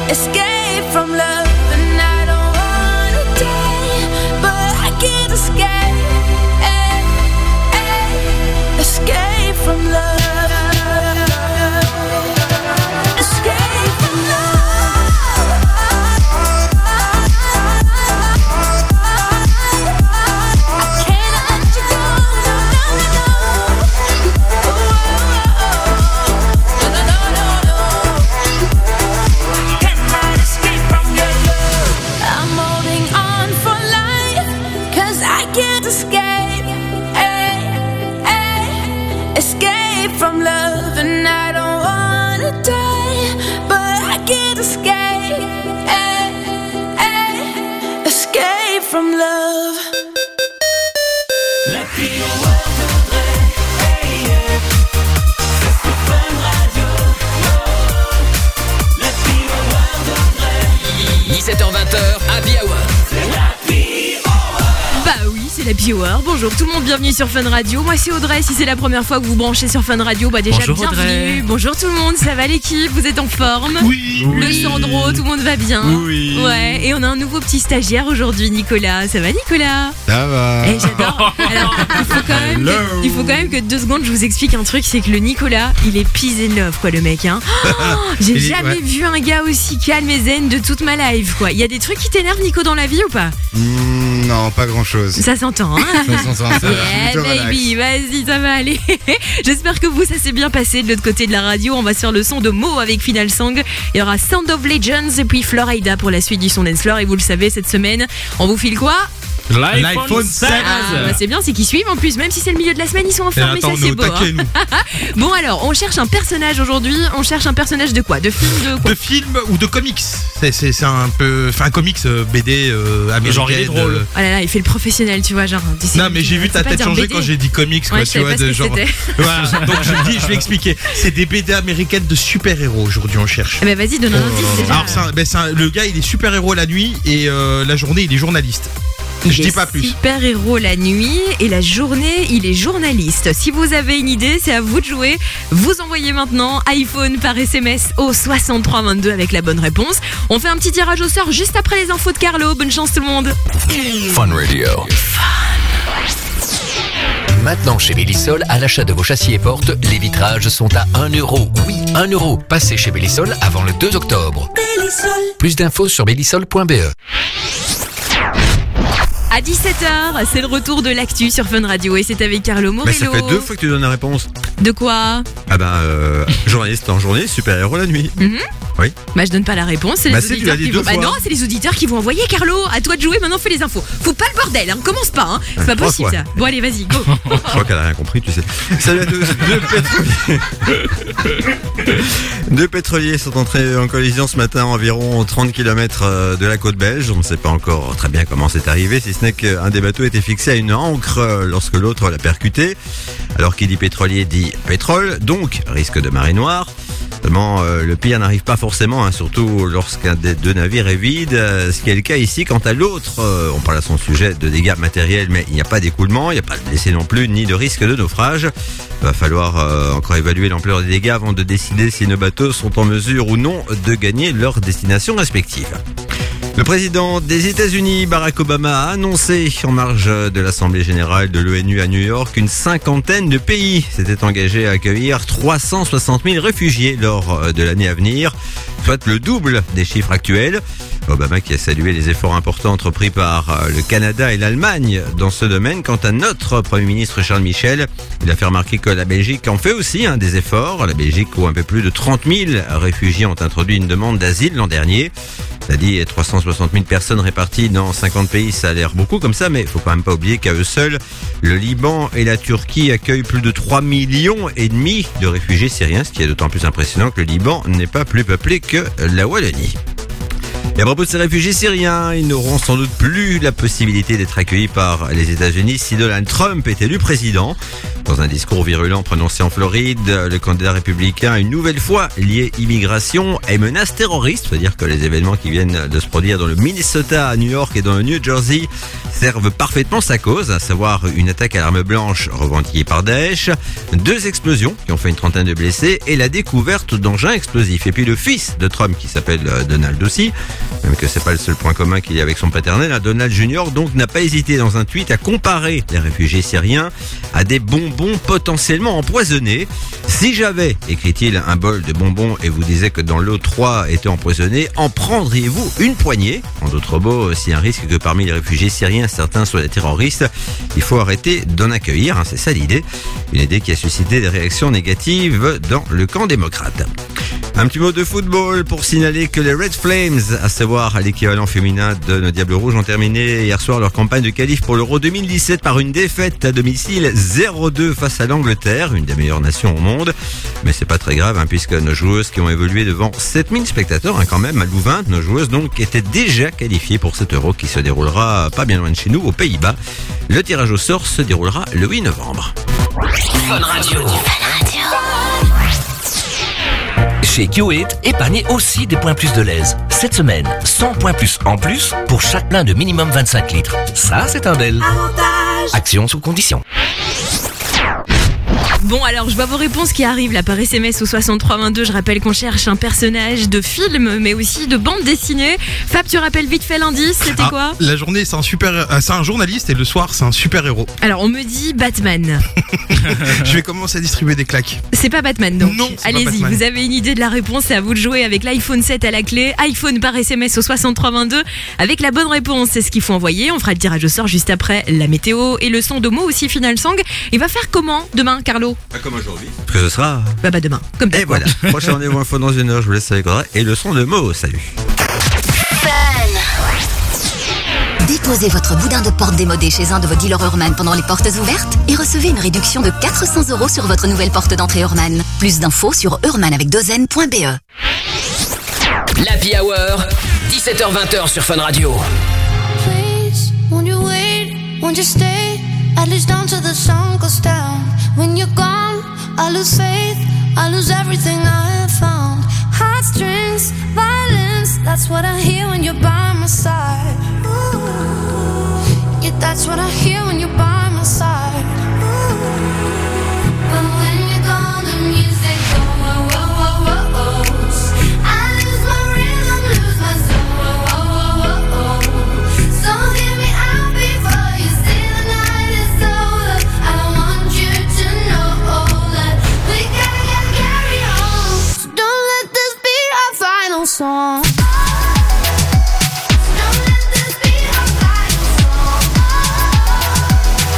escape from love, and I don't wanna die, but I can't escape, escape from love. From love, and I don't wanna die, but I can't escape, escape from love. La fille au World d'Audrey, hey yeah. C'est sur Fun Radio, la fille au World d'Audrey. 17h-20h, Happy Hour. C'est la fille au World. Bah oui, c'est la Happy Hour. Bonjour tout le monde, bienvenue sur Fun Radio. Moi c'est Audrey, si c'est la première fois que vous branchez sur Fun Radio, bah déjà Bonjour, bienvenue. Audrey. Bonjour tout le monde, ça va l'équipe, vous êtes en forme? Oui. Le Sandro, tout le monde va bien? Oui. Ouais, et on a un nouveau petit stagiaire aujourd'hui, Nicolas. Ça va Nicolas? Ça va. Eh, j'adore. Alors, il faut quand même que 2 secondes je vous explique un truc, c'est que le Nicolas, il est peace and love quoi le mec hein. J'ai jamais vu un gars aussi calme et zen de toute ma life quoi. Il y a des trucs qui t'énervent Nico dans la vie ou pas? Non, pas grand chose. Ça s'entend hein. Yeah baby, vas-y ça va aller. J'espère que vous ça s'est bien passé de l'autre côté de la radio. On va se faire le son de Mo avec Final Song. Il y aura Sound of Legends et puis Florida pour la suite du son dance floor. Et vous le savez cette semaine on vous file quoi? L'iPhone 16. Bah c'est bien, c'est qu'ils suivent en plus, même si c'est le milieu de la semaine, ils sont en forme et ça c'est beau. Bon alors, on cherche un personnage aujourd'hui, on cherche un personnage de quoi? De film, de quoi? De film ou de comics. C'est un peu. Enfin, un comics BD américain. Genre, il est drôle. Oh là là, il fait le professionnel, tu vois, genre. Non, mais j'ai vu ta tête changer quand j'ai dit comics, quoi, Ouais, tu vois, de genre. Voilà, donc je vais expliquer. C'est des BD américaines de super-héros aujourd'hui, on cherche. Eh ben vas-y, donne un indice déjà. Alors, le gars, il est super-héros la nuit et la journée, il est journaliste. Je dis pas plus. Super-héros la nuit et la journée, il est journaliste. Si vous avez une idée, c'est à vous de jouer. Vous envoyez maintenant iPhone par SMS au 6322 avec la bonne réponse. On fait un petit tirage au sort juste après les infos de Carlo. Bonne chance tout le monde. Fun Radio. Maintenant chez Bellisol, à l'achat de vos châssis et portes, les vitrages sont à 1 euro. Oui, 1 euro. Passez chez Bellisol avant le 2 octobre. Bellisol. Plus d'infos sur bellisol.be. À 17h, c'est le retour de l'actu sur Fun Radio et c'est avec Carlo Morello. Mais ça fait 2 fois que tu donnes la réponse. De quoi? Journaliste en journée, super-héros la nuit. Oui. Bah je donne pas la réponse, c'est Bah les si, tu auditeurs l'as dit qui 2 vont... fois. Bah non, c'est les auditeurs qui vont envoyer Carlo. À toi de jouer, maintenant fais les infos. Faut pas le bordel, hein. Commence pas, hein. C'est pas 3 possible fois. ça. Bon allez, vas-y, go. Je crois qu'elle a rien compris, tu sais. Salut à tous. 2 pétroliers sont entrés en collision ce matin à environ 30 km de la côte belge. On ne sait pas encore très bien comment c'est arrivé, si ce n'est qu'un des bateaux était fixé à une ancre lorsque l'autre l'a percuté. Alors qui dit pétrolier dit pétrole, donc risque de marée noire. Seulement, le pire n'arrive pas forcément, hein, surtout lorsqu'un des 2 navires est vide, ce qui est le cas ici. Quant à l'autre, on parle à son sujet de dégâts matériels, mais il n'y a pas d'écoulement, il n'y a pas de blessés non plus, ni de risque de naufrage. Il va falloir encore évaluer l'ampleur des dégâts avant de décider si nos bateaux sont en mesure ou non de gagner leur destination respective. Le président des États-Unis, Barack Obama, a annoncé en marge de l'Assemblée générale de l'ONU à New York qu'une 50aine de pays s'étaient engagés à accueillir 360 000 réfugiés lors de l'année à venir, soit le double des chiffres actuels. Obama qui a salué les efforts importants entrepris par le Canada et l'Allemagne dans ce domaine. Quant à notre Premier ministre Charles Michel, il a fait remarquer que la Belgique en fait aussi des efforts. La Belgique, où un peu plus de 30 000 réfugiés ont introduit une demande d'asile l'an dernier. Ça dit 360 000 personnes réparties dans 50 pays, ça a l'air beaucoup comme ça, mais il faut quand même pas oublier qu'à eux seuls, le Liban et la Turquie accueillent plus de 3,5 millions de réfugiés syriens, ce qui est d'autant plus impressionnant que le Liban n'est pas plus peuplé que la Wallonie. Et à propos de ces réfugiés syriens, ils n'auront sans doute plus la possibilité d'être accueillis par les États-Unis si Donald Trump est élu président. Dans un discours virulent prononcé en Floride, le candidat républicain a une nouvelle fois lié immigration et menace terroriste. Il faut dire que les événements qui viennent de se produire dans le Minnesota, à New York et dans le New Jersey servent parfaitement sa cause, à savoir une attaque à l'arme blanche revendiquée par Daesh, 2 explosions qui ont fait une trentaine de blessés et la découverte d'engins explosifs. Et puis le fils de Trump qui s'appelle Donald aussi, même que c'est pas le seul point commun qu'il y a avec son paternel, Donald Jr. donc n'a pas hésité dans un tweet à comparer les réfugiés syriens à des bonbons potentiellement empoisonnés. Si j'avais, écrit-il, un bol de bonbons et vous disais que dans l'eau 3 étaient empoisonnés, en prendriez-vous une poignée? En d'autres mots, s'il y a un risque que parmi les réfugiés syriens, certains soient des terroristes, il faut arrêter d'en accueillir, c'est ça l'idée. Une idée qui a suscité des réactions négatives dans le camp démocrate. Un petit mot de football pour signaler que les Red Flames, à savoir l'équivalent féminin de nos Diables Rouges, ont terminé hier soir leur campagne de qualif pour l'Euro 2017 par une défaite à domicile 0-2 face à l'Angleterre, une des meilleures nations au monde. Mais c'est pas très grave puisque nos joueuses qui ont évolué devant 7000 spectateurs quand même à Louvain, nos joueuses donc étaient déjà qualifiées pour cet Euro qui se déroulera pas bien loin de chez nous, aux Pays-Bas. Le tirage au sort se déroulera le 8 novembre. Fun Radio. Chez Q8, épargnez aussi des points plus de l'aise. Cette semaine, 100 points plus en plus pour chaque plein de minimum 25 litres. Ça, c'est un bel action sous condition. Bon, alors je vois vos réponses qui arrivent là par SMS au 6322. Je rappelle qu'on cherche un personnage de film, mais aussi de bande dessinée. Fab, tu rappelles vite fait l'indice, c'était quoi? La journée, c'est un journaliste et le soir, c'est un super-héros. Alors, on me dit Batman. Je vais commencer à distribuer des claques. C'est pas Batman, donc. Non, c'est pas allez-y, Batman. vous avez une idée de la réponse, c'est à vous de jouer avec l'iPhone 7 à la clé. iPhone par SMS au 6322 avec la bonne réponse, c'est ce qu'il faut envoyer. On fera le tirage au sort juste après la météo et le son de mots aussi, Final Song. Il va faire comment demain, Carlo? Comme aujourd'hui. Parce que ce sera... Bah demain, comme Et voilà, prochain rendez-vous info dans 1 heure, je vous laisse avec Audrey et le son de Mo, salut. Déposez votre boudin de porte démodé chez un de vos dealers Hurman pendant les portes ouvertes et recevez une réduction de 400 € sur votre nouvelle porte d'entrée Hurman. Plus d'infos sur hurmanavecdozen.be. L'Happy Hour, 17h-20h sur Fun Radio. Please, won't you wait, won't you stay, at least until the sun goes down. When you're gone, I lose faith, I lose everything I have found. Heartstrings, violence, that's what I hear when you're by my side. Ooh. Yeah, that's what I hear when you're by my side. Ooh. But when you're gone, the music goes, whoa, whoa, whoa, whoa, whoa. I lose my rhythm, lose my soul, whoa, whoa, whoa, whoa, whoa. So hear me out before you say the night is over. I want you to know that we gotta carry on. So don't let this be our final song. Don't let this be our final song.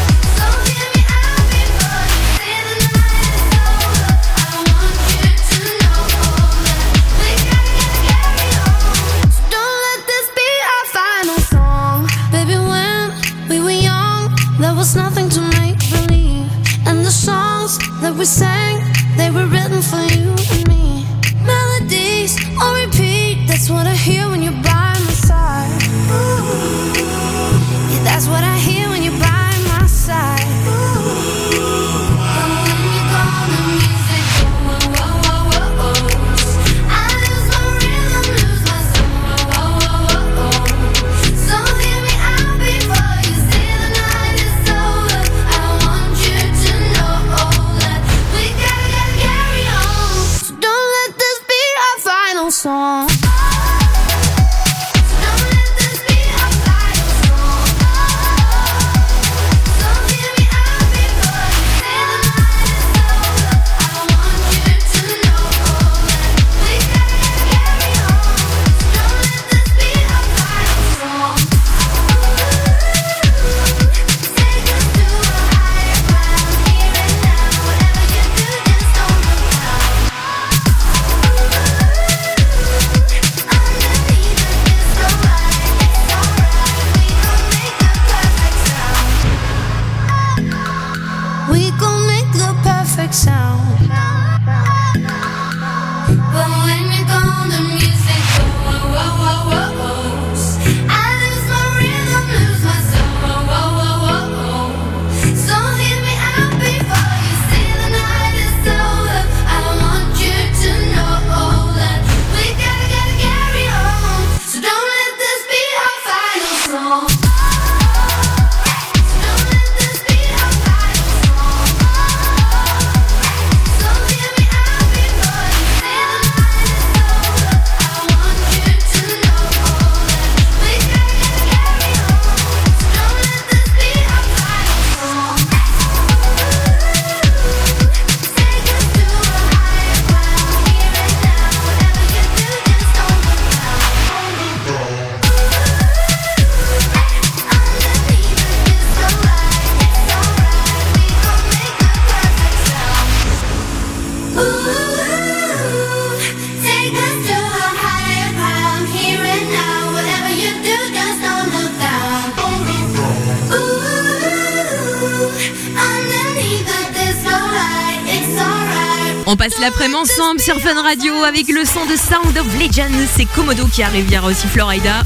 On passe l'après-midi ensemble sur Fun Radio avec le son de Sound of Legends. C'est Komodo qui arrive, il y aura aussi Florida.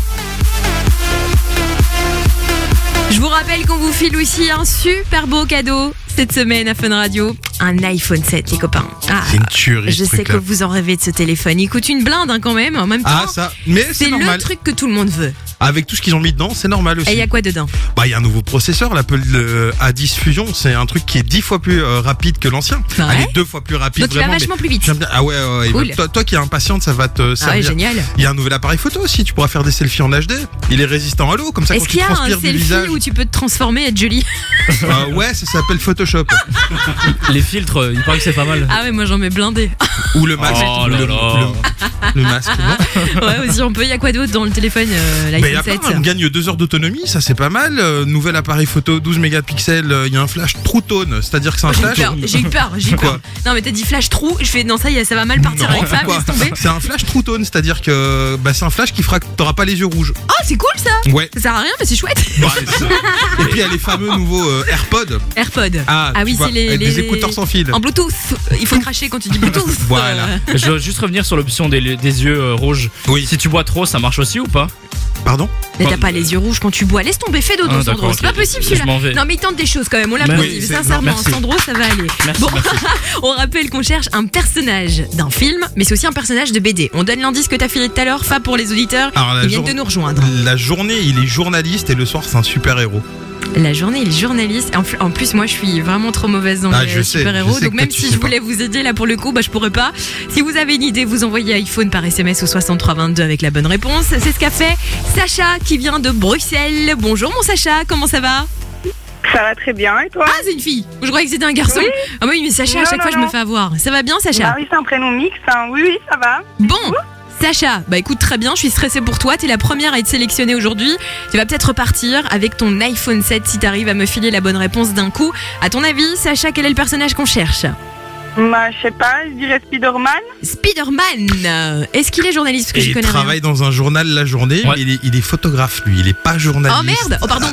Je vous rappelle qu'on vous file aussi un super beau cadeau cette semaine à Fun Radio. Un iPhone 7, les copains. Ah, C'est une tuerie. je sais que vous en rêvez de ce téléphone. Il coûte une blinde quand même. En même temps, Ah, ça. Mais c'est c'est le normal. truc que tout le monde veut. Avec tout ce qu'ils ont mis dedans, c'est normal aussi. Et il y a quoi dedans? Bah, il y a un nouveau processeur, l'Apple A10 Fusion. C'est un truc qui est 10 fois plus rapide que l'ancien. Ouais. Allez, 2 fois plus rapide. Donc il va vraiment, mais vachement plus vite. j'aime bien. Ah ouais. Cool. Toi qui es impatiente, ça va te Ah servir. ouais, génial. Il y a un nouvel appareil photo aussi. Tu pourras faire des selfies en HD. Il est résistant à l'eau, comme ça Est-ce quand qu'il tu y a un transpires du selfie visage. où tu peux te transformer et être jolie? Ouais, ça s'appelle Photoshop. Les filtres, il paraît que c'est pas mal. Ah ouais, moi j'en mets blindé. Ou le masque. Oh là là. Le masque. non Ouais, aussi on peut. Il y a quoi d'autre dans le téléphone Mais il y a l'iPhone plein, 7? on gagne 2 heures d'autonomie, ça c'est pas mal. Nouvel appareil photo 12 mégapixels, il y a un flash True Tone, c'est-à-dire que c'est un flash. J'ai eu peur. Quoi Non mais t'as dit flash trou, je fais non ça y est, ça va mal partir Non, avec ça, quoi. laisse tomber. C'est un flash True Tone, c'est-à-dire que c'est un flash qui fera que t'auras pas les yeux rouges. Oh c'est cool ça. Ouais. Ça sert à rien mais c'est chouette. Ouais, c'est ça. Et puis il y a les fameux nouveaux AirPods. AirPod. Tu oui vois, c'est les, avec des écouteurs sans fil. en Bluetooth. Il faut cracher quand tu dis Bluetooth. Voilà. Je veux juste revenir sur l'option des yeux rouges. Oui. Si tu bois trop, ça marche aussi ou pas? Pardon Mais t'as pas les yeux rouges quand tu bois. Laisse tomber, fais dodo, Ah, Sandro. d'accord, C'est pas ok. possible Je celui-là. m'en vais. Non, mais il tente des choses quand même. On l'a Merci. motive, sincèrement. Merci. Sandro, ça va aller. Merci, Bon, merci. on rappelle qu'on cherche un personnage d'un film, mais c'est aussi un personnage de BD. On donne l'indice que t'as filé tout à l'heure, Fab, pour les auditeurs Alors, qui viennent de nous rejoindre. La journée, il est journaliste et le soir, c'est un super-héros. La journée, il est journaliste. En plus, moi, je suis vraiment trop mauvaise dans Ah, les je sais, super-héros. je sais Donc, que même toi, tu si sais je voulais vous aider là pour le coup, je pourrais pas. Si vous avez une idée, vous envoyez iPhone par SMS au 6322 avec la bonne réponse. C'est ce qu'a fait Sacha qui vient de Bruxelles. Bonjour, mon Sacha, comment ça va? Ça va très bien, et toi? Ah, c'est une fille. Je croyais que c'était un garçon. Oui. Ah oui, mais Sacha, à Non, chaque fois, non, je me non. fais avoir. Ça va bien, Sacha? Ah oui, c'est un prénom mixte, hein. Oui, ça va. Bon. Sacha, écoute très bien, je suis stressée pour toi, t'es la première à être sélectionnée aujourd'hui. Tu vas peut-être repartir avec ton iPhone 7 si t'arrives à me filer la bonne réponse d'un coup. À ton avis, Sacha, quel est le personnage qu'on cherche? Je sais pas, je dirais Spider-Man. Spider-Man. Est-ce qu'il est journaliste? Parce que Et je il connais travaille dans un journal la journée, Ouais. mais il est photographe lui, il est pas journaliste. rien. Oh merde. Oh pardon.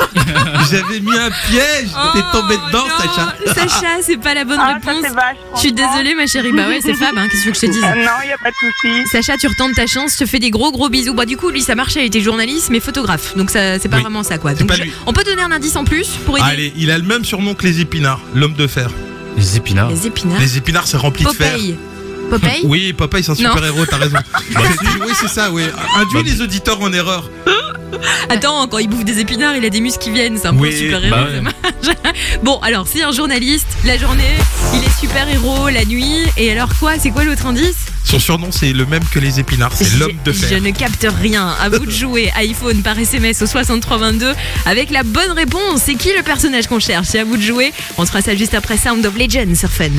J'avais mis un piège, t'es tombé dedans, non. Sacha. Sacha, c'est pas la bonne Ah, ça réponse. c'est vache. Je suis franchement. désolée ma chérie. Bah ouais, c'est Fab, hein. Qu'est-ce que je te dise? Non, y a pas de souci. Sacha, tu retentes ta chance, je te fais des gros bisous. Du coup, lui, ça marchait, il était journaliste, mais photographe. Donc, ça, c'est pas Oui. vraiment ça, quoi. C'est Donc, pas lui. on peut donner un indice en plus pour aider. Allez, il a le même surnom que les épinards, l'homme de fer. Les épinards. Les épinards. Les épinards, c'est rempli de fer. Popeye. Popeye. Oui, Popeye, c'est un Non. super héros, t'as raison. Oui, c'est ça, oui. Induis les auditeurs en erreur. Attends, quand il bouffe des épinards, il a des muscles qui viennent. C'est un peu Oui, super héros. bah ouais. Bon, alors, c'est un journaliste. La journée, il est super héros. La nuit. Et alors quoi? C'est quoi l'autre indice? Son surnom, c'est le même que les épinards, c'est l'homme de Je fer. ne capte rien. À vous de jouer iPhone par SMS au 6322 avec la bonne réponse. C'est qui le personnage qu'on cherche? C'est à vous de jouer. On se fera ça juste après Sound of Legends sur Fun.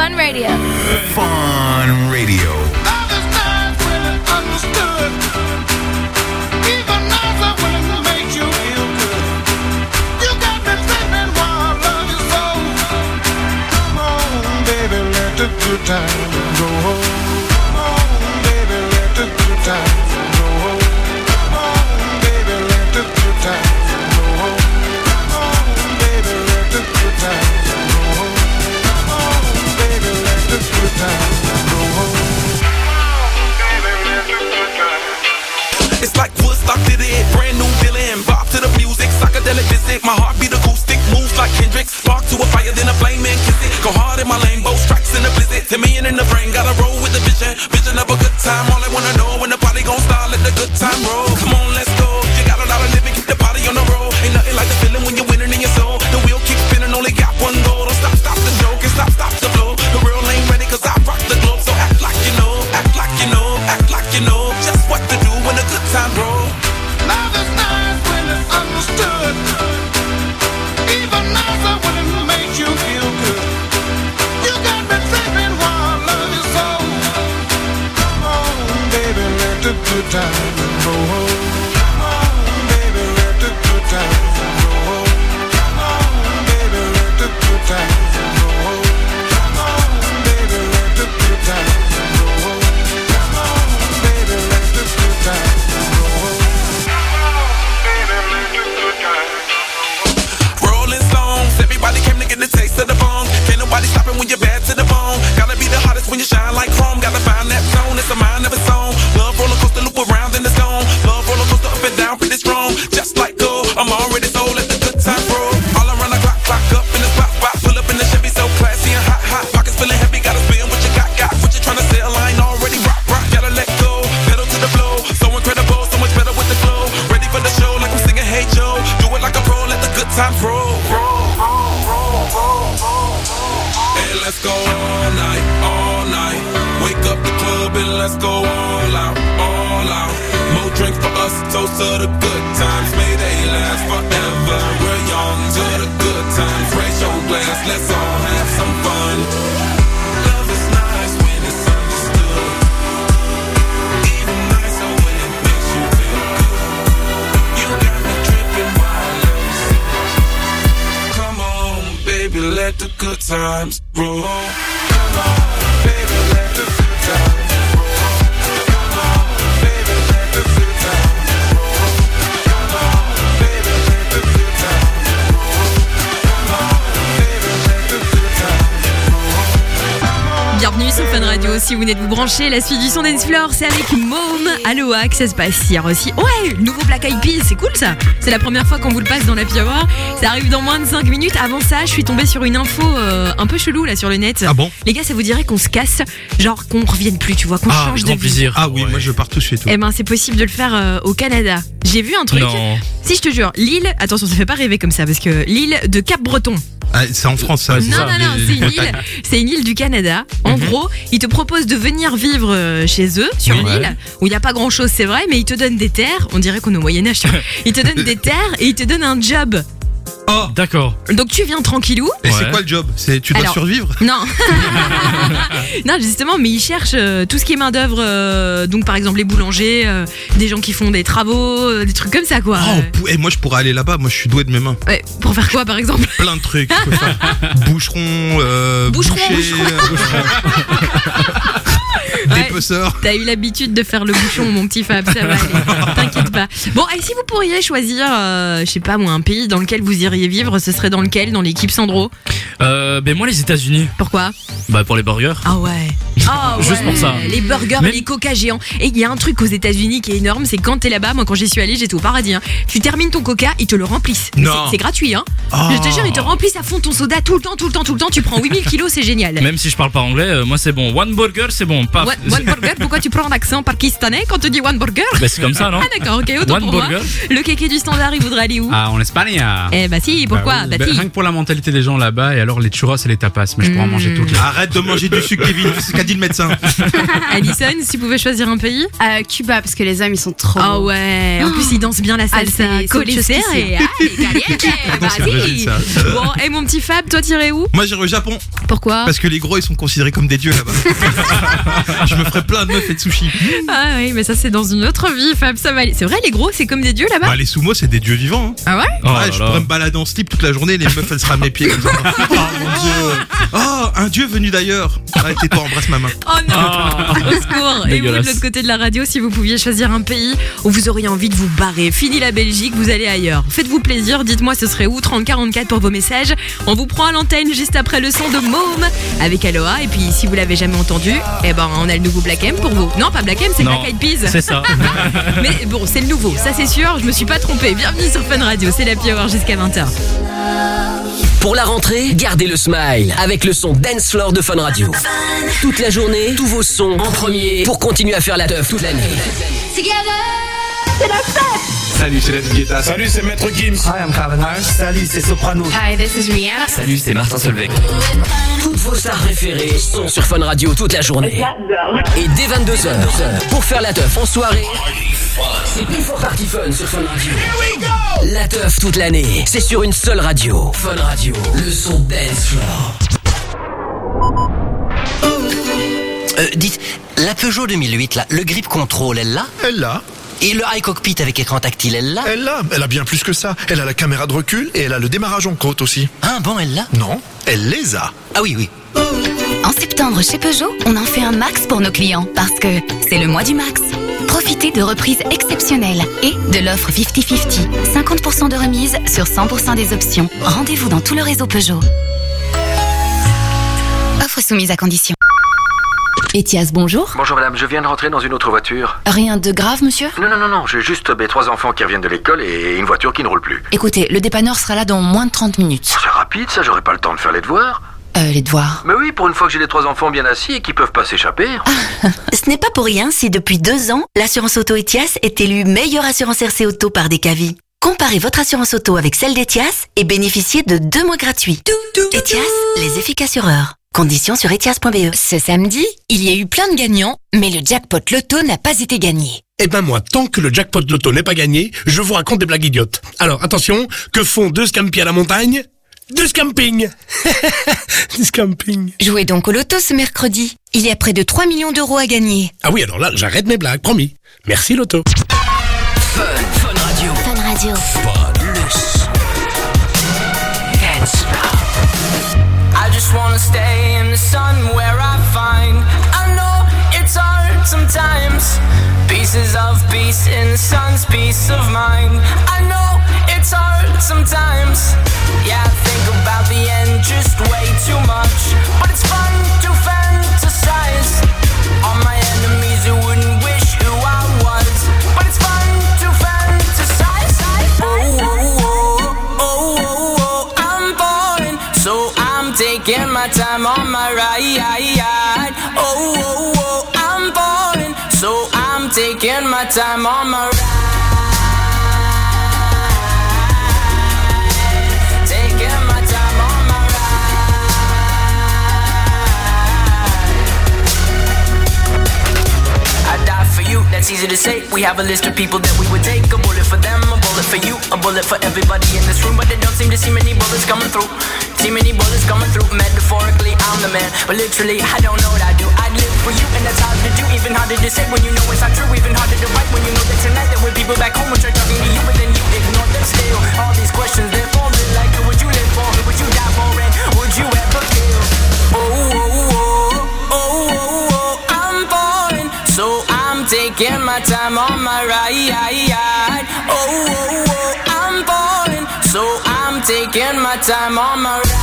Fun Radio. Fun Radio. Good time go home. Come on, baby, let the good time go home. Come on, baby, let the good time go home. Come on, baby, let the good time go home. Come on, baby, let the good time go home. Baby, let the good time. It's like Woodstock did it, brand new villain. Bop to the music, psychedelic visit. My heartbeat acoustic, moves like Hendrix. Spark to a fire, then a flame and kiss it. Go hard in my lane, both strikes in the blizzard. 10 million in the brain, gotta roll with the vision. Vision of a good time, all I wanna know when the party gon' start, let the good time roll. Come on, let's go. You got a lot of living, keep the party on the road. Ain't nothing like the feeling when you're winning in your soul. The wheel keeps spinning, only got one goal. Don't stop the show, can't stop the flow. The real ain't ready, cause I rock the globe. So act like you know, act like you know, act like you know just what to do when the good time roll. Love is nice when it's understood. Even nicer when it makes you feel good. You got me tripping while love is so. Come on, baby, let the good time go home. Come on, baby, let the good time go home. Come on, baby, let the good time go home. Come on, baby, let the good time go home. Come on, baby, let the good time go home. Rolling Stones, everybody came to get the taste of the bone. Can't nobody stop it when you're bad to the bone. Gotta be the hottest when you shine like chrome. Gotta find that zone, it's a mind of its own. Love roller coaster, loop around in the zone. Love roller coaster, up and down, pretty strong. Just like gold, I'm already sold, let the good time roll. All around the clock up in the spot. Pull up in the Chevy, so classy and hot. Pockets feeling heavy, gotta spend what you got. What you tryna sell, I ain't already rock. Gotta let go, pedal to the flow. So incredible, so much better with the flow. Ready for the show, like I'm singing Hey Joe. Do it like a pro, let the good times roll. Hey, let's go all night, all night. Wake up the club and let's go all out, all out. More drinks for us, toast to the good times. May they last forever. We're young to the good times. Raise your glass, let's all have some fun. Love is nice when it's understood. Even nicer when it makes you feel good. You got me tripping while love is so. Come on, baby, let the good times roll. Come on, baby, let the good times roll. Come on, baby, let the good times roll. Come on, baby, let the good times roll. Come on, baby, let the good times roll. Bienvenue sur Fun Radio. Si vous venez de vous brancher, la suite du son Dance Floor, c'est avec Môme. Aloha, que ça se passe hier aussi. Ouais, nouveau Black Eyed Peas, c'est cool ça. C'est la première fois qu'on vous le passe dans la Hour. Ça arrive dans moins de 5 minutes. Avant ça, je suis tombée sur une info un peu chelou là sur le net. Ah bon? Les gars, ça vous dirait qu'on se casse, genre qu'on revienne plus, tu vois, qu'on change de grand vie. plaisir. Ah oui, Ouais. moi je pars tout de suite. Eh ben, c'est possible de le faire au Canada. J'ai vu un truc. Non. Si, je te jure, l'île, attention, ça fait pas rêver comme ça, parce que l'île de Cap-Breton. Ah, c'est en France ça. Non, c'est une île du Canada. En gros, ils te proposent de venir vivre chez eux, sur l'île, où il n'y a pas grand chose, c'est vrai, mais ils te donnent des terres. On dirait qu'on est au Moyen-Âge, tu vois. Ils te donnent des terres et ils te donnent un job. Oh, d'accord. Donc tu viens tranquillou. Et Ouais. c'est quoi le job? C'est tu dois Alors, survivre? Non. Non, justement, mais ils cherchent tout ce qui est main-d'œuvre. Donc par exemple, les boulangers, des gens qui font des travaux, des trucs comme ça, quoi. Et moi je pourrais aller là-bas, moi je suis doué de mes mains. Ouais, pour faire quoi, par exemple? Plein de trucs. Je peux faire boucheron, boucher, dépeceur. T'as eu l'habitude de faire le bouchon, mon petit Fab, ça va aller. T'inquiète pas. Bon, et si vous pourriez choisir, je sais pas moi, un pays dans lequel vous iriez vivre, ce serait dans lequel? Dans l'équipe Sandro? Ben moi les États-Unis. Pourquoi? Bah pour les burgers. Ah ouais. Ah Juste ouais. pour ça. Les burgers, Même- les coca géants. Et il y a un truc aux États-Unis qui est énorme, c'est quand t'es là-bas, moi quand j'y suis allée, j'étais au paradis. Hein. Tu termines ton coca, ils te le remplissent. Non. C'est gratuit, hein. Oh. Je te jure, ils te remplissent à fond ton soda tout le temps. Tu prends 8000 kilos, c'est génial. Même si je parle pas anglais, moi c'est bon. One burger, c'est bon. Paf. One burger, pourquoi tu prends l'accent pakistanais quand tu dis one burger? Bah c'est comme ça, non? Ah d'accord, ok, autant One pour burger. moi. Le kéké du standard, il voudrait aller où? Ah, en Espagne. Eh bah si, pourquoi? oui. Bah Ben, si. rien que pour la mentalité des gens là-bas, et alors les churros et les tapas, mais je pourrais en manger toutes là. Arrête de manger du sucre, Kevin. C'est ce qu'a dit le médecin. Alison, si tu pouvais choisir un pays? Cuba, parce que les hommes, ils sont trop Ah beaux. ouais, en plus ils dansent bien la salsa, c'est collés autre chose serrés. c'est un régime, ça. Bon, et mon petit Fab, toi t'irais où? Moi j'irai au Japon. Pourquoi? Parce que les gros ils sont considérés comme des dieux là-bas. Je me ferais plein de meufs et de sushis. Ah oui, mais ça c'est dans une autre vie, Fab, ça va aller. C'est vrai, les gros, c'est comme des dieux là-bas? Bah, les sumo c'est des dieux vivants. Hein. Ah ouais? Oh là Je là. pourrais me balader en slip toute la journée, les meufs elles seraient à mes pieds comme ça. Oh mon dieu. Oh, un dieu venu d'ailleurs. Arrête, tais-toi, embrasse ma main. Oh non, Ah. au secours. Et vous, de Dégueulasse. l'autre côté de la radio, si vous pouviez choisir un pays où vous auriez envie de vous barrer, fini la Belgique, vous allez ailleurs. Faites-vous plaisir, dites-moi ce serait où, 3044 pour vos messages. On vous prend à l'antenne juste après le son de Môme avec Aloha. Et puis si vous l'avez jamais entendu, eh ben on a le nouveau Black M pour vous. Non, pas Black M, c'est Non, Black Eyed Peas. c'est ça. Mais bon, c'est le nouveau, ça c'est sûr, je me suis pas trompée. Bienvenue sur Fun Radio, c'est la Power jusqu'à 20h. Pour la rentrée, gardez le smile avec le son Dance Floor de Fun Radio. Toute la journée, tous vos sons en premier pour continuer à faire la teuf toute l'année. C'est la fête. Salut, c'est Let's Guetta. Salut, c'est Maître Gims. Hi, I'm Calvin Harris. Salut, c'est Soprano. Hi, this is Rihanna. Salut, c'est Martin Solveig. Toutes vos stars préférées sont sur Fun Radio toute la journée. J'adore. Et dès 22h, pour faire la teuf en soirée, c'est Before Party Fun sur Fun Radio. La teuf toute l'année, c'est sur une seule radio. Fun Radio, le son Dance Floor. Dites, la Peugeot 2008, là, le grip control, elle l'a? Elle l'a. Et le iCockpit avec écran tactile, elle l'a? Elle l'a. Elle a bien plus que ça. Elle a la caméra de recul et elle a le démarrage en côte aussi. Ah bon, elle l'a? Non, elle les a. Ah oui, oui. En septembre, chez Peugeot, on en fait un max pour nos clients parce que c'est le mois du max. Profitez de reprises exceptionnelles et de l'offre 50-50. 50% de remise sur 100% des options. Rendez-vous dans tout le réseau Peugeot. Offre soumise à condition. Etias, bonjour. Bonjour madame, je viens de rentrer dans une autre voiture. Rien de grave, monsieur? Non, j'ai juste mes 3 enfants qui reviennent de l'école et une voiture qui ne roule plus. Écoutez, le dépanneur sera là dans moins de 30 minutes. C'est rapide ça, j'aurai pas le temps de faire les devoirs. Les devoirs. Mais oui, pour une fois que j'ai les 3 enfants bien assis et qui peuvent pas s'échapper. Ce n'est pas pour rien si depuis 2 ans, l'assurance auto Etias est élue meilleure assurance RC auto par Descavi. Comparez votre assurance auto avec celle d'Etias et bénéficiez de 2 mois gratuits. Etias, les efficaces assureurs. Conditions sur etias.be. Ce samedi, il y a eu plein de gagnants, mais le jackpot loto n'a pas été gagné. Eh ben moi, tant que le jackpot loto n'est pas gagné, je vous raconte des blagues idiotes. Alors attention, que font 2 scampi à la montagne? 2 scamping. Du scamping. Jouez donc au loto ce mercredi. Il y a près de 3 millions d'euros à gagner. Ah oui, alors là, j'arrête mes blagues, promis. Merci loto. Fun Radio. Fun Radio. I just wanna stay in the sun where I find I know it's hard sometimes. Pieces of peace in the sun's peace of mind. I know it's hard sometimes. Yeah, I think about the end just way too much. But it's fun to fantasize on my enemies who wouldn't wish who I was. But it's fun to fantasize. Oh, I'm falling, so I'm taking my time on my ride. Oh, I'm falling, so I'm taking my time on my ride. Taking my time on my ride. I die for you, that's easy to say. We have a list of people that we would take. A bullet for them, a bullet for you, a bullet for everybody in this room. But they don't seem to see many bullets coming through. See many bullets coming through. Metaphorically, I'm the man, but literally, I don't know what I do. I live for you, and that's hard to do. Even harder to say when you know it's not true. Even harder to write when you know that tonight there were people back home who try talking to you, but then you ignore them still. All these questions, they're falling like who would you live for? Who would you die for? And would you ever kill? Oh, I'm falling, so I'm taking my time on my ride. Oh, I'm falling, so I'm taking my time on my ride.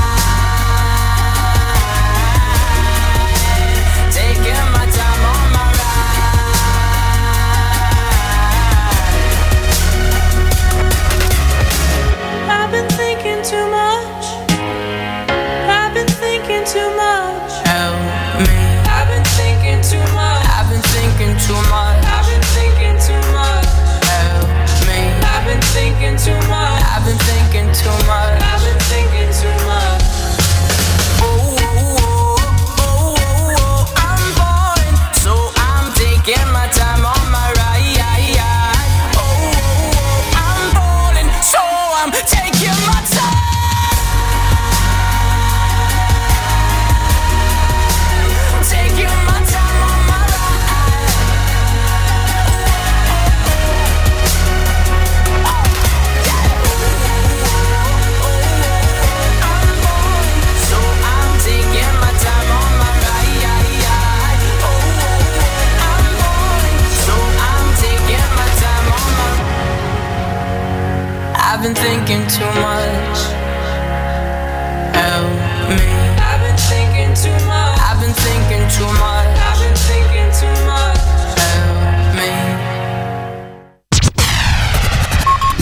Taking my time on my ride. I've been thinking too much. I've been thinking too much. Help me. I've been thinking too much. I've been thinking too much. I've been thinking too much. Help me. I've been thinking too much. I've been thinking too much. I've been thinking too much.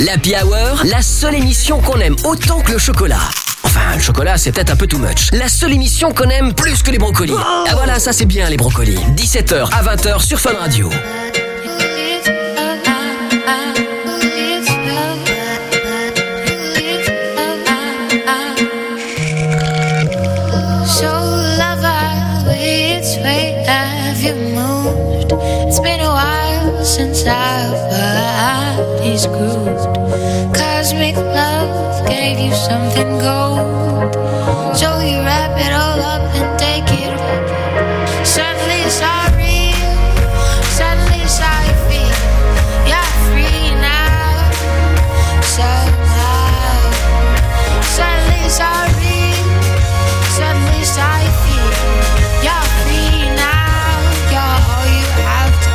L'Happy Hour, la seule émission qu'on aime autant que le chocolat. Enfin, le chocolat, c'est peut-être un peu too much. La seule émission qu'on aime plus que les brocolis. Ah voilà, ça c'est bien les brocolis. 17h à 20h sur Fun Radio. It's been a while since our bodies grooved. Cosmic love gave you something gold, so you wrap it all up and take it. Suddenly it's all real, suddenly it's how you feel. You're free now, somehow. Suddenly it's all real, suddenly it's how you feel. You're free now, you're all you have to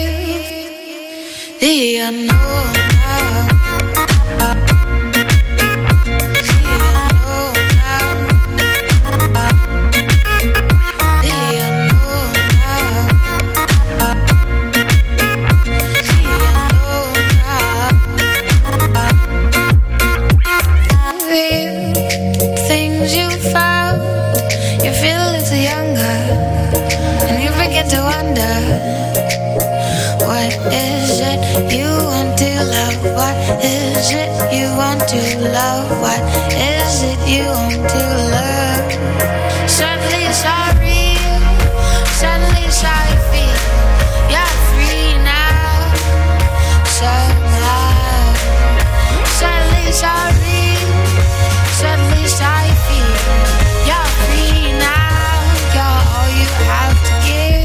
give. The unknown now. To wonder, what is it you want to love? What is it you want to love? What is it you want to love? Suddenly it's all real, suddenly it's how you feel. You're free now, somehow. Suddenly it's all real, suddenly it's how you feel. You're free now, you're all you have to give.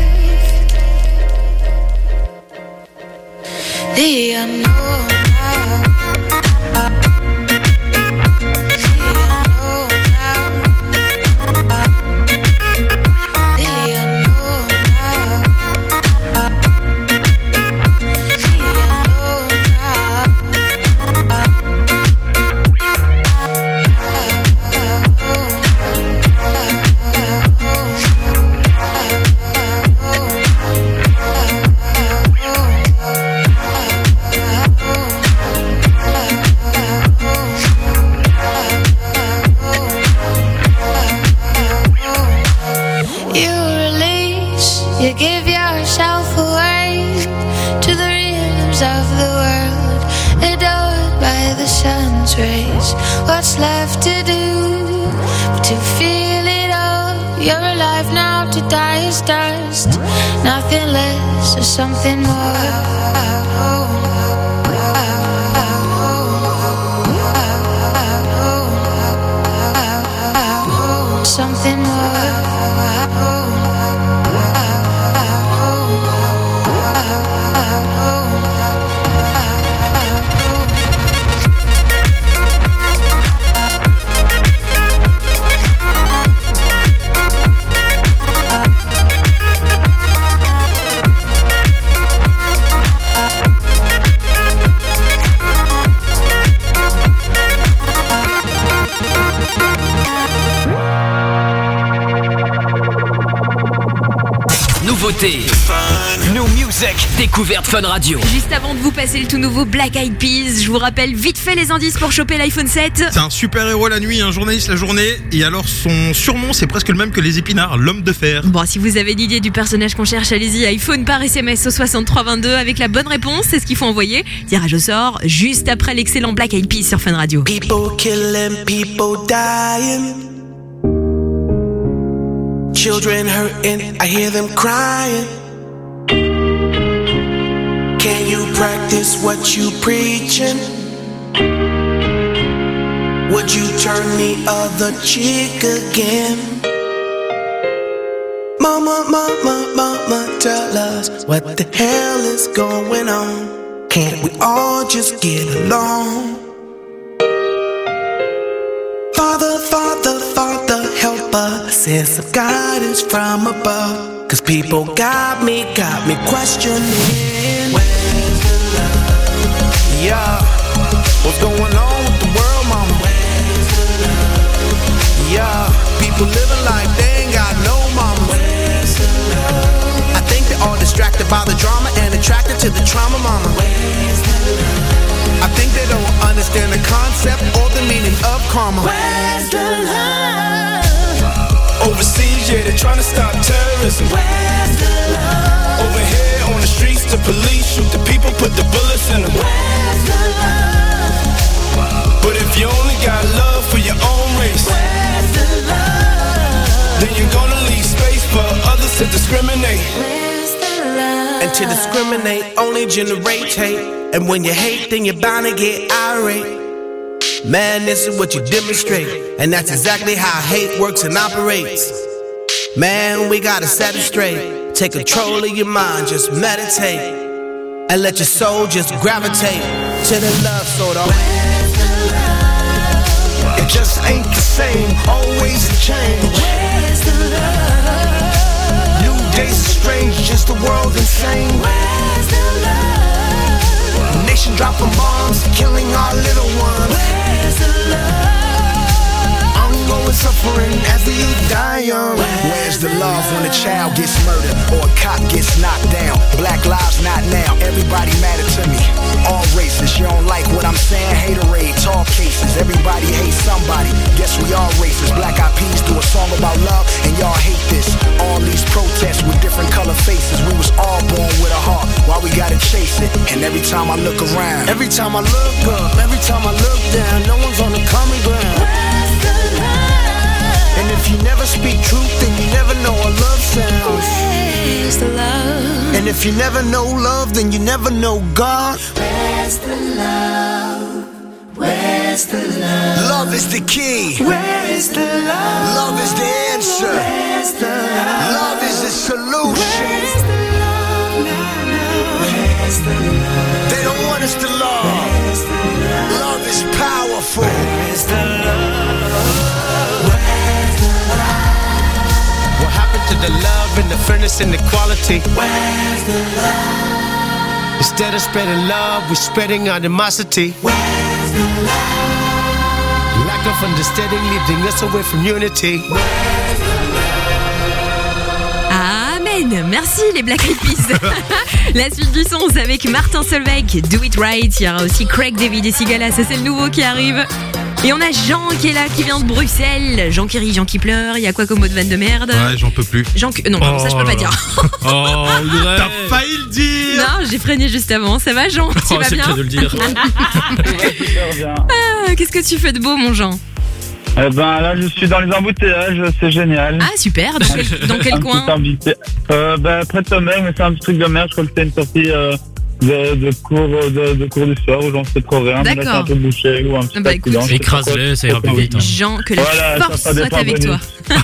The unknown now. You give yourself away to the rhythms of the world, adored by the sun's rays. What's left to do but to feel it all? You're alive now, to die is dust. Nothing less or something more. Something more. Nouveauté, New Music, découverte Fun Radio. Juste avant de vous passer le tout nouveau Black Eyed Peas, je vous rappelle vite fait les indices pour choper l'iPhone 7. C'est un super héros la nuit, un journaliste la journée, et alors son surnom c'est presque le même que les épinards, l'homme de fer. Bon, si vous avez l'idée du personnage qu'on cherche, allez-y, iPhone par SMS au 6322 avec la bonne réponse, c'est ce qu'il faut envoyer. Tirage au sort juste après l'excellent Black Eyed Peas sur Fun Radio. People killing, people dying. Children hurting, I hear them crying. Can you practice what you preaching? Would you turn the other cheek again? Mama, mama, mama, tell us what the hell is going on. Can't we all just get along? Father, Father, Father, help us. Sense of guidance from above. Cause people got me questioning. Where's the love? Yeah. What's going on with the world, mama? Where's the love? Yeah. People living like they ain't got no mama. Where's the love? I think they're all distracted by the drama and attracted to the trauma, mama. Where's the love? I think they they don't understand the concept or the meaning of karma. Where's the love? Overseas, yeah, they're trying to stop terrorism. Where's the love? Over here on the streets, the police shoot the people, put the bullets in them. Where's the love? But if you only got love for your own race, where's the love? Then you're gonna leave space for others to discriminate. Where's the love? And to discriminate only generates hate. And when you hate, then you're bound to get irate. Man, this is what you demonstrate. And that's exactly how hate works and operates. Man, we gotta set it straight. Take control of your mind, just meditate. And let your soul just gravitate to the love sort of. Where's the love? It just ain't the same, always a change. Where's the love? New days are strange, just the world insane. Where's the love? Nation dropping bombs, killing our little ones. Where's the love? Ongoing suffering as the youth die young. Where's the love when a child gets murdered or a cop gets knocked down? Black lives not now, everybody matter to me. All races, you don't like what I'm saying? Haterades, all cases, everybody hates somebody. Guess we all racist. Black Eyed Peas do a song about love and y'all hate this. All these protests with different color faces. We was all born with a heart, why we gotta chase it? And every time I look around, every time I look up, every time I look down, no one's on the common ground. Where's the love? And if you never speak truth, then you never know what love sounds. Where's the love? And if you never know love, then you never know God. Where's the love? Where's the love? love is the key. Where is the love? Love is the answer. Where's the love? Love is the solution. Where's the love now? Where's the love? They don't want us to love. Where's the love? Love is powerful. Where's the love? Where's the love? What happened to the love and the fairness and equality? Where's the love? Instead of spreading love, we're spreading animosity. Where's the love? Lack of understanding leading us away from unity. Where's the love? Amen. Merci les Black Eyed Peas. La suite du son, c'est avec Martin Solveig, Do It Right. Il y aura aussi Craig David et Sigala, ça c'est le nouveau qui arrive. Et on a Jean qui est là, qui vient de Bruxelles. Jean qui rit, Jean qui pleure. Il y a quoi comme mot de vanne de merde? Ouais, j'en peux plus. Jean non, pardon, ça je peux pas dire. Oh, t'as failli le dire. Non, j'ai freiné juste avant. Ça va, Jean? Tu vas c'est bien? le cas de le dire. Qu'est-ce que tu fais de beau, mon Jean? Eh ben là, je suis dans les embouteillages, c'est génial. Ah super. Dans quel coin? Près de Tomber, mais c'est un petit truc de merde. Je crois que c'était une sortie de cours du soir où j'en sais trop rien. Mais là, c'est un peu bouché ou un petit accident. Écrase-les, ça ira plus vite. Jean, que la force soit avec toi.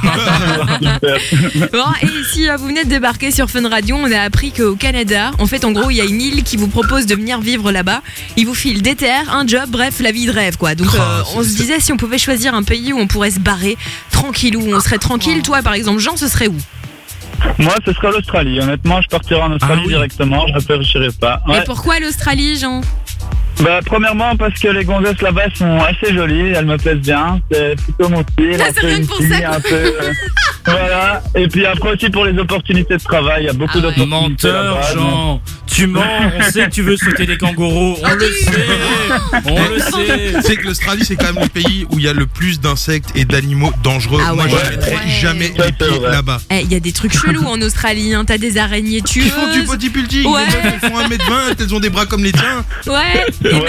Bon, et si vous venez de débarquer sur Fun Radio, on a appris qu'au Canada, en fait, en gros, il y a une île qui vous propose de venir vivre là-bas. Il vous file des terres, un job, bref, la vie de rêve, quoi. Donc, on se disait si on pouvait choisir un pays où on pourrait se barrer tranquille, où on serait tranquille. Toi, par exemple, Jean, ce serait où? Moi, ce serait l'Australie. Honnêtement, je partirais en Australie directement. Je réfléchirais pas. Ouais. Et pourquoi l'Australie, Jean? Premièrement, parce que les gonzesses là-bas sont assez jolies. Elles me plaisent bien. C'est plutôt mon style. C'est rien que pour ça. Un peu, voilà. Et puis après aussi pour les opportunités de travail. Il y a beaucoup d'opportunités. Menteur, là-bas, Jean. Tu mens. On sait que tu veux sauter des kangourous. On le sait. On le sait. C'est que l'Australie, c'est quand même le pays où il y a le plus d'insectes et d'animaux dangereux. Ah ouais. Moi, je ne mettrais jamais les pieds là-bas. Il y a des trucs chelous en Australie. Hein. T'as des araignées tueuses. Ils font du bodybuilding. Ouais. Les meufs, elles font 1m20. Elles ont des bras comme les tiens. Ouais.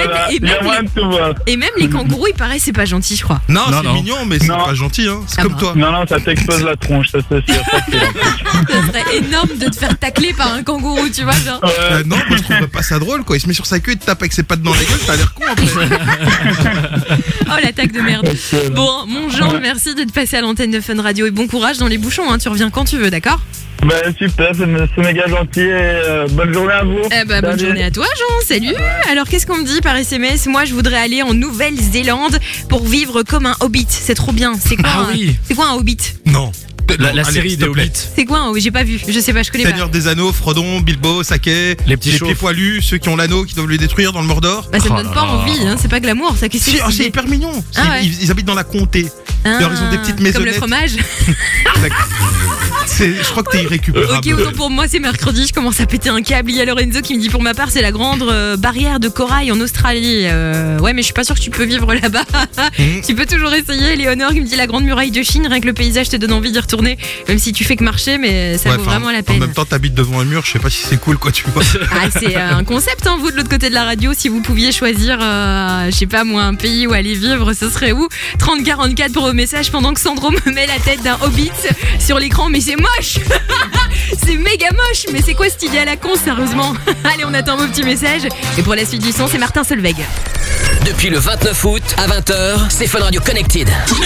Et même les kangourous, il paraît, c'est pas gentil, je crois. Non, c'est mignon, mais c'est pas gentil. Hein. C'est comme toi. Non, ça t'explose la tronche, ça c'est sûr. Ça serait énorme de te faire tacler par un kangourou, tu vois, genre. Non, moi je trouverais pas ça drôle, quoi. Il se met sur sa queue et te tape avec ses pattes dans la gueule, ça a l'air con après. Oh, l'attaque de merde. Bon, mon Jean, merci d'être passé à l'antenne de Fun Radio et bon courage dans les bouchons, hein. Tu reviens quand tu veux, d'accord? Super, c'est méga gentil et bonne journée à vous. Bonne journée à toi, Jean, salut. Alors qu'est-ce qu'on me dit par SMS? Moi je voudrais aller en Nouvelle-Zélande pour vivre comme un hobbit. C'est trop bien. C'est quoi, c'est quoi un hobbit? Non. La série des Hobbits. C'est quoi? J'ai pas vu, je sais pas, je connais Seigneur des Anneaux, Frodon, Bilbo, Saké, les pieds poilus, ceux qui ont l'anneau qui doivent le détruire dans le Mordor. Ça me donne pas envie, hein, c'est pas glamour, ça. Qu'est-ce que c'est hyper mignon. Ils habitent dans la comté. Alors ils ont des petites maisonnettes. Comme le fromage. Je crois que t'es irrécupérable. Ok, autant pour moi, c'est mercredi, je commence à péter un câble. Il y a Lorenzo qui me dit, pour ma part, c'est la grande barrière de corail en Australie. Ouais, mais je suis pas sûre que tu peux vivre là-bas. Tu peux toujours essayer. Léonore qui me dit, la grande muraille de Chine, rien que le paysage te donne envie d'y retourner, même si tu fais que marcher, mais ça vaut vraiment la peine. En même temps, t'habites devant un mur, je sais pas si c'est cool, quoi, tu vois. Ah, c'est un concept, hein, vous, de l'autre côté de la radio. Si vous pouviez choisir, je sais pas moi, un pays où aller vivre, ce serait où? 3044 pour vos messages, pendant que Sandro me met la tête d'un hobbit sur l'écran. Mais c'est moche. C'est méga moche. Mais c'est quoi cette idée à la con, sérieusement? Allez, on attend vos petits messages. Et pour la suite du son, c'est Martin Solveig. Depuis le 29 août à 20h, c'est Fun Radio Connected.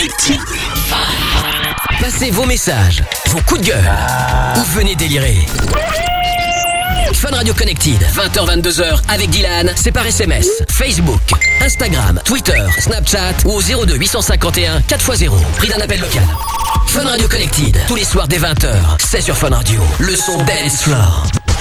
Passez vos messages, vos coups de gueule, ou venez délirer. Fun Radio Connected, 20h-22h avec Dylan, c'est par SMS, Facebook, Instagram, Twitter, Snapchat ou au 02 851 4x0. Prix d'un appel local. Fun Radio Connected, tous les soirs dès 20h, c'est sur Fun Radio. Le son Dance Floor.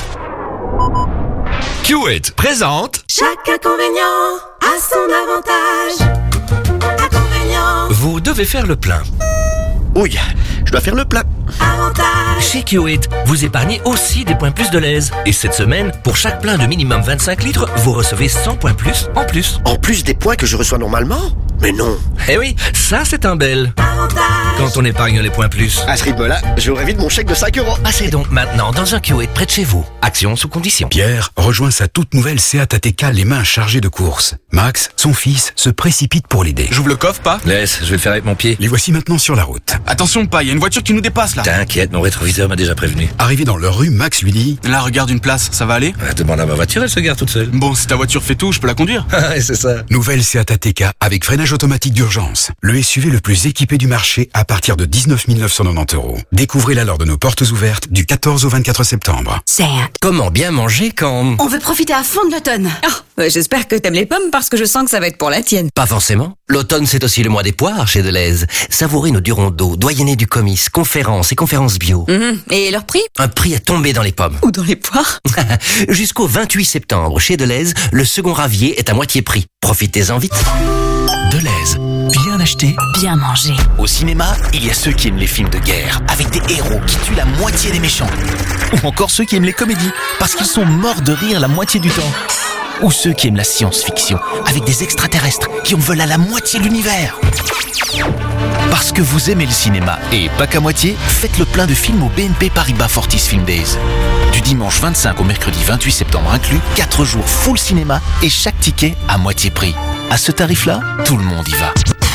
Q8 présente. Chaque inconvénient a son avantage. Inconvénient. Vous devez faire le plein. Oui, je dois faire le plein. Avantage. Chez Q8, vous épargnez aussi des points plus de l'aise. Et cette semaine, pour chaque plein de minimum 25 litres, vous recevez 100 points plus en plus. En plus des points que je reçois normalement? Mais non. Eh oui, ça c'est un bel. Avantage. Quand on épargne les points plus. À ce rythme-là, j'aurai vite mon chèque de 5 €. Passez donc maintenant dans un Q8 près de chez vous. Action sous condition. Pierre rejoint sa toute nouvelle Seat Ateca, les mains chargées de courses. Max, son fils, se précipite pour l'aider. J'ouvre le coffre, pas? Laisse, je vais le faire avec mon pied. Les voici maintenant sur la route. Attention, pas, il y a une voiture qui nous dépasse là. T'inquiète, mon rétroviseur m'a déjà prévenu. Arrivé dans leur rue, Max lui dit: Là, regarde une place, ça va aller? Demande à ma voiture, elle se gare toute seule. Bon, si ta voiture fait tout, je peux la conduire. Ah, c'est ça. Nouvelle Seat Ateca avec freinage automatique d'urgence. Le SUV le plus équipé du marché à partir de 19 990 €. Découvrez-la lors de nos portes ouvertes du 14 au 24 septembre. Seat. Comment bien manger quand... On veut profiter à fond de l'automne. J'espère que t'aimes les pommes parce que je sens que ça va être pour la tienne. Pas forcément. L'automne, c'est aussi le mois des poires chez Deleuze. Savourez nos durons d'eau, doyenné du comice, conférences et conférences bio. Et leur prix? Un prix à tomber dans les pommes. Ou dans les poires? Jusqu'au 28 septembre, chez Deleuze, le second ravier est à moitié prix. Profitez-en vite. Deleuze. Bien acheté, bien mangé. Au cinéma, il y a ceux qui aiment les films de guerre, avec des héros qui tuent la moitié des méchants. Ou encore ceux qui aiment les comédies, parce qu'ils sont morts de rire la moitié du temps. Ou ceux qui aiment la science-fiction, avec des extraterrestres qui en veulent à la moitié de l'univers. Parce que vous aimez le cinéma, et pas qu'à moitié, faites le plein de films au BNP Paribas Fortis Film Days. Du dimanche 25 au mercredi 28 septembre inclus, 4 jours full cinéma et chaque ticket à moitié prix. À ce tarif-là, tout le monde y va.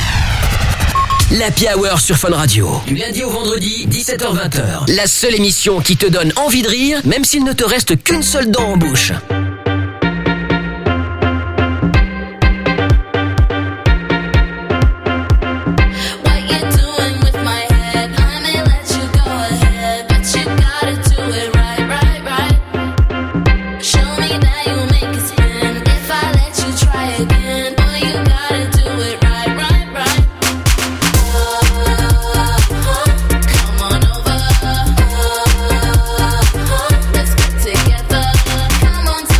L'Happy Hour sur Fun Radio. Du lundi au vendredi, 17h-20h. La seule émission qui te donne envie de rire, même s'il ne te reste qu'une seule dent en bouche. Come on,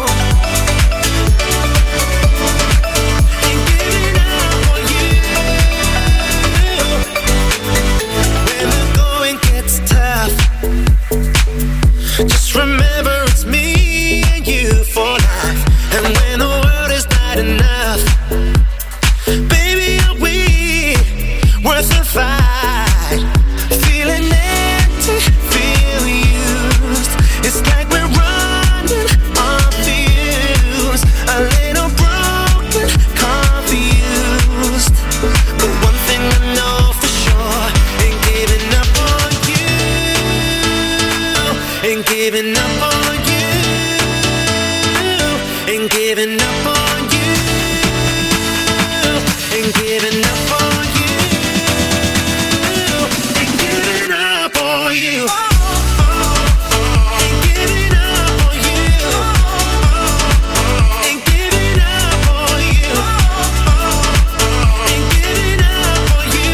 Just remember it's me and you for life. And when the world is not enough, baby, are we worth the fight? Feeling empty, feel used. It's like we're running on fumes, a little broken, confused. But one thing I know for sure, ain't giving up on you. Ain't giving up on you. Ain't giving up on you. Ain't giving up on you. Ain't giving up on you. Ain't giving up on you. Ain't giving up on you. Ain't giving up on you.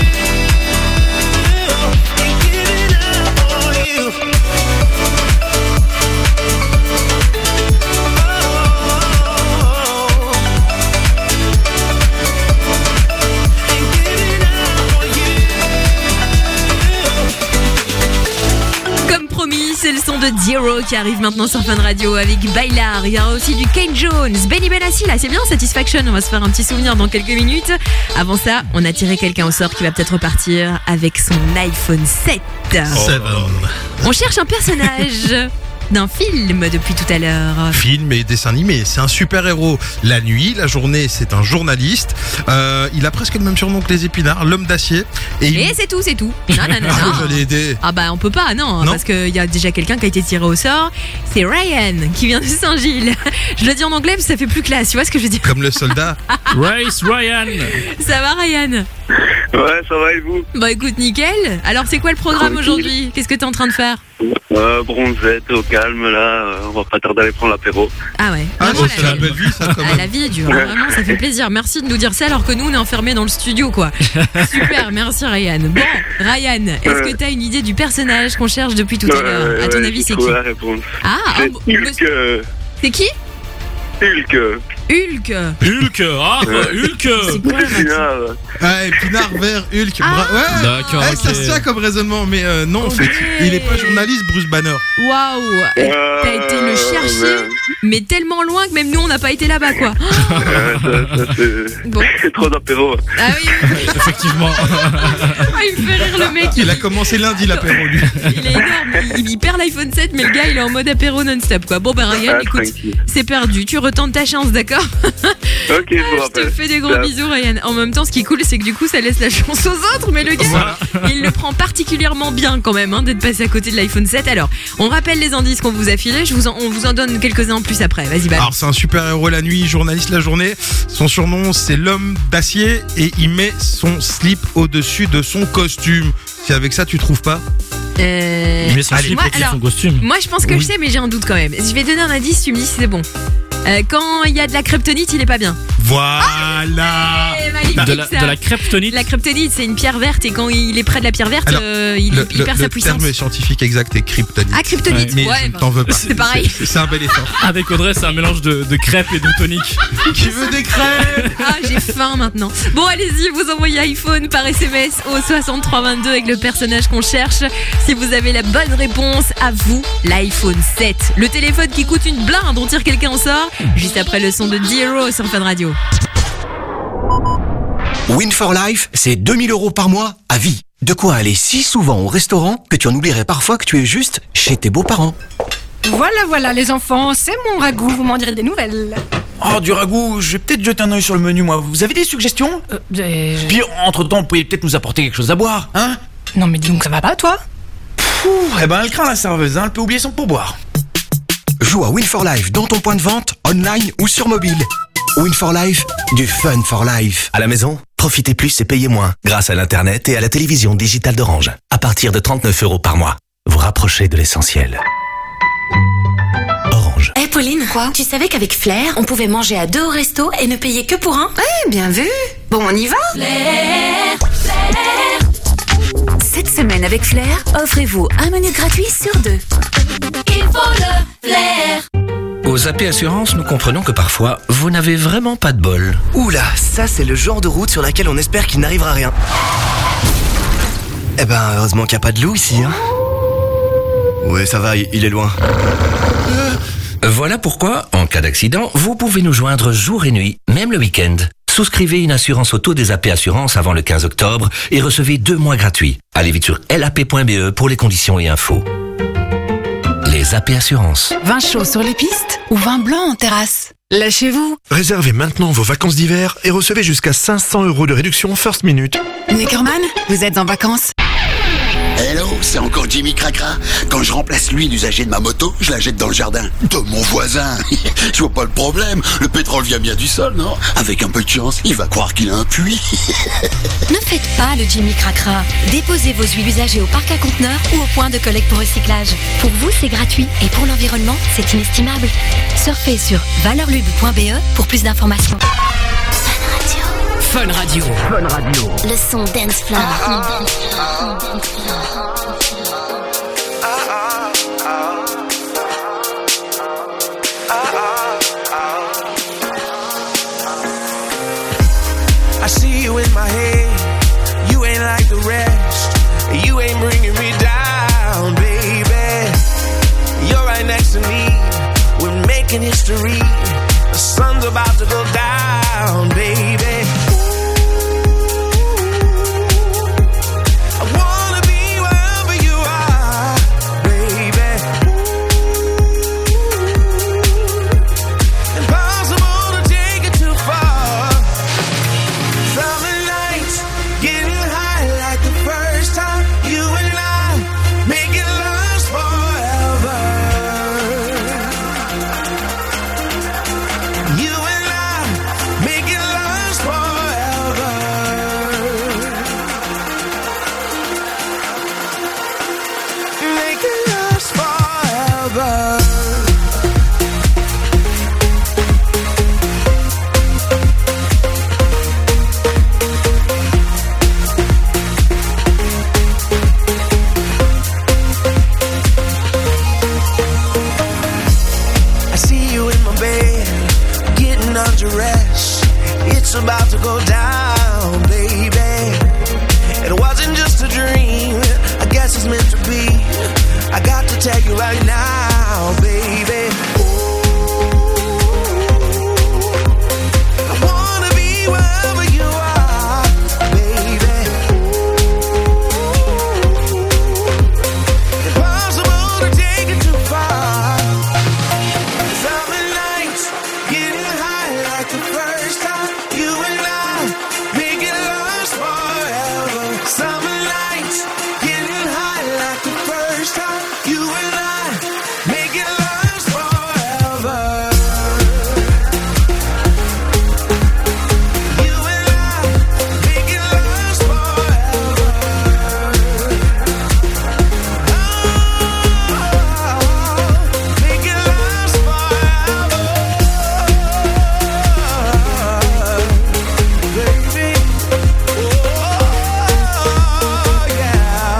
Ain't giving up on you. Oh. Zero qui arrive maintenant sur Fun Radio avec Bailar. Il y aura aussi du Kane Jones, Benny Benassi, là c'est bien, Satisfaction. On va se faire un petit souvenir dans quelques minutes. Avant ça, on a tiré quelqu'un au sort qui va peut-être repartir avec son iPhone 7. On cherche un personnage d'un film depuis tout à l'heure. Film et dessin animé, c'est un super-héros. La nuit, la journée, c'est un journaliste. Il a presque le même surnom que les épinards, l'homme d'acier. Et c'est tout. Non. J'allais aider. Ah bah on peut pas, non. Parce qu'il y a déjà quelqu'un qui a été tiré au sort. C'est Ryan, qui vient de Saint-Gilles. Je le dis en anglais parce que ça fait plus classe, tu vois ce que je veux dire. Comme le soldat. Race Ryan. Ça va Ryan? Ouais, ça va et vous? Bah écoute, nickel. Alors c'est quoi le programme aujourd'hui? Qu'est-ce que t'es en train de faire? Bronzette, au calme là, on va pas tarder à aller prendre l'apéro. Ah ouais. C'est la belle vie ça quand même. La vie est dure, vraiment ça fait plaisir. Merci de nous dire ça alors que nous on est enfermés dans le studio quoi. Super, merci Ryan. Bon, Ryan, est-ce que t'as une idée du personnage qu'on cherche depuis tout à l'heure? À ton avis c'est qui? La réponse. C'est Hulk. C'est qui? Hulk. Hulk. C'est quoi Épinard vert, Hulk. Ah. D'accord, ça se tient comme raisonnement, mais non en fait, il est pas journaliste, Bruce Banner. Waouh, t'as été le chercher, mais tellement loin que même nous on n'a pas été là-bas quoi. Bon. C'est trop d'apéro. Ah oui. Effectivement. Il me fait rire le mec. Il a commencé lundi l'apéro lui. Il est énorme, il perd l'iPhone 7 mais le gars il est en mode apéro non-stop quoi. Bon bah Ryan, écoute, c'est perdu, tu retentes ta chance, d'accord? Ok, je te fais des gros bisous Ryan. En même temps ce qui est cool c'est que du coup ça laisse la chance aux autres, mais le gars il le prend particulièrement bien quand même d'être passé à côté de l'iPhone 7. Alors on rappelle les indices qu'on vous a filés, on vous en donne quelques-uns en plus après, vas-y balance. Alors c'est un super héros la nuit, journaliste la journée. Son surnom c'est l'homme d'acier et il met son slip au-dessus de son costume. Si avec ça tu trouves pas? Il met son slip au-dessus de son costume. Moi je pense que je sais mais j'ai un doute quand même. Je vais donner un indice, tu me dis si c'est bon. Quand il y a de la kryptonite, il est pas bien. Voilà. De la kryptonite. La kryptonite, c'est une pierre verte et quand il est près de la pierre verte, il perd sa puissance. Le terme scientifique exact est kryptonite. Ah, kryptonite. Mais t'en veux pas. C'est pareil. C'est un bel effort. Avec Audrey, c'est un mélange de crêpes et de tonique. Qui veut des crêpes? Ah, j'ai faim maintenant. Bon, allez-y, vous envoyez iPhone par SMS au 6322 avec le personnage qu'on cherche. Si vous avez la bonne réponse, à vous l'iPhone 7. Le téléphone qui coûte une blinde, on tire quelqu'un en sort. Juste après le son de Zero sur Fun Radio. Win for Life, c'est 2000 € par mois à vie. De quoi aller si souvent au restaurant que tu en oublierais parfois que tu es juste chez tes beaux-parents. Voilà les enfants, c'est mon ragoût, vous m'en direz des nouvelles. Oh, du ragoût, je vais peut-être jeter un œil sur le menu, moi. Vous avez des suggestions? Puis, entre-temps, vous pouvez peut-être nous apporter quelque chose à boire, hein? Non mais dis donc, ça va pas, toi? Eh ben, elle craint la serveuse, hein, elle peut oublier son pourboire. Joue à Win for Life dans ton point de vente, online ou sur mobile. Win for Life, du fun for life. À la maison, profitez plus et payez moins grâce à l'internet et à la télévision digitale d'Orange. À partir de 39 € par mois, vous rapprochez de l'essentiel. Orange. Hey Pauline, quoi? Tu savais qu'avec Flair, on pouvait manger à 2 au resto et ne payer que pour un? Ouais, bien vu. Bon, on y va? Flair. Cette semaine avec Flair, offrez-vous un menu gratuit sur 2. Il faut le Flair. Aux AP Assurances, nous comprenons que parfois, vous n'avez vraiment pas de bol. Oula, ça c'est le genre de route sur laquelle on espère qu'il n'arrivera rien. Eh ben, heureusement qu'il n'y a pas de loup ici, hein. Ouais, ça va, il est loin. Voilà pourquoi, en cas d'accident, vous pouvez nous joindre jour et nuit, même le week-end. Souscrivez une assurance auto des AP Assurances avant le 15 octobre et recevez 2 mois gratuits. Allez vite sur lap.be pour les conditions et infos. Les AP Assurances. Vin chaud sur les pistes ou vin blanc en terrasse? Lâchez-vous. Réservez maintenant vos vacances d'hiver et recevez jusqu'à 500 € de réduction First Minute. Neckerman, vous êtes en vacances? Hello, c'est encore Jimmy Cracra. Quand je remplace l'huile usagée de ma moto, je la jette dans le jardin de mon voisin. Je vois pas le problème. Le pétrole vient bien du sol, non? Avec un peu de chance, il va croire qu'il a un puits. Ne faites pas le Jimmy Cracra. Déposez vos huiles usagées au parc à conteneurs ou au point de collecte pour recyclage. Pour vous, c'est gratuit et pour l'environnement, c'est inestimable. Surfez sur valeurlube.be pour plus d'informations. Fun Radio. Fun Radio. Le son dance floor. I see you in my head. You ain't like the rest. You ain't bringing me down, baby. destiny. We're making history. The sun's about to go down, baby. I wanna be wherever you are, baby. Impossible to take it too far. Summer nights, getting high like the first time. You and I make it last forever. You and I make it last forever. Make it last forever. I see you in my bed, getting undressed. It's about to go down, baby. It wasn't just a dream, I guess it's meant to be. I got to tell you right now, baby. I wanna be wherever you are, baby. Impossible to take it too far. Summer nights, getting high like the first time. You and I make it last forever. Summer nights, getting high like the first time. You and I make it last forever. You and I make it last forever. Make it last forever, baby. Oh, yeah.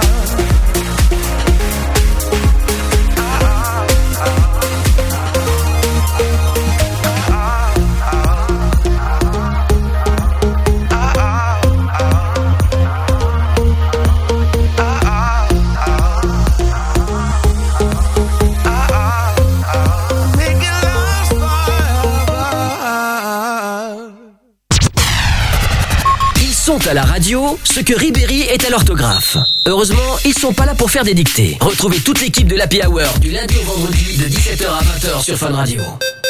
Make it last forever. Ils sont à la radio, ce que Ribéry est à l'orthographe. Heureusement, ils sont pas là pour faire des dictées. Retrouvez toute l'équipe de l'Happy Hour du lundi au vendredi de 17h à 20h sur Fun Radio.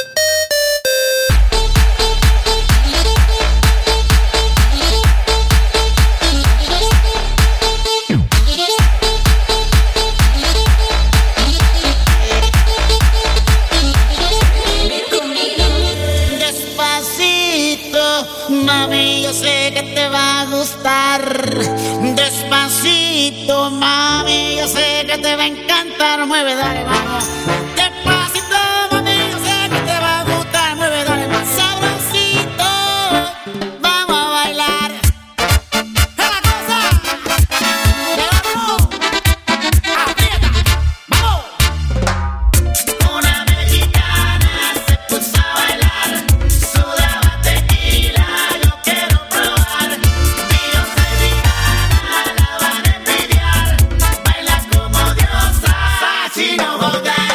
Despacito, mami, yo sé que te va a gustar. Despacito, mami, yo sé que te va a encantar. Mueve, dale, vamos. Despacito, mami, yo sé que te va a gustar. Mueve, dale, más sabrosito. Vamos a bailar. ¡Es la cosa! ¡Vámonos! ¡Aprieta! ¡Vamos! Una mexicana se puso a bailar. Sudaba tequila, yo quiero probar. Yo soy vegana, la van a envidiar. Baila como diosa, así no jodas.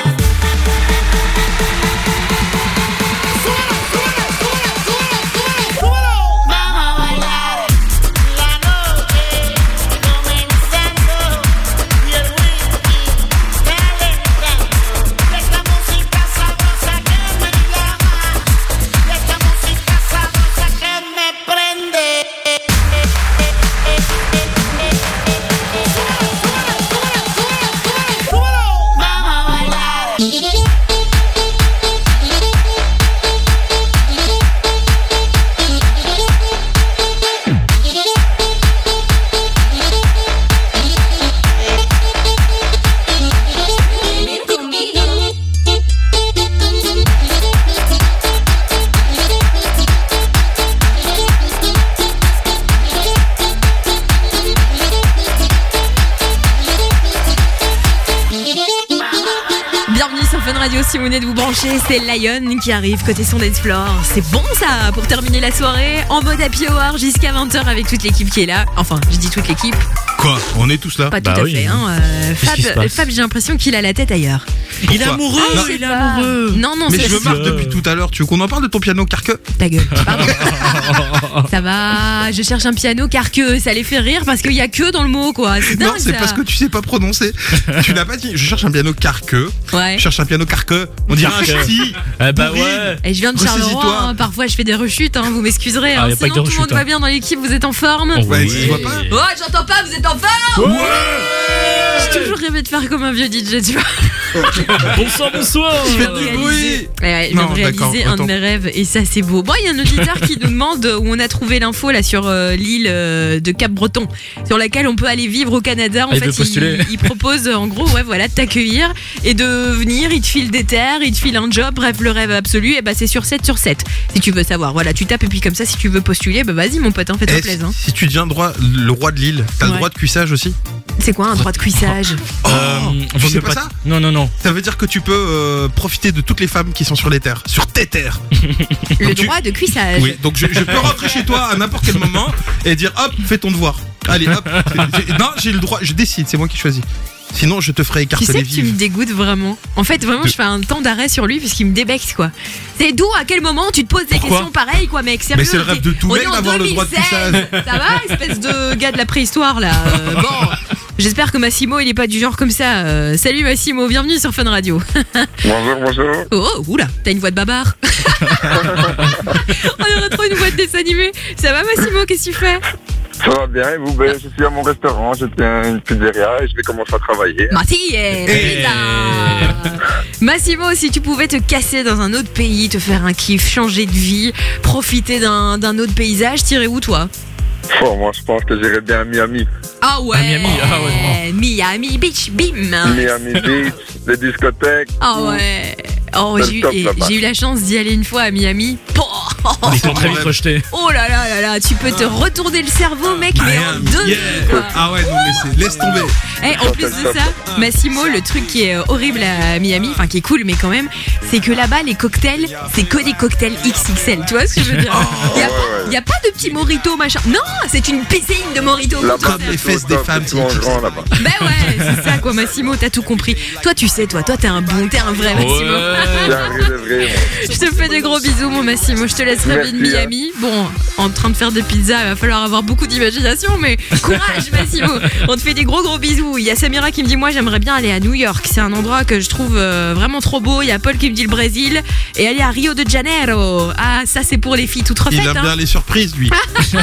Súbelo, súbelo, súbelo, súbelo, súbelo. Vamos a bailar la noche comenzando y el whisky calentando. Esta música sabrosa que me llama, esta música sabrosa que me prende. Súbelo, súbelo, súbelo, súbelo, súbelo. Vamos a bailar. Bienvenue sur Fun Radio, si vous venez de vous brancher, c'est Lion qui arrive côté son Dance Floor. C'est bon ça, pour terminer la soirée, en mode Happy Hour jusqu'à 20h avec toute l'équipe qui est là. Enfin, je dis toute l'équipe, Quoi ? On est tous là. Pas tout à fait. Fab, j'ai l'impression qu'il a la tête ailleurs. Pourquoi ? Il est amoureux, il est amoureux. Non, Mais c'est je me marre depuis tout à l'heure. Tu veux qu'on en parle de ton piano carqueux ? Ta gueule. Pardon. Ça va, je cherche un piano carqueux. Ça les fait rire parce qu'il y a que dans le mot, quoi. C'est dingue. Non, c'est parce que tu sais pas prononcer. Tu n'as pas dit. Je cherche un piano carqueux. Ouais. Je cherche un piano carqueux. On dirait un ch'ti. Bah ouais. Et je viens de Charleroi. Hein. Parfois, je fais des rechutes. Hein. Vous m'excuserez. Hein. Sinon, tout le monde va bien dans l'équipe. Vous êtes en forme. Ouais, tu vois pas ? Oh, j'entends pas. Vous êtes en forme. Ouais. J'ai toujours rêvé de faire comme un vieux DJ, tu vois. Bonsoir. Je fais du bruit. Ouais, je viens de réaliser un de mes rêves et ça c'est beau. Bon, il y a un auditeur qui nous demande où on a trouvé l'info là sur l'île de Cap-Breton, sur laquelle on peut aller vivre au Canada. En fait, il propose en gros, de t'accueillir et de venir. Il te file des terres, il te file un job. Bref, le rêve absolu. Et c'est sur 7 sur 7. Si tu veux savoir, voilà, tu tapes et puis comme ça, si tu veux postuler, vas-y mon pote, fais-toi plaisir. Si tu deviens le roi de l'île, t'as le droit de cuissage aussi. C'est quoi un droit de cuissage? Tu sais pas ça? Non. Ça veut dire que tu peux profiter de toutes les femmes qui sont sur les terres, sur tes terres. Le droit de cuissage. Oui, donc je peux rentrer chez toi à n'importe quel moment et dire hop, fais ton devoir. Allez, hop. Non, j'ai le droit, je décide, c'est moi qui choisis. Sinon, je te ferai écarteler vive. Tu sais que tu me dégoûtes vraiment. En fait, vraiment, je fais un temps d'arrêt sur lui puisqu'il me débecte, quoi. C'est d'où, à quel moment tu te poses des questions pareilles, quoi, mec? Sérieux. Mais c'est le rêve de tout mec d'avoir le droit de cuissage. Ça va, espèce de gars de la préhistoire, là. Bon, j'espère que Massimo, il est pas du genre comme ça. Salut Massimo, bienvenue sur Fun Radio. Bonjour. Oh, oula, t'as une voix de babard. On dirait trop une voix de dessin animé. Ça va Massimo, qu'est-ce que tu fais? Ça va bien, et vous? Je suis à mon restaurant, je tiens une pizzeria et je vais commencer à travailler. Massimo, si tu pouvais te casser dans un autre pays, te faire un kiff, changer de vie, profiter d'un autre paysage, t'irais où toi? Moi je pense que j'irais bien à Miami. Ah ouais, à Miami, Miami Beach, bim. Miami Beach, les discothèques. Ah ouais. Oh, j'ai eu la chance d'y aller une fois à Miami. Ils sont très vite rejetés. Oh là là, tu peux te retourner le cerveau, mec, mais en deux. Quoi. Ah ouais, non mais laisse tomber. En plus de ça, Massimo, le truc qui est horrible à Miami, enfin qui est cool, mais quand même, c'est que là-bas les cocktails, c'est que des cocktails XXL. Tu vois ce que je veux dire? Il y a pas de petits mojitos machin. Non, c'est une piscine de mojitos. Comme les fesses des femmes, c'est grand là-bas. Ben ouais, c'est ça quoi, Massimo, t'as tout compris. Toi, tu sais, toi t'es un vrai Massimo. Je te fais des gros bisous, mon Massimo. Je te laisse rêver de Miami. Bon, en train de faire des pizzas, il va falloir avoir beaucoup d'imagination, mais courage, Massimo. On te fait des gros bisous. Il y a Samira qui me dit, moi, j'aimerais bien aller à New York. C'est un endroit que je trouve vraiment trop beau. Il y a Paul qui me dit le Brésil et aller à Rio de Janeiro. Ah, ça, c'est pour les filles toutes refaites. Il aime bien les surprises, lui.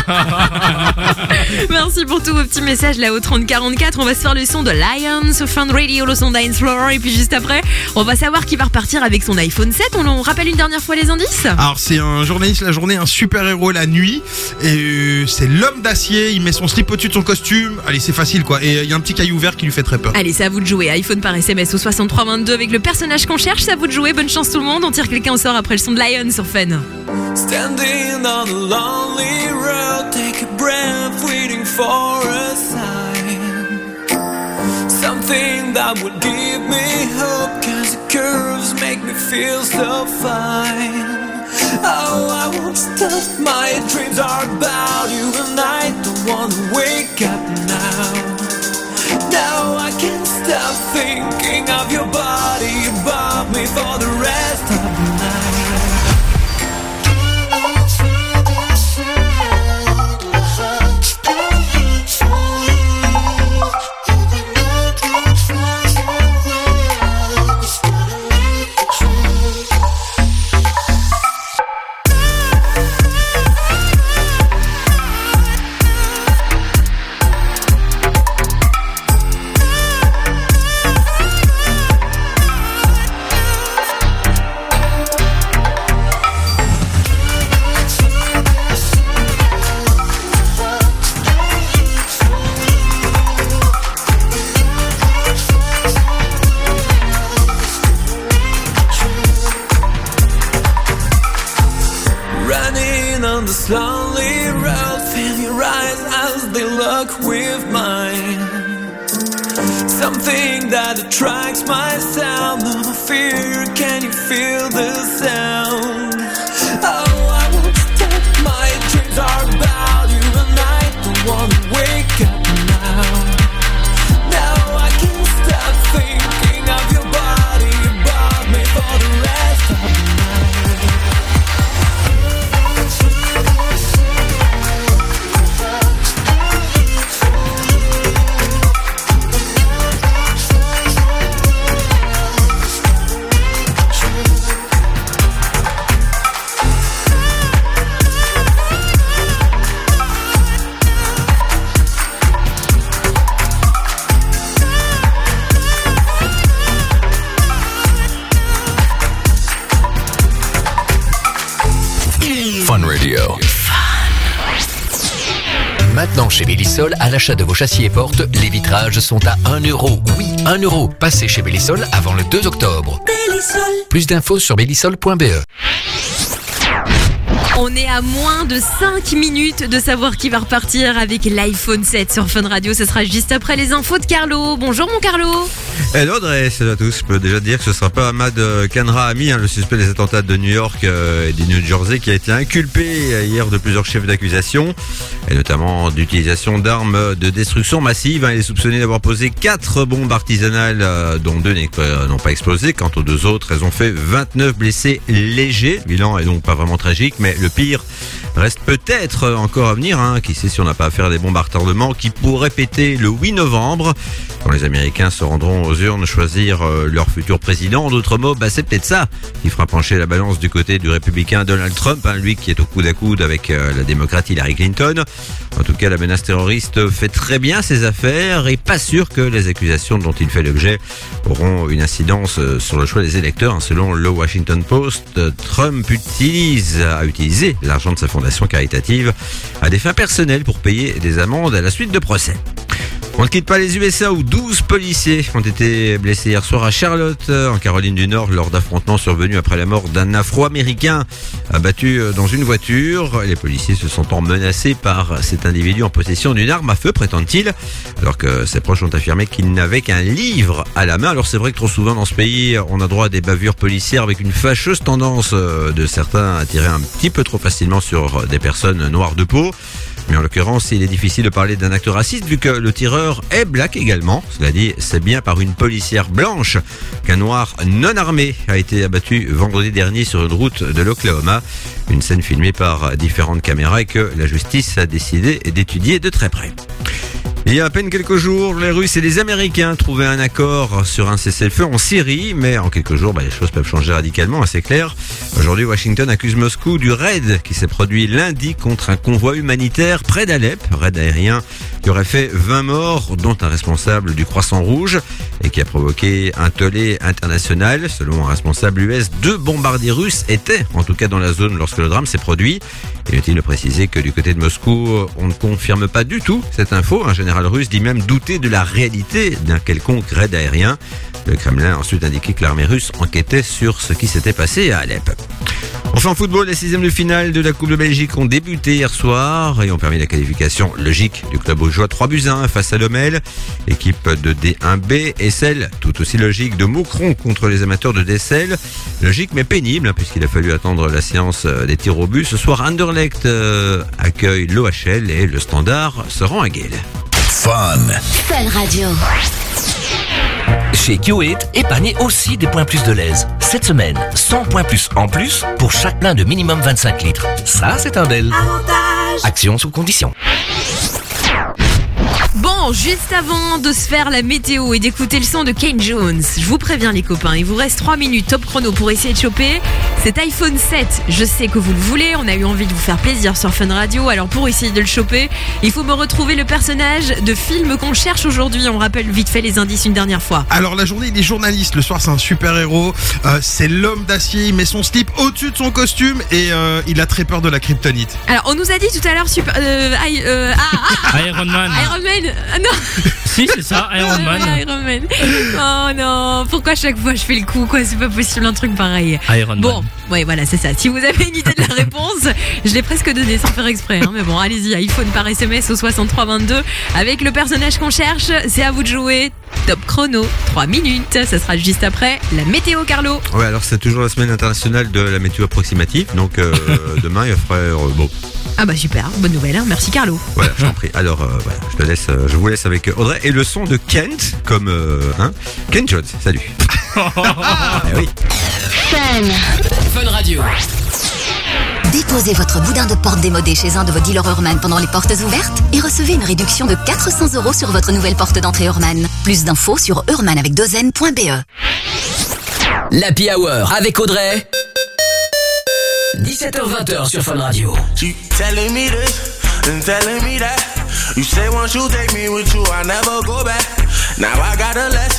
Merci pour tous vos petits messages là au 3044. On va se faire le son de Lions au Fun Radio, le son Dance Floor. Et puis juste après, on va savoir qui va repartir avec son iPhone 7. On rappelle une dernière fois les indices. Alors c'est un journaliste la journée, un super-héros la nuit. Et c'est l'homme d'acier, il met son slip au-dessus de son costume. Allez, c'est facile quoi. Et il y a un petit caillou vert qui lui fait très peur. Allez, c'est à vous de jouer. iPhone par SMS au 6322 avec le personnage qu'on cherche. C'est à vous de jouer. Bonne chance tout le monde. On tire quelqu'un au sort après le son de Lions sur Fun. Standing on a lonely road, take a breath, waiting for a sign. Something that would give me hope, cause the curves make me feel so fine. Oh, I won't stop, my dreams are about you, and I don't wanna wake up now. Now I can't stop thinking of your body above me for the rest of the night. Slowly road, feel your eyes as they look with mine. Something that attracts my sound of a fear, can you feel the sound? Oh, I won't stop, my dreams are about you, and I don't wanna wake up now. Maintenant, chez Bellisol, à l'achat de vos châssis et portes, les vitrages sont à 1 euro. Oui, 1 euro. Passez chez Bellisol avant le 2 octobre. Bellisol. Plus d'infos sur bellisol.be. On est à moins de 5 minutes de savoir qui va repartir avec l'iPhone 7 sur Fun Radio. Ce sera juste après les infos de Carlo. Bonjour mon Carlo. Hello Audrey, salut à tous. Je peux déjà dire que ce sera pas Ahmad Kanrahami, le suspect des attentats de New York et du New Jersey, qui a été inculpé hier de plusieurs chefs d'accusation, et notamment d'utilisation d'armes de destruction massive. Il est soupçonné d'avoir posé 4 bombes artisanales, dont 2 n'ont pas explosé. Quant aux 2 autres, elles ont fait 29 blessés légers. Le bilan est donc pas vraiment tragique, mais le pire reste peut-être encore à venir. Qui sait si on n'a pas affaire à des bombes à retardement qui pourraient péter le 8 novembre, quand les Américains se rendront aux urnes choisir leur futur président. En d'autres mots, c'est peut-être ça qui fera pencher la balance du côté du républicain Donald Trump, lui qui est au coude à coude avec la démocrate Hillary Clinton. En tout cas, la menace terroriste fait très bien ses affaires et pas sûr que les accusations dont il fait l'objet auront une incidence sur le choix des électeurs. Selon le Washington Post, Trump a utilisé l'argent de sa fondation caritative à des fins personnelles pour payer des amendes à la suite de procès. On ne quitte pas les USA où 12 policiers ont été blessés hier soir à Charlotte, en Caroline du Nord, lors d'affrontements survenus après la mort d'un Afro-Américain abattu dans une voiture. Les policiers se sentant menacés par cet individu en possession d'une arme à feu, prétend-il, alors que ses proches ont affirmé qu'il n'avait qu'un livre à la main. Alors c'est vrai que trop souvent dans ce pays, on a droit à des bavures policières avec une fâcheuse tendance de certains à tirer un petit peu trop facilement sur des personnes noires de peau. Mais en l'occurrence, il est difficile de parler d'un acte raciste vu que le tireur est black également. Cela dit, c'est bien par une policière blanche qu'un noir non armé a été abattu vendredi dernier sur une route de l'Oklahoma. Une scène filmée par différentes caméras et que la justice a décidé d'étudier de très près. Il y a à peine quelques jours, les Russes et les Américains trouvaient un accord sur un cessez-le-feu en Syrie, mais en quelques jours, les choses peuvent changer radicalement, c'est clair. Aujourd'hui, Washington accuse Moscou du raid qui s'est produit lundi contre un convoi humanitaire près d'Alep, raid aérien qui aurait fait 20 morts, dont un responsable du Croissant Rouge, et qui a provoqué un tollé international. Selon un responsable US, 2 bombardiers russes étaient, en tout cas dans la zone lorsque le drame s'est produit. Inutile de préciser que du côté de Moscou, on ne confirme pas du tout cette info. Un général russe dit même douter de la réalité d'un quelconque raid aérien. Le Kremlin a ensuite indiqué que l'armée russe enquêtait sur ce qui s'était passé à Alep. Enfin en football, les 6e de finale de la Coupe de Belgique ont débuté hier soir et ont permis la qualification logique du club augeois 3-1 face à Lommel. Équipe de D1B et celle tout aussi logique de Moucron contre les amateurs de Dessel. Logique mais pénible puisqu'il a fallu attendre la séance des tirs au but. Ce soir, Anderlecht accueille l'OHL et le Standard se rend à Geel. Fun Radio. Chez Q8, épargnez aussi des points plus de l'aise. Cette semaine, 100 points plus en plus pour chaque plein de minimum 25 litres. Ça, c'est un bel avantage. Action sous condition. Bon, juste avant de se faire la météo et d'écouter le son de Kane Jones, je vous préviens les copains, il vous reste 3 minutes top chrono pour essayer de choper cet iPhone 7. Je sais que vous le voulez, on a eu envie de vous faire plaisir sur Fun Radio, alors pour essayer de le choper, il faut me retrouver le personnage de film qu'on cherche aujourd'hui. On rappelle vite fait les indices une dernière fois. Alors la journée il est journaliste, le soir c'est un super héros, c'est l'homme d'acier, il met son slip au-dessus de son costume et il a très peur de la kryptonite. Alors on nous a dit tout à l'heure Iron Man. Non. Si c'est ça, Iron Man. Iron Man. Oh non, pourquoi chaque fois je fais le coup quoi, c'est pas possible un truc pareil. Iron Man. Bon, ouais voilà c'est ça. Si vous avez une idée de la réponse, je l'ai presque donné sans faire exprès. Mais bon, allez-y, iPhone par SMS au 6322 avec le personnage qu'on cherche. C'est à vous de jouer. Top chrono, 3 minutes. Ça sera juste après la météo, Carlo. Ouais, alors c'est toujours la semaine internationale de la météo approximative. Donc demain il ferait beau. Ah bah super, bonne nouvelle, hein. Merci Carlo. Voilà, je t'en prie. Alors voilà, je vous laisse avec Audrey et le son de Kent comme Kent Jones. Salut. Oui. Fun Radio. Déposez votre boudin de porte démodé chez un de vos dealers Hurman pendant les portes ouvertes et recevez une réduction de 400 € sur votre nouvelle porte d'entrée Hurman. Plus d'infos sur hurman.be. L'Happy Hour avec Audrey. 17h-20h sur Fun Radio. She telling me this and telling me that. You say once you take me with you, I never go back. Now I got a lesson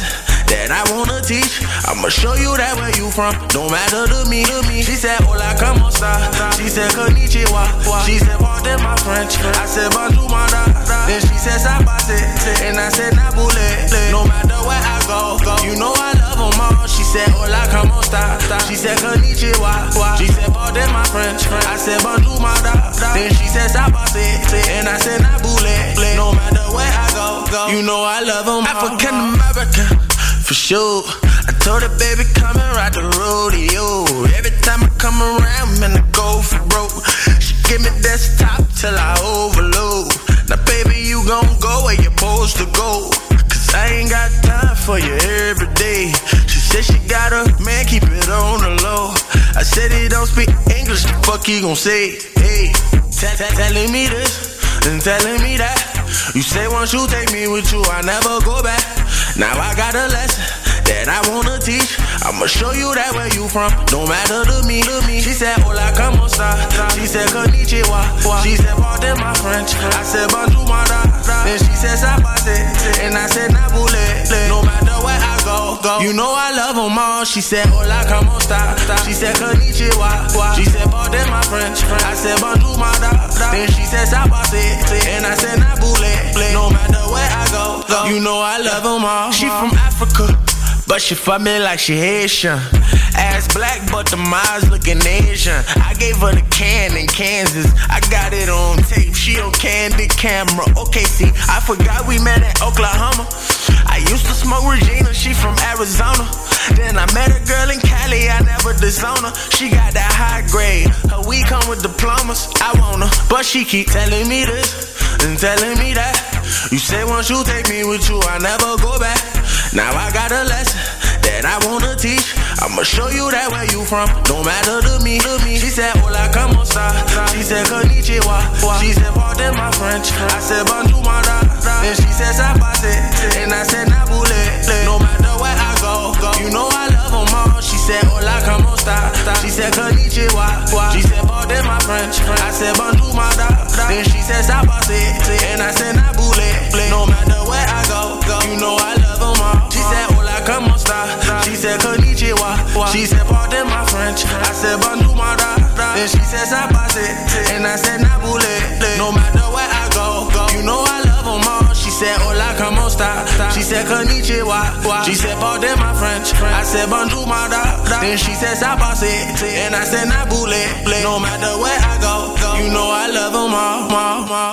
that I wanna teach. I'ma show you that where you from, don't matter to me. She said, hola, como esta? She said, konnichiwa. She said, pardon my French. I said, bonjour, mada. Then she said, sabase. And I said, nabule. No matter where I go, you know I love them all. She said, hola, como esta? She said, konnichiwa. She said, pardon my French. I said, bonjour, mada. Then she said, sabase. And I said, nabule. No matter where I go, you know I love them all. African American, for sure. I told her, baby, come and ride the rodeo. Every time I come around, man, I go for broke. She give me desktop till I overload. Now, baby, you gon' go where you're supposed to go. Cause I ain't got time for you every day. She said she got a man, keep it on the low. I said he don't speak English, the fuck he gon' say? Hey, telling me this and telling me that. You say once you take me with you, I never go back. Now I got a lesson that I wanna teach. I'ma show you that where you from, don't matter to me. She said, hola, como esta? She said, konnichiwa. She said, pardon my French. I said, bonjour, mada. Then she said, sabase. And I said, nabule. No matter where I go, you know I love them all. She said, hola, como esta? She said, konnichiwa. She said, pardon my French. I said, bonjour, mada. Then she said, sabase. And I said, nabule. No matter where I go, you know I love them all. She from Africa, but she fuck me like she Haitian. Ass black, but the eyes looking Asian. I gave her the can in Kansas. I got it on tape, she on candid camera. Okay, see, I forgot we met in Oklahoma. I used to smoke Regina, she from Arizona. Then I met a girl in Cali, I never disown her. She got that high grade, her weed come with diplomas. I want her, but she keep telling me this and telling me that. You say once you take me with you, I never go back. Now I got a lesson that I wanna teach. I'ma show you that where you from, don't matter to me. She said, hola, como esta? She said, konnichiwa. She said, pardon my French. I said, bonjour, mada. Then she said, sabase. And I said, nabule. No matter where I go, you know I love them all. She said, hola, como esta? She said, konnichiwa. She said, pardon my French. I said, bonjour, mada. Then she said, sabase. And I said, nabule. No matter where I go, you know I love them all. She said, hola, como esta? She said, konnichiwa. She said, pardon my French. I said, bonjour, mada. Then she said, sabase. And I said, nabule. No matter where I go, you know I love them all. She said, hola, como esta? She said, konnichiwa. She said, pardon my French. I said, bonjour, mada. Then she said, sabase. And I said, nabule. No matter where I go, you know I love them all.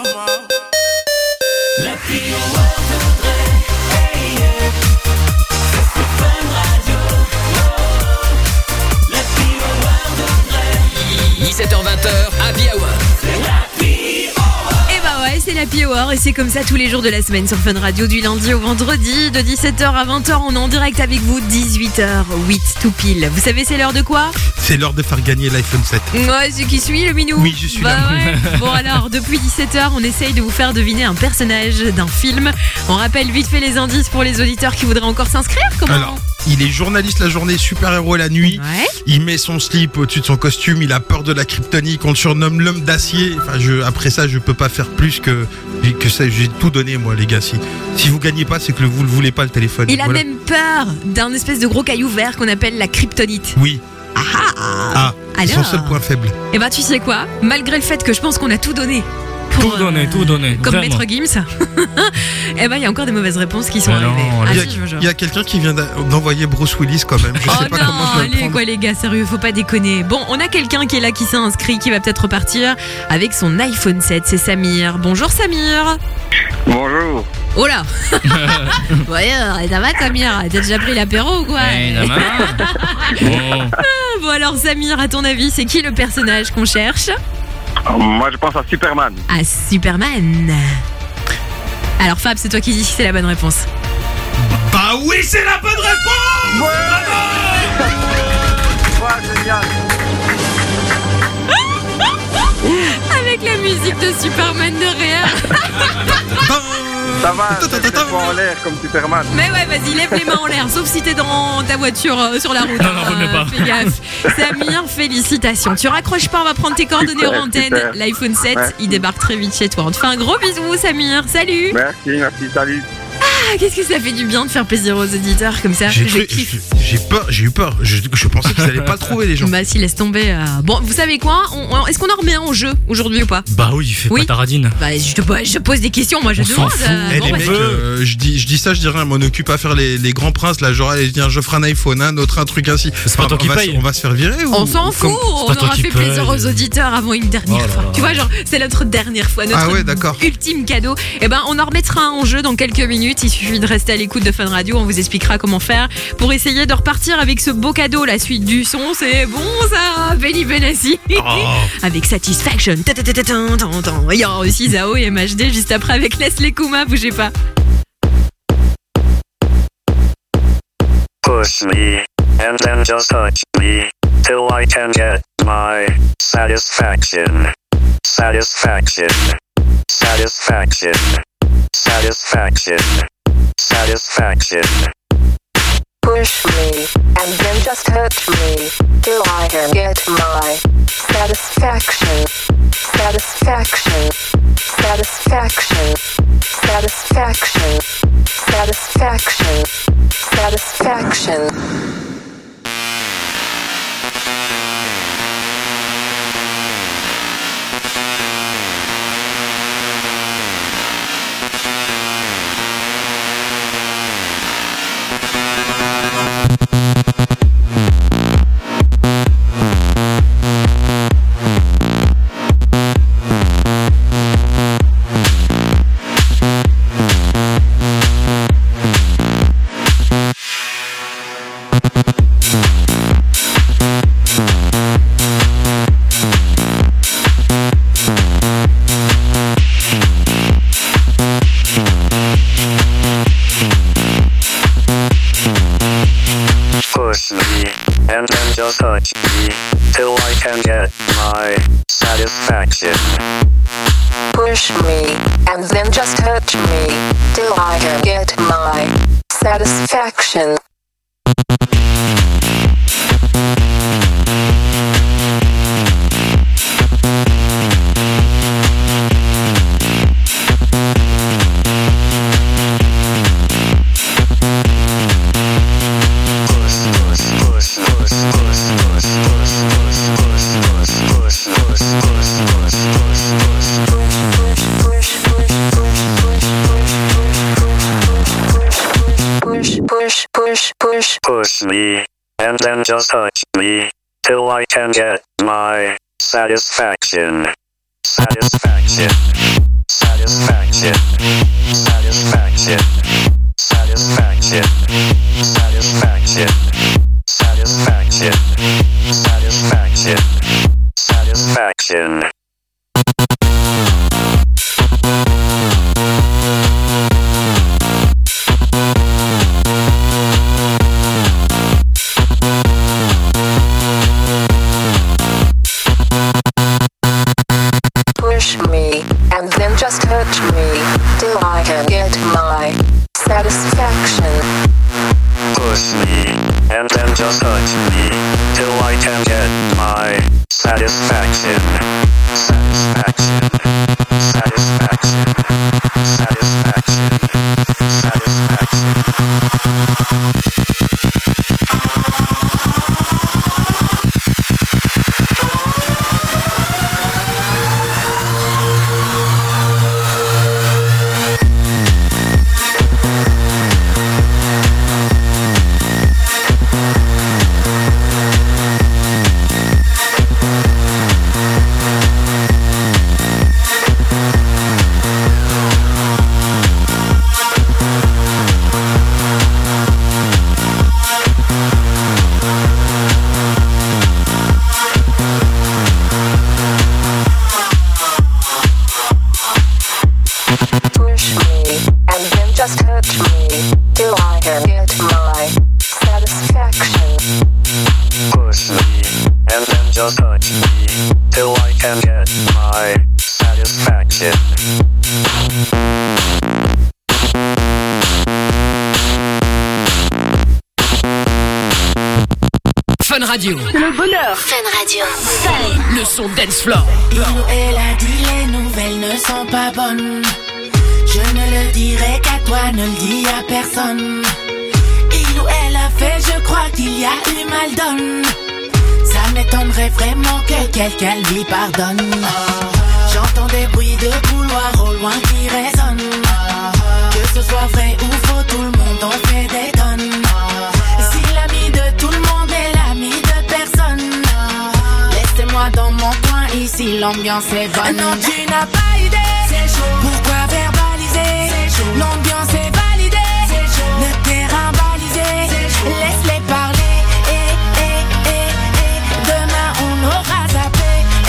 La fille au bord de Audrey, hey, yeah. C'est Fun Radio, oh. La fille au bord d'Audrey. 17h-20h, Happy Hour. C'est la fille au bord. Et bah ouais, c'est l'Happy Hour et c'est comme ça tous les jours de la semaine sur Fun Radio du lundi au vendredi de 17h à 20h. On est en direct avec vous 18h08 tout pile. Vous savez c'est l'heure de quoi ? C'est l'heure de faire gagner l'iPhone 7. Ouais, c'est qui suit le minou ? Oui, je suis là. Ouais. Bon alors, depuis 17h, on essaye de vous faire deviner un personnage d'un film. On rappelle vite fait les indices pour les auditeurs qui voudraient encore s'inscrire. Comment ? Alors, il est journaliste la journée, super-héros la nuit. Ouais. Il met son slip au-dessus de son costume, il a peur de la kryptonique, on le surnomme l'homme d'acier. Enfin, après ça, je peux pas faire plus que ça. J'ai tout donné, moi, les gars. Si vous gagnez pas, c'est que vous le voulez pas, le téléphone. Il a même peur d'un espèce de gros caillou vert qu'on appelle la kryptonite. Oui. C'est son seul point faible. Et bah, tu sais quoi ? Malgré le fait que je pense qu'on a tout donné. Tout donné. Comme vraiment. Maître Gims. Et ben il y a encore des mauvaises réponses qui sont arrivées. Il y a quelqu'un qui vient d'envoyer Bruce Willis quand même. Je sais pas comment je vais le prendre. Quoi les gars, sérieux, faut pas déconner. Bon, on a quelqu'un qui est là, qui s'est inscrit, qui va peut-être repartir avec son iPhone 7. C'est Samir. Bonjour Samir. Bonjour. Oh là. Ouais, ça va Samir ? T'as déjà pris l'apéro ou quoi ? Bon alors Samir, à ton avis, c'est qui le personnage qu'on cherche ? Moi, je pense à Superman. À Superman. Alors Fab, c'est toi qui dis si c'est la bonne réponse. Bah oui, c'est la bonne réponse. Ouais. Ouais, génial. Avec la musique de Superman derrière. Ça va, les mains en l'air comme Superman. Mais ouais, vas-y, lève les mains en l'air, sauf si t'es dans ta voiture sur la route. Non, remets pas. Fais gaffe. Samir, félicitations. Tu raccroches pas, on va prendre tes coordonnées en antenne. Super. L'iPhone 7, il débarque très vite chez toi. On te fait un gros bisou, Samir. Salut. Merci, salut. qu'est-ce que ça fait du bien de faire plaisir aux auditeurs comme ça. J'ai eu peur. Je pensais qu'ils allaient pas le trouver, les gens. Bah si, laisse tomber. Bon, vous savez quoi, est-ce qu'on en remet un au jeu aujourd'hui ou pas? Bah oui, fais pas ta radine. Bah je pose des questions, moi je demande. Les mecs, je dis rien, m'en occupe à faire les grands princes, là, genre allez, je ferai un iPhone, un autre, un truc ainsi. C'est pas toi qui paye. On va se faire virer ou on s'en fout, on aura fait plaisir aux auditeurs avant une dernière fois. Tu vois, genre, c'est notre dernière fois, notre ultime cadeau. Et ben, on en remettra un en jeu dans quelques minutes. Il suffit de rester à l'écoute de Fun Radio. On vous expliquera comment faire pour essayer de repartir avec ce beau cadeau. La suite du son, c'est bon ça, Benny Benassi. Avec Satisfaction. Il y aura aussi Zao et MHD juste après avec Leslie Kuma. Bougez pas. Push me, and then just touch me, till I can get my satisfaction. Satisfaction. Satisfaction. Satisfaction. Satisfaction. Push me, and then just touch me, till I can get my satisfaction. Satisfaction. Satisfaction. Satisfaction. Satisfaction. Satisfaction. Push me, and then just touch me, till I can get my satisfaction. Push me, and then just touch me, till I can get my satisfaction. Push me, and then just touch me, till I can get my satisfaction. Satisfaction. Satisfaction. Satisfaction. Satisfaction. Satisfaction. Satisfaction. Satisfaction. Satisfaction. Push me, and then just touch me, till I can get my satisfaction. Push me, and then just touch me, till I can get my satisfaction. Satisfaction. Satisfaction. Satisfaction. Just touch me till I can get my satisfaction. Fun Radio. C'est le bonheur. Fun Radio. Le son dance floor. Elle a dit les nouvelles ne sont pas bonnes. Je ne le dirai qu'à toi, ne le dis à personne. Il ou elle a fait, je crois qu'il y a eu mal donne. Ça m'étonnerait vraiment que quelqu'un lui pardonne. J'entends des bruits de couloir au loin qui résonnent. Que ce soit vrai ou faux, tout le monde en fait des tonnes. Si l'ami de tout le monde est l'ami de personne, laissez-moi dans mon coin, ici l'ambiance est bonne. Non, tu n'as pas idée, c'est chaud. Pourquoi verbaliser? L'ambiance est validée, le terrain balisé, laisse-les parler. Demain on aura zappé.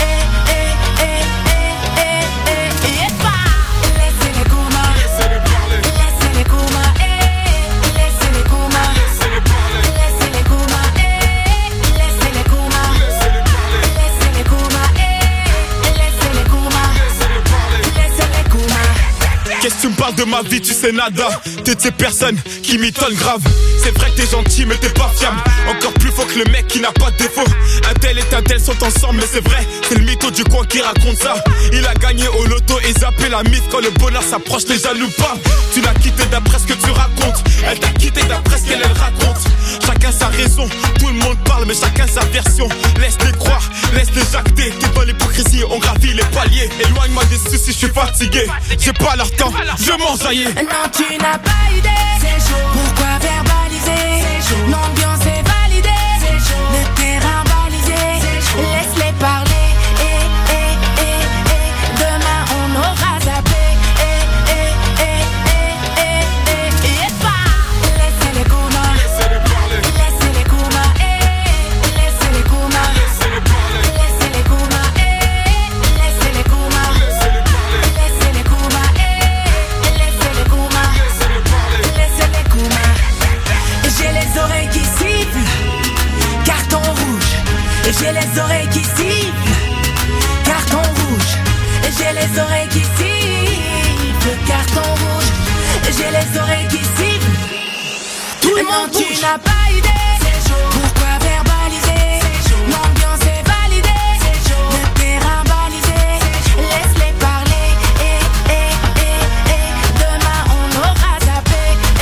Laissez-les coumas, laissez-les coumas, laissez-les coumas, laissez-les coumas, laissez-les coumas, laissez-les coumas, laissez-les coumas, laissez-les coumas. Qu'est-ce que tu me parles de ma vie, tu sais nada. T'es de ces personnes qui m'étonnent grave. C'est vrai que t'es gentil mais t'es pas fiable. Encore plus faux que le mec qui n'a pas de défaut. Un tel et un tel sont ensemble mais c'est vrai. C'est le mytho du coin qui raconte ça. Il a gagné au loto et zappé la mythe. Quand le bonheur s'approche les jaloux pas. Tu l'as quitté d'après ce que tu racontes. Elle t'a quitté d'après ce qu'elle raconte. Chacun sa raison, tout le monde parle mais chacun sa version. Laisse-les croire, laisse-les jacter. T'es dans l'hypocrisie, on gravit les paliers. Éloigne-moi des soucis, je suis fatigué. J'ai pas leur temps, je m'enjaillis. Non, tu n'as pas idée, c'est chaud. Pourquoi verbaliser? L'ambiance est validée, le terrain balisé, laisse-les parler. Demain on aura zappé. Laissez-les coumas, laissez-les coumas, laissez-les coumas, laissez-les coumas, laissez-les coumas, laissez-les coumas, laissez-les coumas, laissez-les coumas. J'ai les oreilles qui sifflent, carton rouge. J'ai les oreilles qui sifflent, carton rouge. J'ai les oreilles qui sifflent, carton rouge. J'ai les oreilles qui sifflent. Tout le monde bouge. Tu n'as pas idée, c'est chaud. Pourquoi verbaliser? L'ambiance est validée, le terrain balisé, laisse-les parler. Demain on aura zappé.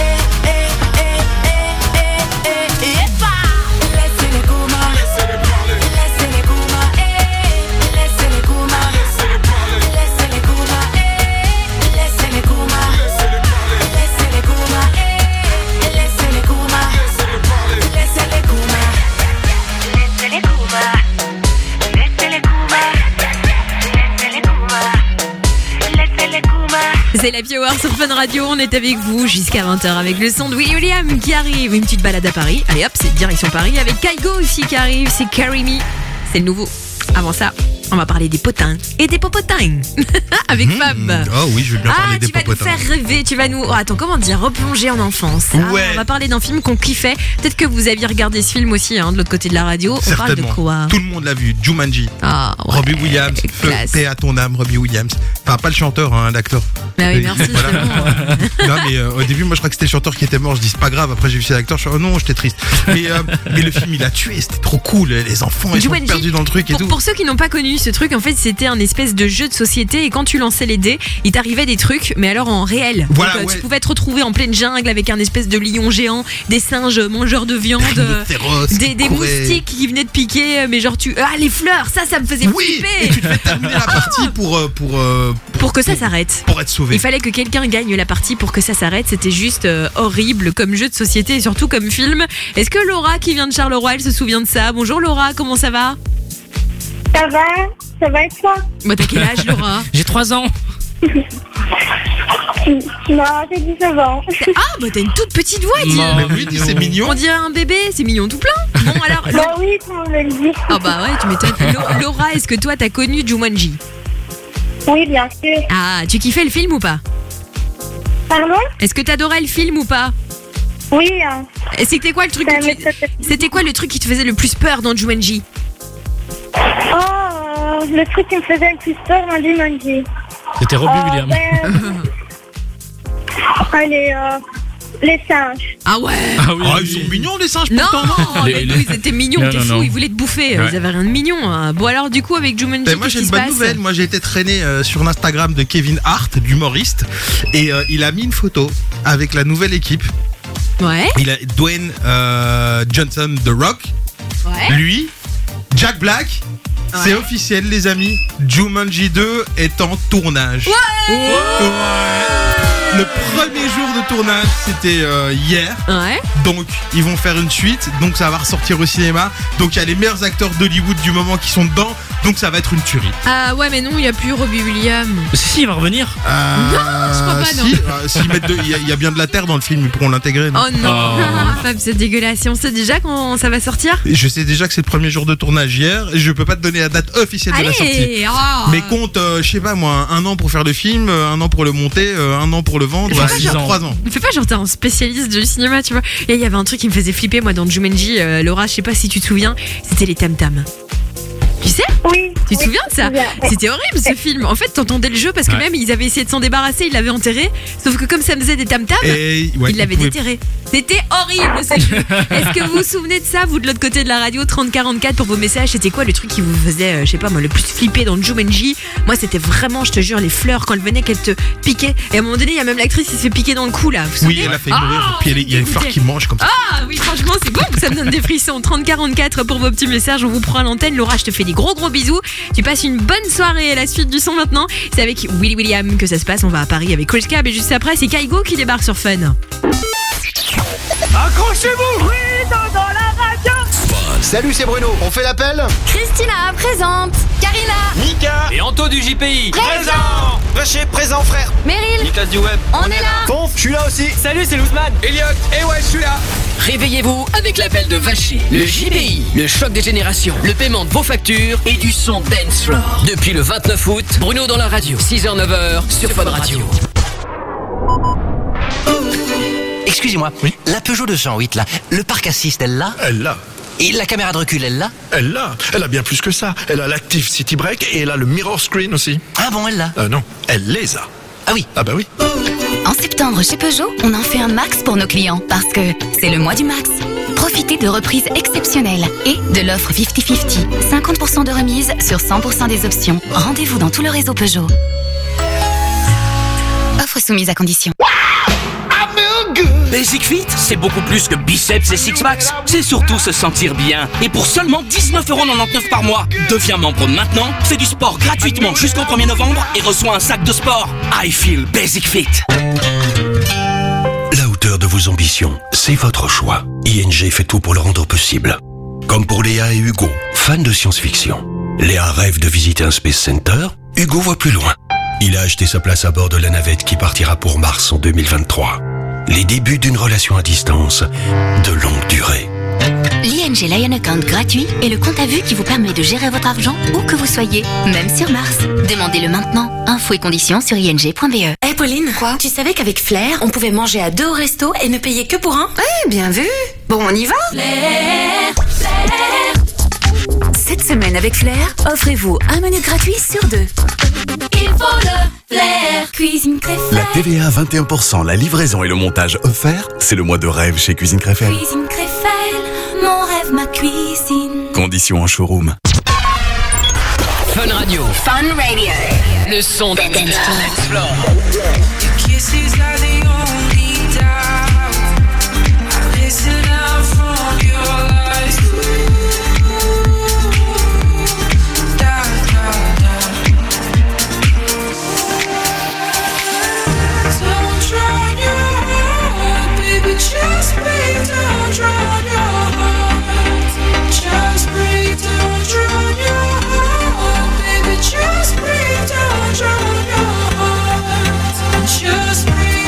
Laissez-les coumas, laissez-les coumas, laissez-les coumas, laissez-les coumas, laissez-les coumas, laissez-les coumas, laissez-les coumas, laissez-les coumas, laissez-les coumas, laissez-les coumas, laissez-les coumas, laissez-les coumas. C'est la Happy Hour sur Fun Radio, on est avec vous jusqu'à 20h avec le son de Willy William qui arrive. Une petite balade à Paris, allez hop, c'est direction Paris avec Kaigo aussi qui arrive, c'est Carry Me, c'est le nouveau. Avant ça, on va parler des potins et des popotins avec Fab. Oh oui, je veux bien parler des popotins. Tu vas nous faire rêver, tu vas nous... Oh, attends, comment dire, replonger en enfance. Ouais. On va parler d'un film qu'on kiffait. Peut-être que vous aviez regardé ce film aussi, de l'autre côté de la radio. Certainement. On parle de quoi? Tout le monde l'a vu, Jumanji. Ah, ouais, Robbie Williams, paix à ton âme, Robbie Williams. Enfin, pas le chanteur, l'acteur. Bah oui, merci, Voilà. c'est bon. Non, mais au début, moi, je crois que c'était le chanteur qui était mort. Je dis, c'est pas grave. Après, j'ai vu cet acteur. Je suis, oh non, j'étais triste. Mais le film, il a tué. C'était trop cool. Les enfants, ils sont Jumanji, perdus dans le truc et tout. Pour ceux qui n'ont pas connu ce truc, en fait, c'était un espèce de jeu de société et quand tu lançais les dés, il t'arrivait des trucs, mais alors en réel. Voilà, Donc, ouais. tu pouvais te retrouver en pleine jungle avec un espèce de lion géant, des singes mangeurs de viande, des moustiques qui venaient te piquer, mais genre les fleurs, ça me faisait flipper. Et tu devais terminer la partie pour que ça s'arrête. Pour être sauvé. Il fallait que quelqu'un gagne la partie pour que ça s'arrête. C'était juste horrible comme jeu de société et surtout comme film. Est-ce que Laura, qui vient de Charleroi, elle se souvient de ça? Bonjour Laura, comment ça va? Ça va et toi? Bah t'as quel âge Laura? J'ai 3 ans. Non, j'ai 19 ans. Ah bah t'as une toute petite voix, dis. Mais oui, c'est mignon. On dirait un bébé, c'est mignon tout plein. Bon alors. Bah oui, tout le monde le dit. Ah bah ouais, tu m'étonnes. Laura, est-ce que toi t'as connu Jumanji? Oui, bien sûr. Ah, tu kiffais le film ou pas? Pardon? Est-ce que t'adorais le film ou pas? Oui. Et c'était quoi le truc C'était quoi le truc qui te faisait le plus peur dans Jumanji? Oh, le truc qui me faisait le plus peur dans Jumanji. C'était Robbie Williams. Allez, Les singes. Ah ouais. Ah oui, ils sont mignons les singes Non, pourtant, mais eux, ils étaient mignons, Non, t'es non, fou, non. ils voulaient te bouffer, Ouais. ils avaient rien de mignon. Hein. Bon alors du coup avec Jumanji, Ben, moi j'ai une bonne nouvelle, moi j'ai été traîné sur l'Instagram de Kevin Hart, d'humoriste, et il a mis une photo avec la nouvelle équipe. Ouais. Il a Dwayne Johnson, The Rock, Ouais. lui, Jack Black. C'est Ouais. officiel les amis, Jumanji 2 est en tournage. Ouais. Le premier jour de tournage, c'était hier. Ouais. Donc, ils vont faire une suite. Donc, ça va ressortir au cinéma. Donc, il y a les meilleurs acteurs d'Hollywood du moment qui sont dedans. Donc, ça va être une tuerie. Ah ouais mais non, il n'y a plus Robbie Williams. Si, il va revenir. Non, je crois pas, non. S'ils mettent il y a bien de la terre dans le film, ils pourront l'intégrer. non Oh non, Fab, c'est dégueulasse. Et on sait déjà quand ça va sortir? Et je sais déjà que c'est le premier jour de tournage hier. Et je peux pas te donner la date officielle de la sortie. Allez, oh. Mais compte, je sais pas moi, 1 an pour faire le film, 1 an pour le monter, 1 an pour le vendre, Fais pas genre- 3 ans. Fais pas genre t'es un spécialiste du cinéma, tu vois. Et il y avait un truc qui me faisait flipper moi dans Jumanji, Laura, je sais pas si tu te souviens, c'était les tam-tams. Tu sais? Oui. Tu te souviens de ça? Oui. C'était horrible ce film. En fait, t'entendais le jeu parce que Ouais. même ils avaient essayé de s'en débarrasser, ils l'avaient enterré. Sauf que comme ça faisait des tam-tams, Et ouais, ils l'avaient ils pouvaient- déterré. C'était horrible ce jeu. Est-ce que vous vous souvenez de ça, vous de l'autre côté de la radio? 3044 pour vos messages. C'était quoi le truc qui vous faisait, je sais pas moi, le plus flipper dans Jumanji? Moi, c'était vraiment, je te jure, les fleurs quand elles venaient, qu'elles te piquaient. Et à un moment donné, il y a même l'actrice qui se fait piquer dans le cou là. Vous vous Oui, souvenez? elle a fait mourir. Puis il y a une fleur dégoûté. qui mange comme ça. Ah oui, franchement, c'est bon, ça me donne des frissons. 3044 pour vos petits messages, on vous prend à l'antenne. Laura, je te fais des gros bisous. Tu passes une bonne soirée. La suite du son maintenant, c'est avec Willy William que ça se passe. On va à Paris avec Chris Cab et juste après, c'est Kaigo qui débarque sur Fun. Accrochez-vous! Oui, dans la radio! Salut, c'est Bruno. On fait l'appel? Christina, présente. Karina, Mika. Et Anto du JPI. Présent. Vacher, présent, frère. Meryl, Nicolas du Web. on est là. Ponf, je suis là aussi. Salut, c'est Louzman. Elliot. Et ouais, je suis là. Réveillez-vous avec l'appel de Vacher. Le JPI, le choc des générations, le paiement de vos factures et du son dance floor. Depuis le 29 août, Bruno dans la radio. 6h-9h sur Fun Radio. Excusez-moi. Oui. La Peugeot 208, là, le parc assist, elle l'a? Elle l'a. Et la caméra de recul, elle l'a? Elle l'a. Elle a bien plus que ça. Elle a l'Active City Brake et elle a le Mirror Screen aussi. Ah bon, elle l'a? Non, elle les a. Ah oui. Ah bah oui. En septembre, chez Peugeot, on en fait un max pour nos clients parce que c'est le mois du max. Profitez de reprises exceptionnelles et de l'offre 50-50. 50% de remise sur 100% des options. Rendez-vous dans tout le réseau Peugeot. Offre soumise à condition. Basic Fit, c'est beaucoup plus que biceps et six-packs. C'est surtout se sentir bien. Et pour seulement 19,99€ par mois, deviens membre maintenant, fais du sport gratuitement jusqu'au 1er novembre et reçois un sac de sport. I feel Basic Fit. La hauteur de vos ambitions, c'est votre choix. ING fait tout pour le rendre possible. Comme pour Léa et Hugo, fans de science-fiction. Léa rêve de visiter un Space Center, Hugo voit plus loin. Il a acheté sa place à bord de la navette qui partira pour Mars en 2023. Les débuts d'une relation à distance de longue durée. L'ING Lion Account gratuit est le compte à vue qui vous permet de gérer votre argent où que vous soyez, même sur Mars. Demandez-le maintenant. Infos et conditions sur ing.be. Hey Pauline, quoi? Tu savais qu'avec Flair, on pouvait manger à 2 au resto et ne payer que pour un? Ouais, bien vu. Bon, on y va? Flair. Cette semaine avec Flair, offrez-vous un menu gratuit sur 2. Il faut le Flair. Cuisine Créfelle. La TVA à 21%, la livraison et le montage offert, c'est le mois de rêve chez Cuisine Créfelle. Cuisine Créfelle, mon rêve, ma cuisine. Conditions en showroom. Fun Radio. Fun Radio. Le son d'un dance floor. Kisses are the only doubt. I listen out from your lies. Da, da, da. Don't drown your heart, baby, just breathe. Don't drown your heart. Just breathe, don't drown your heart, baby, just breathe. Don't drown your heart. Just breathe.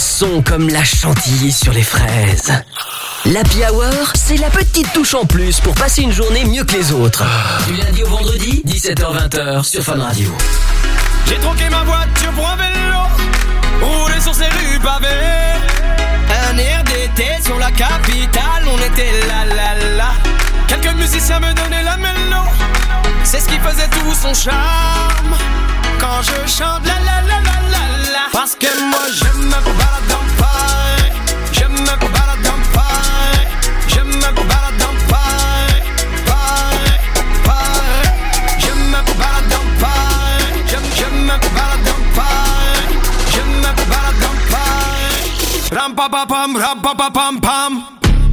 sons comme la chantilly sur les fraises. L'Happy Hour, c'est la petite touche en plus pour passer une journée mieux que les autres. Du lundi au vendredi, 17h-20h sur Fun Radio. J'ai troqué ma voiture pour un vélo, roulé sur ces rues pavées. Un air d'été sur la capitale, on était là. Quelques musiciens me donnaient la mélo, c'est ce qui faisait tout son charme. Quand je chante la. Parce que moi je me balade dans Paris, je me balade dans Paris, je me balade dans Paris, je me balade dans Paris, je me balade dans Paris, je me balade dans Paris. Ram pa pa pam pam.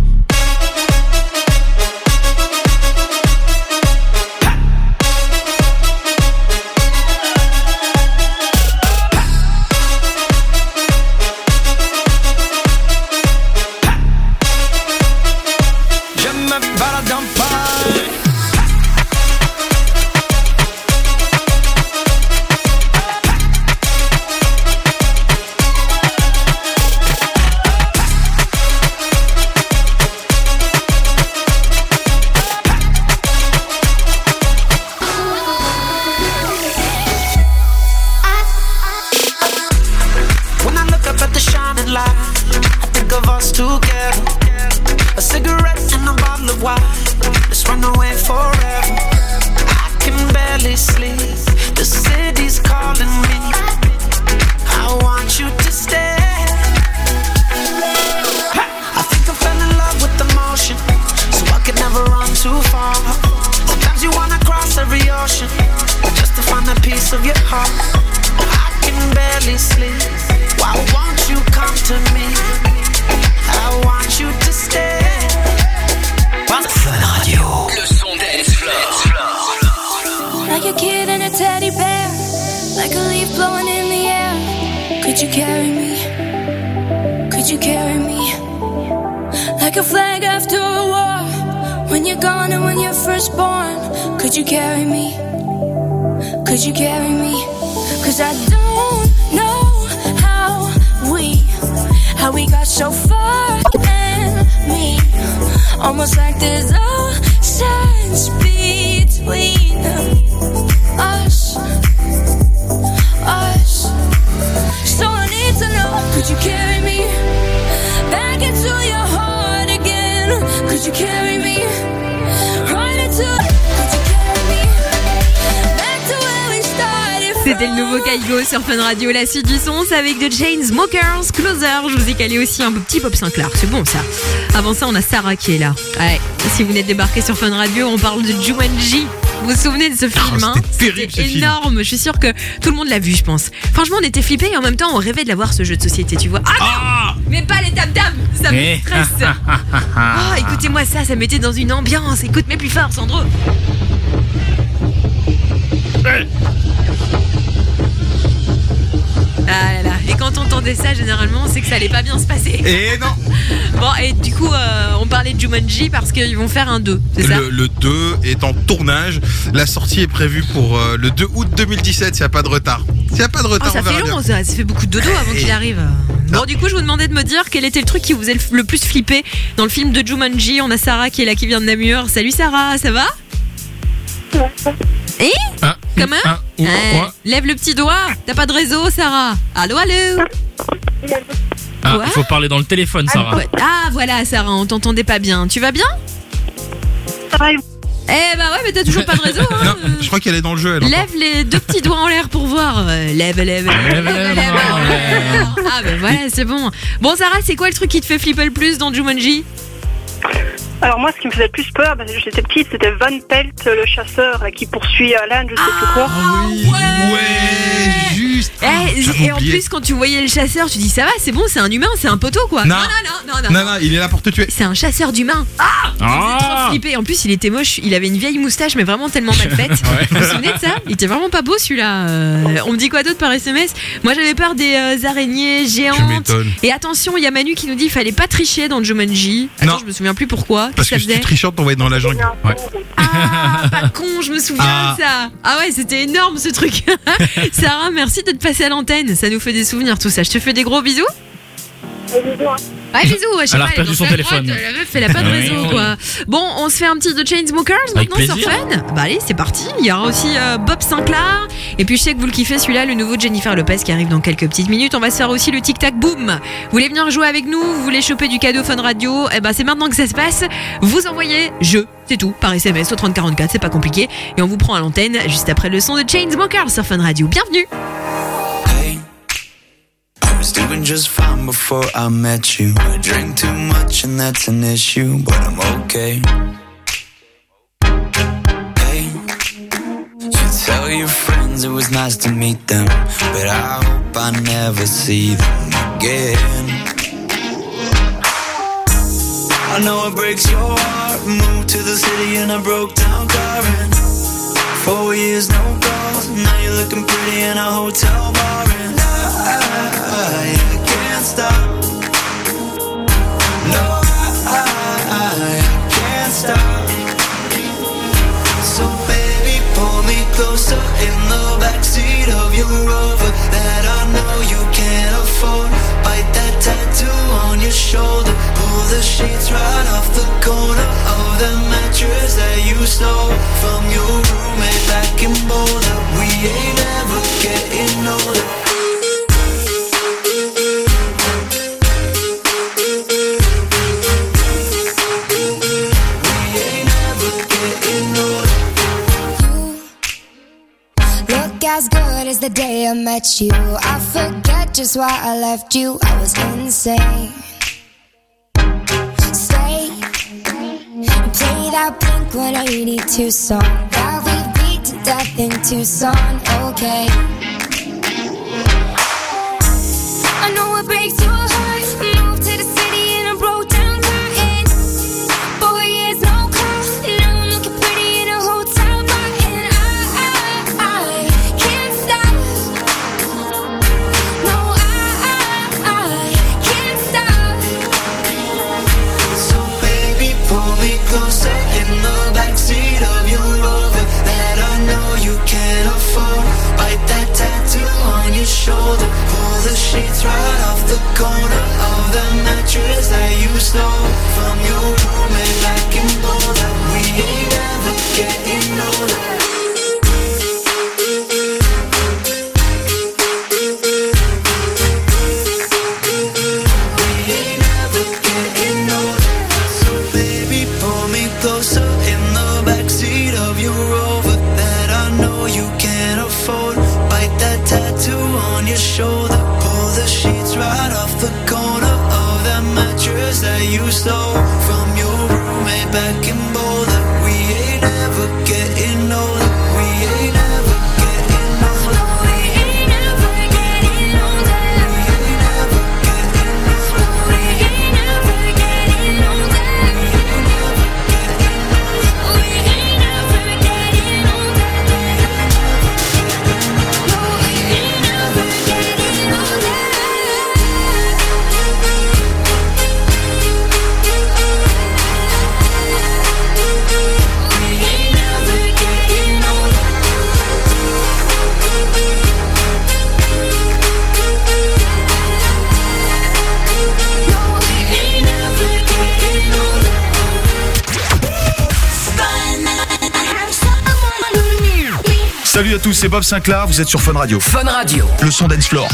C'était le nouveau Kaigo sur Fun Radio. La suite du son, c'est avec The Chainsmokers, Closer. Je vous ai calé aussi un petit Pop Sinclair. C'est bon ça. Avant ça, on a Sarah qui est là. Ouais. Si vous venez de débarquer sur Fun Radio, on parle de Jumanji. Vous vous souvenez de ce film, hein? C'était énorme. Je suis sûre que tout le monde l'a vu, je pense. Franchement, on était flippés et en même temps, on rêvait de l'avoir ce jeu de société, tu vois. Ah non, mais pas les tam-tams, ça me stresse. Oh, écoutez-moi ça, ça me mettait dans une ambiance. Écoute, mais plus fort, Sandro. Ah là là. Et quand on entendait ça, généralement, c'est que ça allait pas bien se passer. Et non. Bon, et du coup, on parlait de Jumanji parce qu'ils vont faire un 2, c'est ça? Le 2 est en tournage. La sortie est prévue pour le 2 août 2017, s'il n'y a pas de retard. S'il n'y a pas de retard, ça on verra fait long, bien. ça fait beaucoup de dodo avant qu'il arrive. Bon, du coup, je vous demandais de me dire quel était le truc qui vous faisait le plus flipper dans le film de Jumanji. On a Sarah qui est là, qui vient de Namur. Salut Sarah, ça va? Et comment lève le petit doigt. T'as pas de réseau, Sarah? Allô? Il faut parler dans le téléphone, Sarah. Ah voilà, Sarah, on t'entendait pas bien. Tu vas bien? Ça va. Eh bah ouais, mais t'as toujours pas de réseau, hein. Non, je crois qu'elle est dans le jeu. Lève les deux petits doigts en l'air pour voir. Lève. Ah bah voilà, c'est bon. Bon Sarah, c'est quoi le truc qui te fait flipper le plus dans Jumanji? Alors moi, ce qui me faisait le plus peur, parce que j'étais petite, c'était Van Pelt, le chasseur qui poursuit Alan, je sais plus quoi. Ouais, juste. Et en plus, quand tu voyais le chasseur, tu dis ça va, c'est bon, c'est un humain, c'est un poteau quoi. Non, il est là pour te tuer. C'est un chasseur d'humains. J'étais trop flippé. En plus, il était moche. Il avait une vieille moustache, mais vraiment tellement mal faite. Vous vous souvenez de ça? Il était vraiment pas beau celui-là. On me dit quoi d'autre par SMS? Moi, j'avais peur des araignées géantes. Et attention, il y a Manu qui nous dit qu'il fallait pas tricher dans Jumanji. Attends, je me souviens plus pourquoi. Parce que si tu trichais, on t'envoyait dans la jungle. Ouais. Ah, pas con, je me souviens de ça. Ah ouais, c'était énorme ce truc. Sarah, merci de te passer à l'antenne. Ça nous fait des souvenirs tout ça. Je te fais des gros bisous. Ouais, bisous, je sais Elle a pas, perdu dans son sa téléphone. grotte, la meuf, elle a pas de réseau, Oui. quoi. Bon, on se fait un petit The Chainsmokers Avec maintenant sur plaisir. Fun. Bah allez, c'est parti. Il y aura aussi Bob Sinclair. Et puis je sais que vous le kiffez celui-là, le nouveau Jennifer Lopez qui arrive dans quelques petites minutes. On va se faire aussi le Tic Tac Boom. Vous voulez venir jouer avec nous? Vous voulez choper du cadeau Fun Radio? Eh ben c'est maintenant que ça se passe. Vous envoyez jeu, c'est tout, par SMS au 3044, c'est pas compliqué. Et on vous prend à l'antenne juste après le son de Chainsmokers sur Fun Radio. Bienvenue. I was doing just fine before I met you. I drink too much and that's an issue, but I'm okay. Hey, you tell your friends it was nice to meet them, but I hope I never see them again. I know it breaks your heart. Moved to the city in a broke down car and 4 years no calls. Now you're looking pretty in a hotel bar and I can't stop. No, I can't stop. So baby, pull me closer in the backseat of your Rover that I know you can't afford. Bite that tattoo on your shoulder. Pull the sheets right off the corner of the mattress that you stole from your roommate back in Boulder. We ain't ever getting older. As good as the day I met you, I forget just why I left you. I was insane. Stay and play that Blink-182 song that we beat to death in Tucson. Okay. I know it breaks your heart. Moved to the city in a broke down car and 4 years no call. Now I'm looking pretty in a hotel bar and I can't stop. No, I can't stop. So baby, pull me closer in the backseat of your Rover that I know you can't afford. Bite that tattoo on your shoulder. Pull the sheets right off the corner of the mattress that you stole from your roommate back in Boulder. We ain't ever getting older. Closer in the backseat of your Rover that I know you can't afford. Bite that tattoo on your shoulder. Pull the sheets right off the corner of that mattress that you stole from your roommate back in Boulder. We ain't ever getting older. We ain't ever getting older. We ain't ever getting older. We ain't ever getting older. We ain't ever getting older. Salut à tous, c'est Bob Sinclair, vous êtes sur Fun Radio. Fun Radio. Le son dance floor.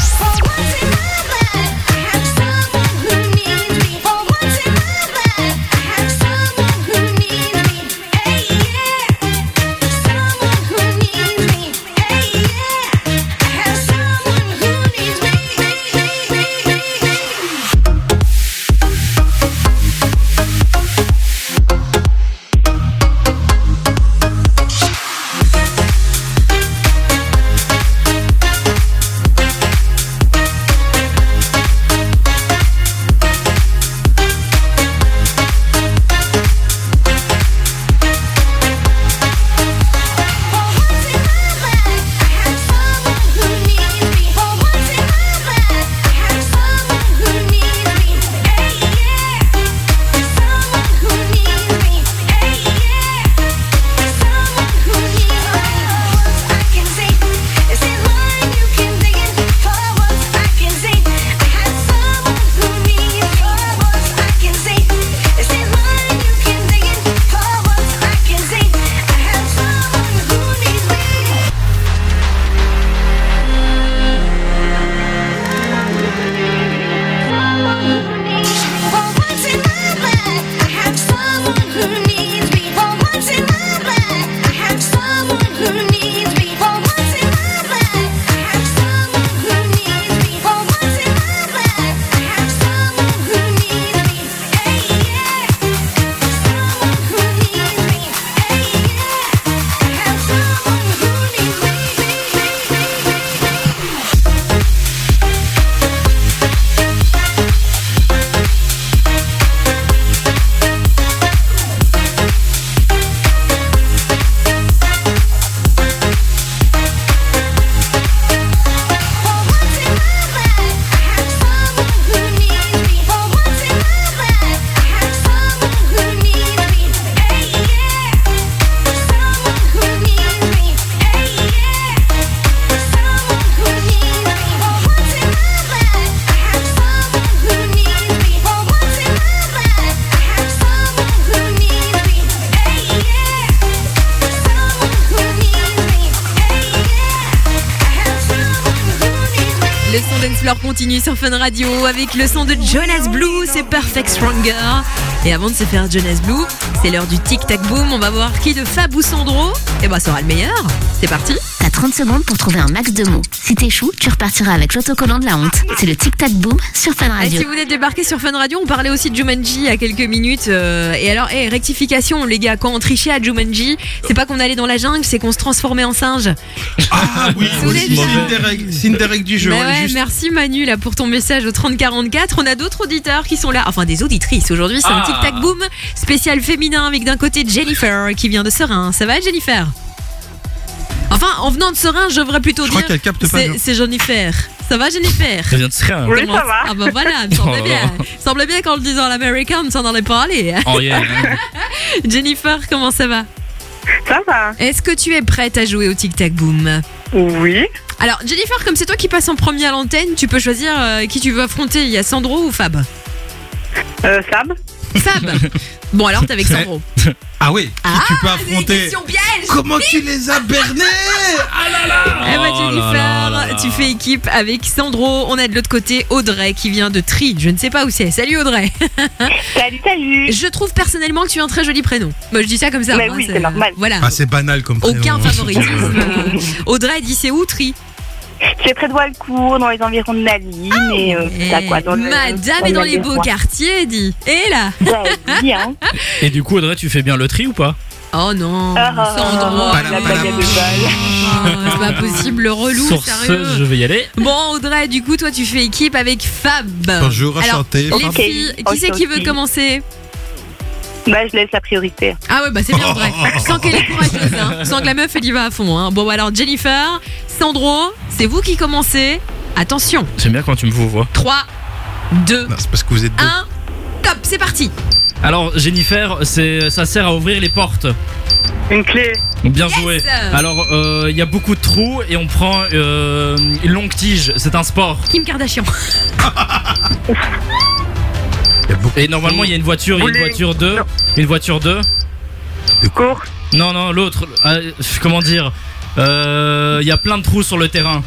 Le son Dance Floor continue sur Fun Radio avec le son de Jonas Blue, c'est Perfect Stronger. Et avant de se faire Jonas Blue, c'est l'heure du Tic Tac Boom. On va voir qui de Fab ou Sandro sera le meilleur. C'est parti. T'as 30 secondes pour trouver un max de mots. Si t'échoues, tu repartiras avec l'autocollant de la honte. C'est le Tic Tac Boom sur Fun Radio. Et si vous êtes débarqué sur Fun Radio, on parlait aussi de Jumanji il y a quelques minutes. Et alors, rectification les gars, quand on trichait à Jumanji, c'est pas qu'on allait dans la jungle, c'est qu'on se transformait en singe. Ah oui, c'est une des règles du jeu. Merci Manu là pour ton message au 3044. On a d'autres auditeurs qui sont là, enfin des auditrices aujourd'hui. C'est un Tic Tac Boom spécial féminin avec d'un côté Jennifer qui vient de Serein. Ça va Jennifer? Enfin, en venant de Serein, je devrais plutôt dire c'est Jennifer. Ça va Jennifer? Ça vient de Serein. Oui, ça va. Ah bah voilà, me semblait bien. Semblait bien qu'en le disant à l'américain, on ne s'en allait pas aller. Oh yeah. Jennifer, comment ça va? Ça va. Est-ce que tu es prête à jouer au Tic Tac Boom? Oui. Alors Jennifer, comme c'est toi qui passes en premier à l'antenne, tu peux choisir qui tu veux affronter. Il y a Sandro ou Fab? Fab. Fab. Bon alors t'es avec Sandro. Ah oui, tu peux affronter. Comment tu les as bernés? Ah là là. Eh bah Jennifer, tu fais équipe avec Sandro. On a de l'autre côté Audrey qui vient de Tri. Je ne sais pas où c'est. Salut Audrey. Salut. Je trouve personnellement que tu as un très joli prénom. Moi je dis ça comme ça. Mais oui, c'est normal. Voilà. Ah c'est banal comme prénom. Aucun favoritisme. Audrey dit c'est où Tri? C'est près de Walcourt, dans les environs de Naline. Madame est dans les beaux quartiers, dit. Et là bien. Et du coup, Audrey, tu fais bien le tri ou pas? Oh non, Sandro. La baguette de balle. C'est pas possible, le relou, Sur sérieux. ce, je vais y aller. Bon, Audrey, du coup, toi, tu fais équipe avec Fab. Bonjour, alors, enchanté. Les filles, qui c'est qui veut commencer? Bah, je laisse la priorité. Ah ouais, bah c'est bien Audrey. Je sens qu'elle est courageuse, hein. Je sens que la meuf, elle y va à fond, hein. Bon, alors Jennifer, Sandro, c'est vous qui commencez. Attention. J'aime bien quand tu me vois. 3, 2, non, c'est parce que vous êtes deux. 1, top, c'est parti. Alors Jennifer, ça sert à ouvrir les portes. Une clé. Bien joué. Alors il y a beaucoup de trous et on prend une longue tige. C'est un sport. Kim Kardashian. Et normalement il y a une voiture, une voiture 2. De cours. Non, l'autre. Comment dire, il y a plein de trous sur le terrain.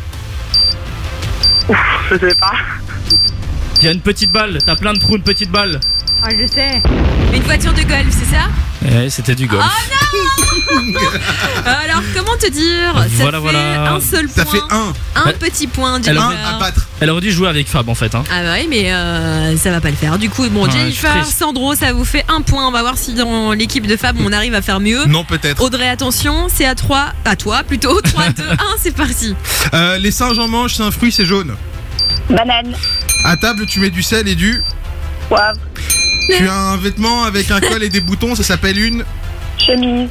Je sais pas. Il y a une petite balle. T'as plein de trous, une petite balle. Ah, je sais. Une voiture de golf, c'est ça? Ouais, c'était du golf. Oh non. Alors, comment te dire? Ça fait un seul point. Ça fait un petit point. Un à battre. Elle aurait dû jouer avec Fab en fait. Hein. Ah bah oui, mais ça va pas le faire. Du coup, bon, Ouais, Jennifer, Sandro, ça vous fait un point. On va voir si dans l'équipe de Fab, on arrive à faire mieux. Non, peut-être. Audrey, attention, c'est à toi plutôt. 3, 2, 1, c'est parti. Les singes en manche, c'est un fruit, c'est jaune. Banane. À table, tu mets du sel et du poivre. Tu as un vêtement avec un col et des boutons, ça s'appelle une chemise.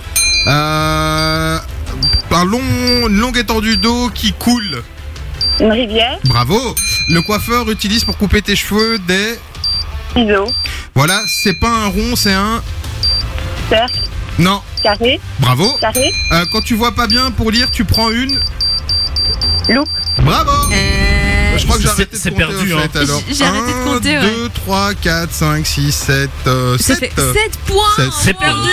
Une longue étendue d'eau qui coule. Une rivière. Bravo. Le coiffeur utilise pour couper tes cheveux des ciseaux. Voilà, c'est pas un rond, c'est un cercle. Non. Carré. Bravo. Carré. Quand tu vois pas bien pour lire, tu prends une loupe. Bravo. Je crois que j'ai arrêté de compter perdu, en fait, alors. J'ai arrêté de compter, 1, 2, 3, 4, 5, 6, 7, 7. 7 points. C'est perdu.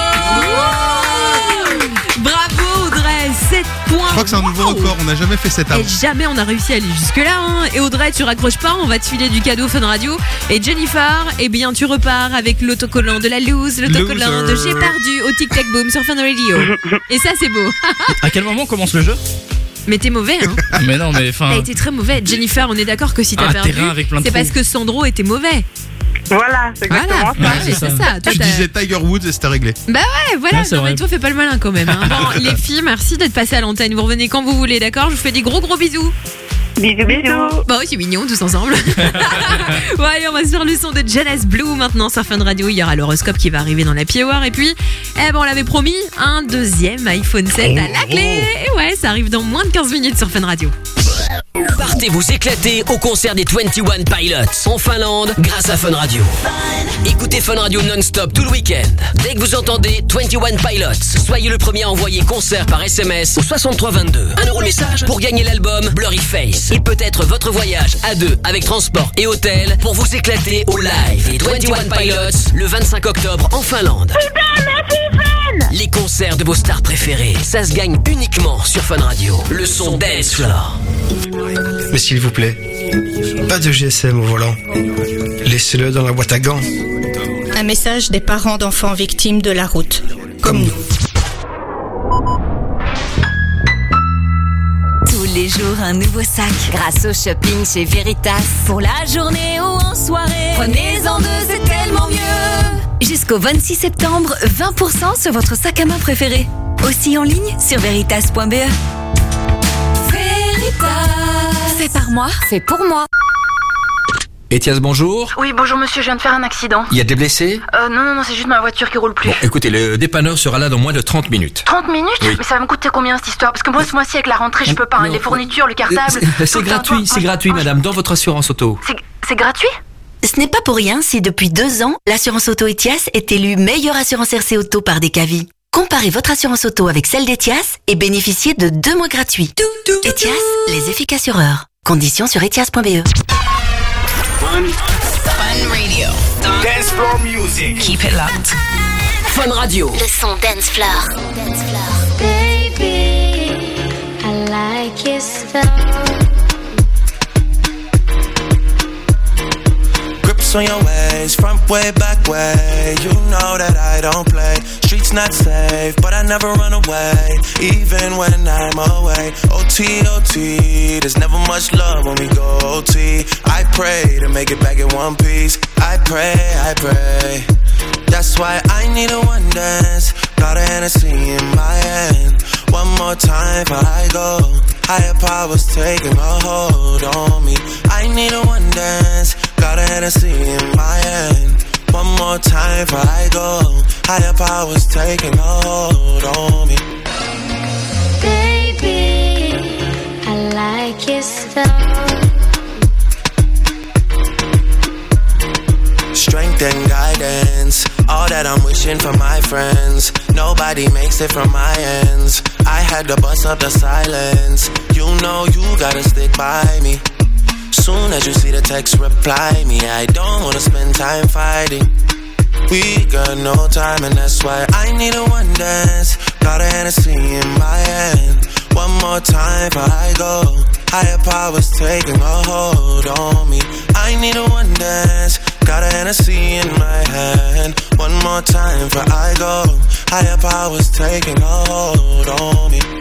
Bravo Audrey, 7 points. Je crois que c'est un nouveau record, on n'a jamais fait 7 avant. Et jamais on a réussi à aller jusque là hein. Et Audrey, tu raccroches pas, on va te filer du cadeau Fun Radio. Et Jennifer, eh bien tu repars avec l'autocollant de la loose, l'autocollant de J'ai perdu au Tic Tac Boom sur Fun Radio. Et ça c'est beau. À quel moment commence le jeu? Mais t'es mauvais hein. Mais non, mais enfin. T'as été très mauvais. Jennifer, on est d'accord que si t'as perdu, c'est parce que Sandro était mauvais. Voilà, c'est exactement ça. Ouais, c'est ça. Toi, je disais Tiger Woods et c'était réglé. Bah ouais, voilà. Ouais, non, mais toi, fais pas le malin quand même. Hein. Bon, les filles, merci d'être passées à l'antenne. Vous revenez quand vous voulez, d'accord? Je vous fais des gros bisous. Bisous. Bah oui, c'est mignon, tous ensemble. Ouais, allez, on va se faire le son de Jonas Blue maintenant sur Fun Radio. Il y aura l'horoscope qui va arriver dans la Hour. Et puis, on l'avait promis, un deuxième iPhone 7 à la clé. Et ouais, ça arrive dans moins de 15 minutes sur Fun Radio. Partez vous éclater au concert des 21 Pilots en Finlande grâce à Fun Radio. Écoutez Fun Radio non-stop tout le week-end. Dès que vous entendez 21 Pilots, soyez le premier à envoyer concert par SMS au 6322. 1 euro le message pour gagner l'album Blurry Face. Et peut-être votre voyage à deux avec transport et hôtel pour vous éclater au live des 21 Pilots le 25 octobre en Finlande. Les concerts de vos stars préférées, ça se gagne uniquement sur Fun Radio. Le son Dance Floor. Mais s'il vous plaît, pas de GSM au volant. Laissez-le dans la boîte à gants. Un message des parents d'enfants victimes de la route. Comme nous. Tous les jours un nouveau sac grâce au shopping chez Veritas. Pour la journée ou en soirée, prenez-en deux, c'est tellement mieux. Jusqu'au 26 septembre, 20% sur votre sac à main préféré. Aussi en ligne sur veritas.be. Fait par moi, fait pour moi. Etias, bonjour. Oui, bonjour monsieur, je viens de faire un accident. Il y a des blessés? Non, c'est juste ma voiture qui roule plus. Bon, écoutez, le dépanneur sera là dans moins de 30 minutes. 30 minutes? Oui. Mais ça va me coûter combien cette histoire? Parce que moi, ce mois-ci, avec la rentrée, je peux pas. Les fournitures, le cartable. C'est gratuit, madame, dans votre assurance auto. C'est gratuit? Ce n'est pas pour rien si depuis 2 ans, l'assurance auto Etias est élue meilleure assurance RC auto par Descavis. Comparez votre assurance auto avec celle d'Etias et bénéficiez de 2 mois gratuits. Etias, les efficacureurs. Conditions sur etias.be. Fun Radio. Dance floor music. Keep it locked. Fun Radio. Le son Dance Floor. Baby, I like your style. Grips on your ways, front way, back way. You know that I don't play. Streets not safe, but I never run away, even when I'm away. OT, OT, there's never much love when we go OT. I pray to make it back in one piece. I pray. That's why I need a one dance. Got a Hennessy in my hand. One more time before I go. Higher powers taking a hold on me. I need a one dance. Got a Hennessy in my hand. One more time before I go. Higher powers taking a hold on me. Baby, I like your style. Strength and guidance, all that I'm wishing for my friends. Nobody makes it from my ends. I had to bust up the silence. You know you gotta stick by me. Soon as you see the text, reply me. I don't wanna spend time fighting. We got no time and that's why I need a one dance. Got a Hennessy in my hand. One more time before I go. Higher powers taking a hold on me. I need a one dance. Got a Hennessy in my hand. One more time before I go. Higher powers taking a hold on me.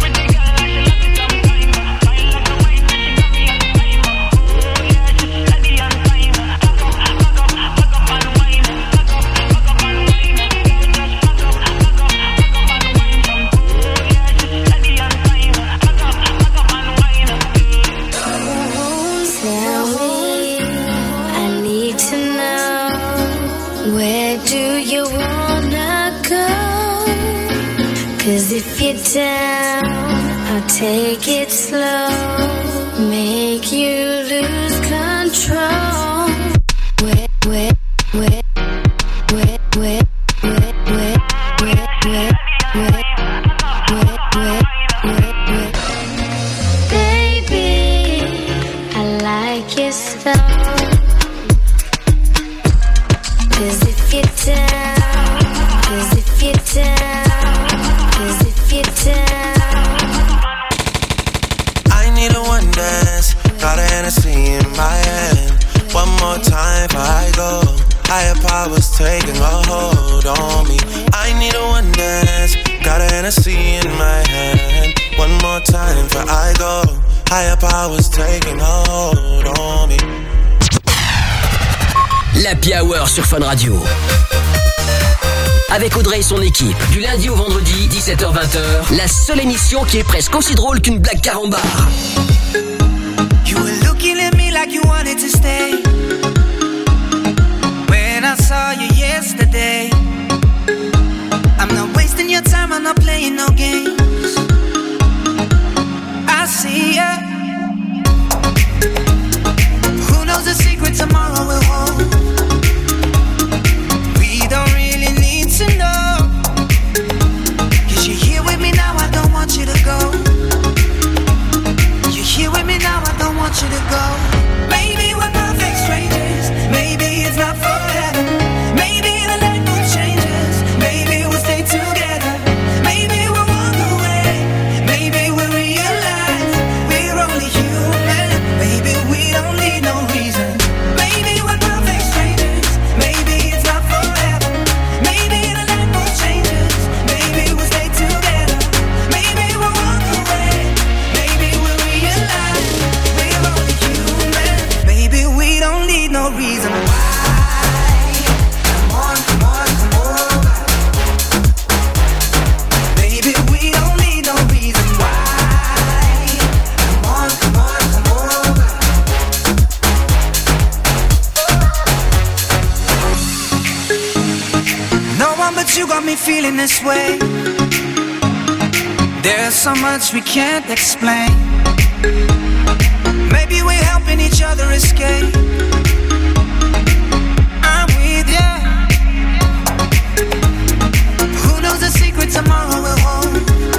Cause if you're down, I'll take it slow. Make you lose control. Baby, I like your style. Cause if you're down, I need a one dance. Got a Hennessy in my hand. One more time before I go. Higher powers taking a hold on me. I need a one dance. Got a Hennessy in my hand. One more time before I go. Higher powers taking a hold on me. L'Happy Hour sur Fun Radio. Avec Audrey et son équipe, du lundi au vendredi, 17h-20h, la seule émission qui est presque aussi drôle qu'une blague carambar. You were looking at me like you wanted to stay. When I saw you yesterday, I'm not wasting your time, I'm not playing no games. I see ya. Who knows the secret tomorrow will hold? We don't really need to know. Cause you're here with me now, I don't want you to go. You're here with me now, I don't want you to go. But you got me feeling this way. There's so much we can't explain. Maybe we're helping each other escape. I'm with you. Who knows the secret tomorrow will hold?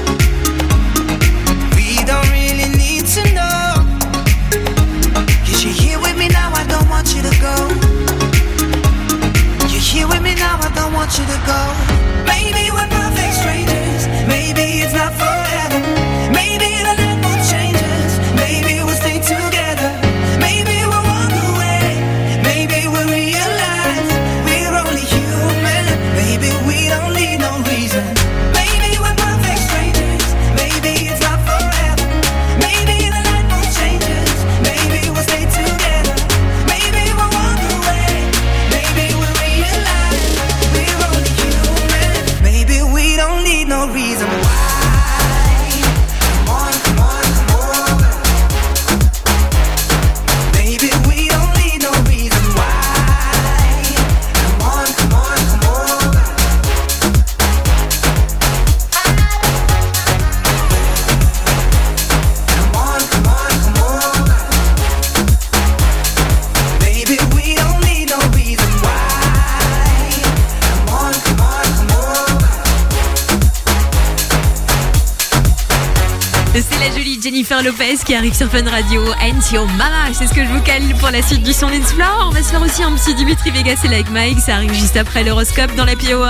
We don't really need to know. 'Cause you're here with me now, I don't want you to go. You're here with me now, I don't want you to go. Maybe we're perfect strangers. Maybe it's not forever. Maybe the night won't change us. Maybe we'll stay together. Maybe we'll walk away. Maybe we'll realize we're only human. Maybe we don't need no reason. Maybe we're perfect strangers. Maybe it's not forever. Maybe the night won't change us. Maybe we'll stay together. Maybe we'll walk away. Maybe we'll realize we're only human. Maybe we don't need no reason why. C'est la jolie Jennifer Lopez qui arrive sur Fun Radio. And Your Mama, c'est ce que je vous cale pour la suite du son Dance Floor. On va se faire aussi un petit Dimitri Vegas et Like Mike. Ça arrive juste après l'horoscope dans la P.O.R.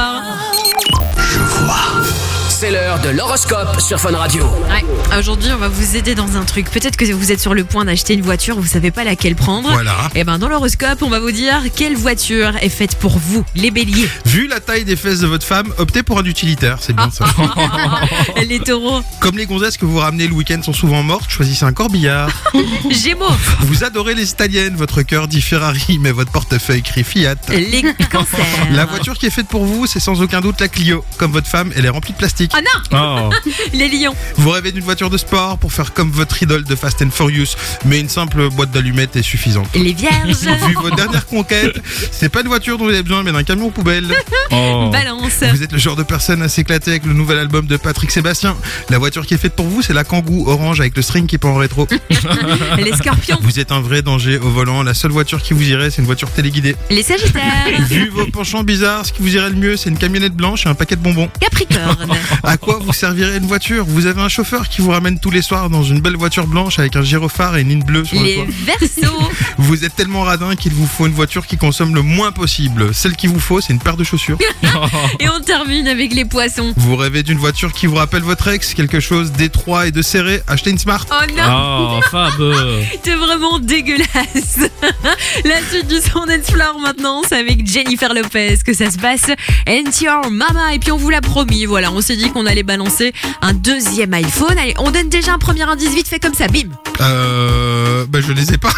C'est l'heure de l'horoscope sur Fun Radio. Ouais, aujourd'hui on va vous aider dans un truc. Peut-être que vous êtes sur le point d'acheter une voiture, vous savez pas laquelle prendre. Voilà. Et ben dans l'horoscope, on va vous dire quelle voiture est faite pour vous, les béliers. Vu la taille des fesses de votre femme, optez pour un utilitaire, c'est bien ça. Les taureaux. Comme les gonzesses que vous ramenez le week-end sont souvent mortes, choisissez un corbillard. Gémeaux. Vous adorez les italiennes, votre cœur dit Ferrari, mais votre portefeuille crie Fiat. Les cancers. La voiture qui est faite pour vous, c'est sans aucun doute la Clio. Comme votre femme, elle est remplie de plastique. Oh non. Les lions. Vous rêvez d'une voiture de sport pour faire comme votre idole de Fast and Furious, mais une simple boîte d'allumettes est suffisante. Les vierges. Vu vos dernières conquêtes, c'est pas une voiture dont vous avez besoin, mais d'un camion poubelle. Balance. Vous êtes le genre de personne à s'éclater avec le nouvel album de Patrick Sébastien. La voiture qui est faite pour vous, c'est la Kangoo orange avec le string qui pend en rétro. Les scorpions. Vous êtes un vrai danger au volant. La seule voiture qui vous irait, c'est une voiture téléguidée. Les sagittaires. Vu vos penchants bizarres, ce qui vous irait le mieux, c'est une camionnette blanche et un paquet de bonbons. Capricorne. À quoi vous servirait une voiture? Vous avez un chauffeur qui vous ramène tous les soirs dans une belle voiture blanche avec un gyrophare et une ligne bleue sur le toit. Les Verseaux. Vous êtes tellement radin qu'il vous faut une voiture qui consomme le moins possible. Celle qu'il vous faut, c'est une paire de chaussures. Et on termine avec les poissons. Vous rêvez d'une voiture qui vous rappelle votre ex, quelque chose d'étroit et de serré, achetez une Smart. Oh non. Oh, Fab. T'es vraiment dégueulasse. La suite du son Dance Floor maintenant, c'est avec Jennifer Lopez que ça se passe. And Your Mama. Et puis on vous l'a promis, voilà, on s'est dit qu'on allait balancer un deuxième iPhone. Allez, on donne déjà un premier indice vite fait comme ça, bim. Je les ai pas.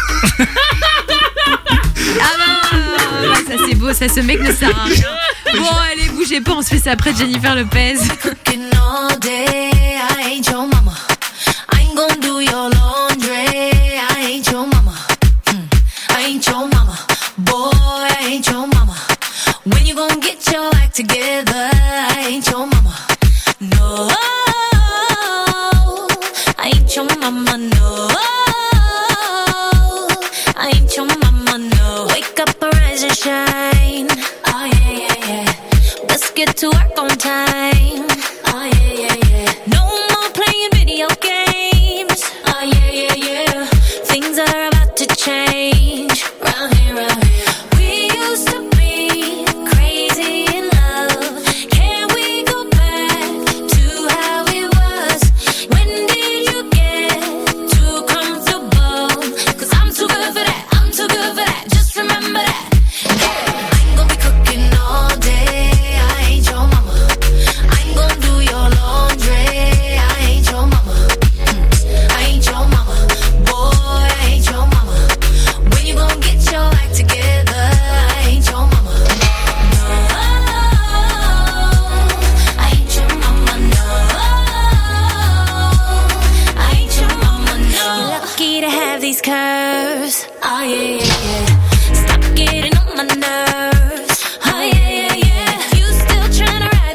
Ça c'est beau, ça, ce mec ne sert à rien. Bon allez, bougez pas, on se fait ça après Jennifer Lopez. When you gon' get your act together, I ain't your mama. No, I ain't your mama, no. I ain't your mama, no. Wake up, arise and shine. Oh yeah, yeah, yeah. Let's get to work on time. Oh yeah, yeah, yeah. No more playing video games. Oh yeah, yeah, yeah. Things are about to change. Round here, round here. We used to be crazy in love. Can we go back to how it was? When did you get too comfortable? 'Cause I'm too good for that. I'm too good for that. Just remember that. I ain't gonna be cooking all day. I ain't your mama. I ain't gonna do your laundry. I ain't your mama. I ain't your mama. Boy, I ain't your mama. When you gonna get your act together? I ain't your mama. No, I ain't your mama. No, I ain't your mama. No. You're lucky to have these curves. Oh yeah, yeah, yeah. Stop getting on my nerves. Oh yeah, yeah, yeah. You still tryna ride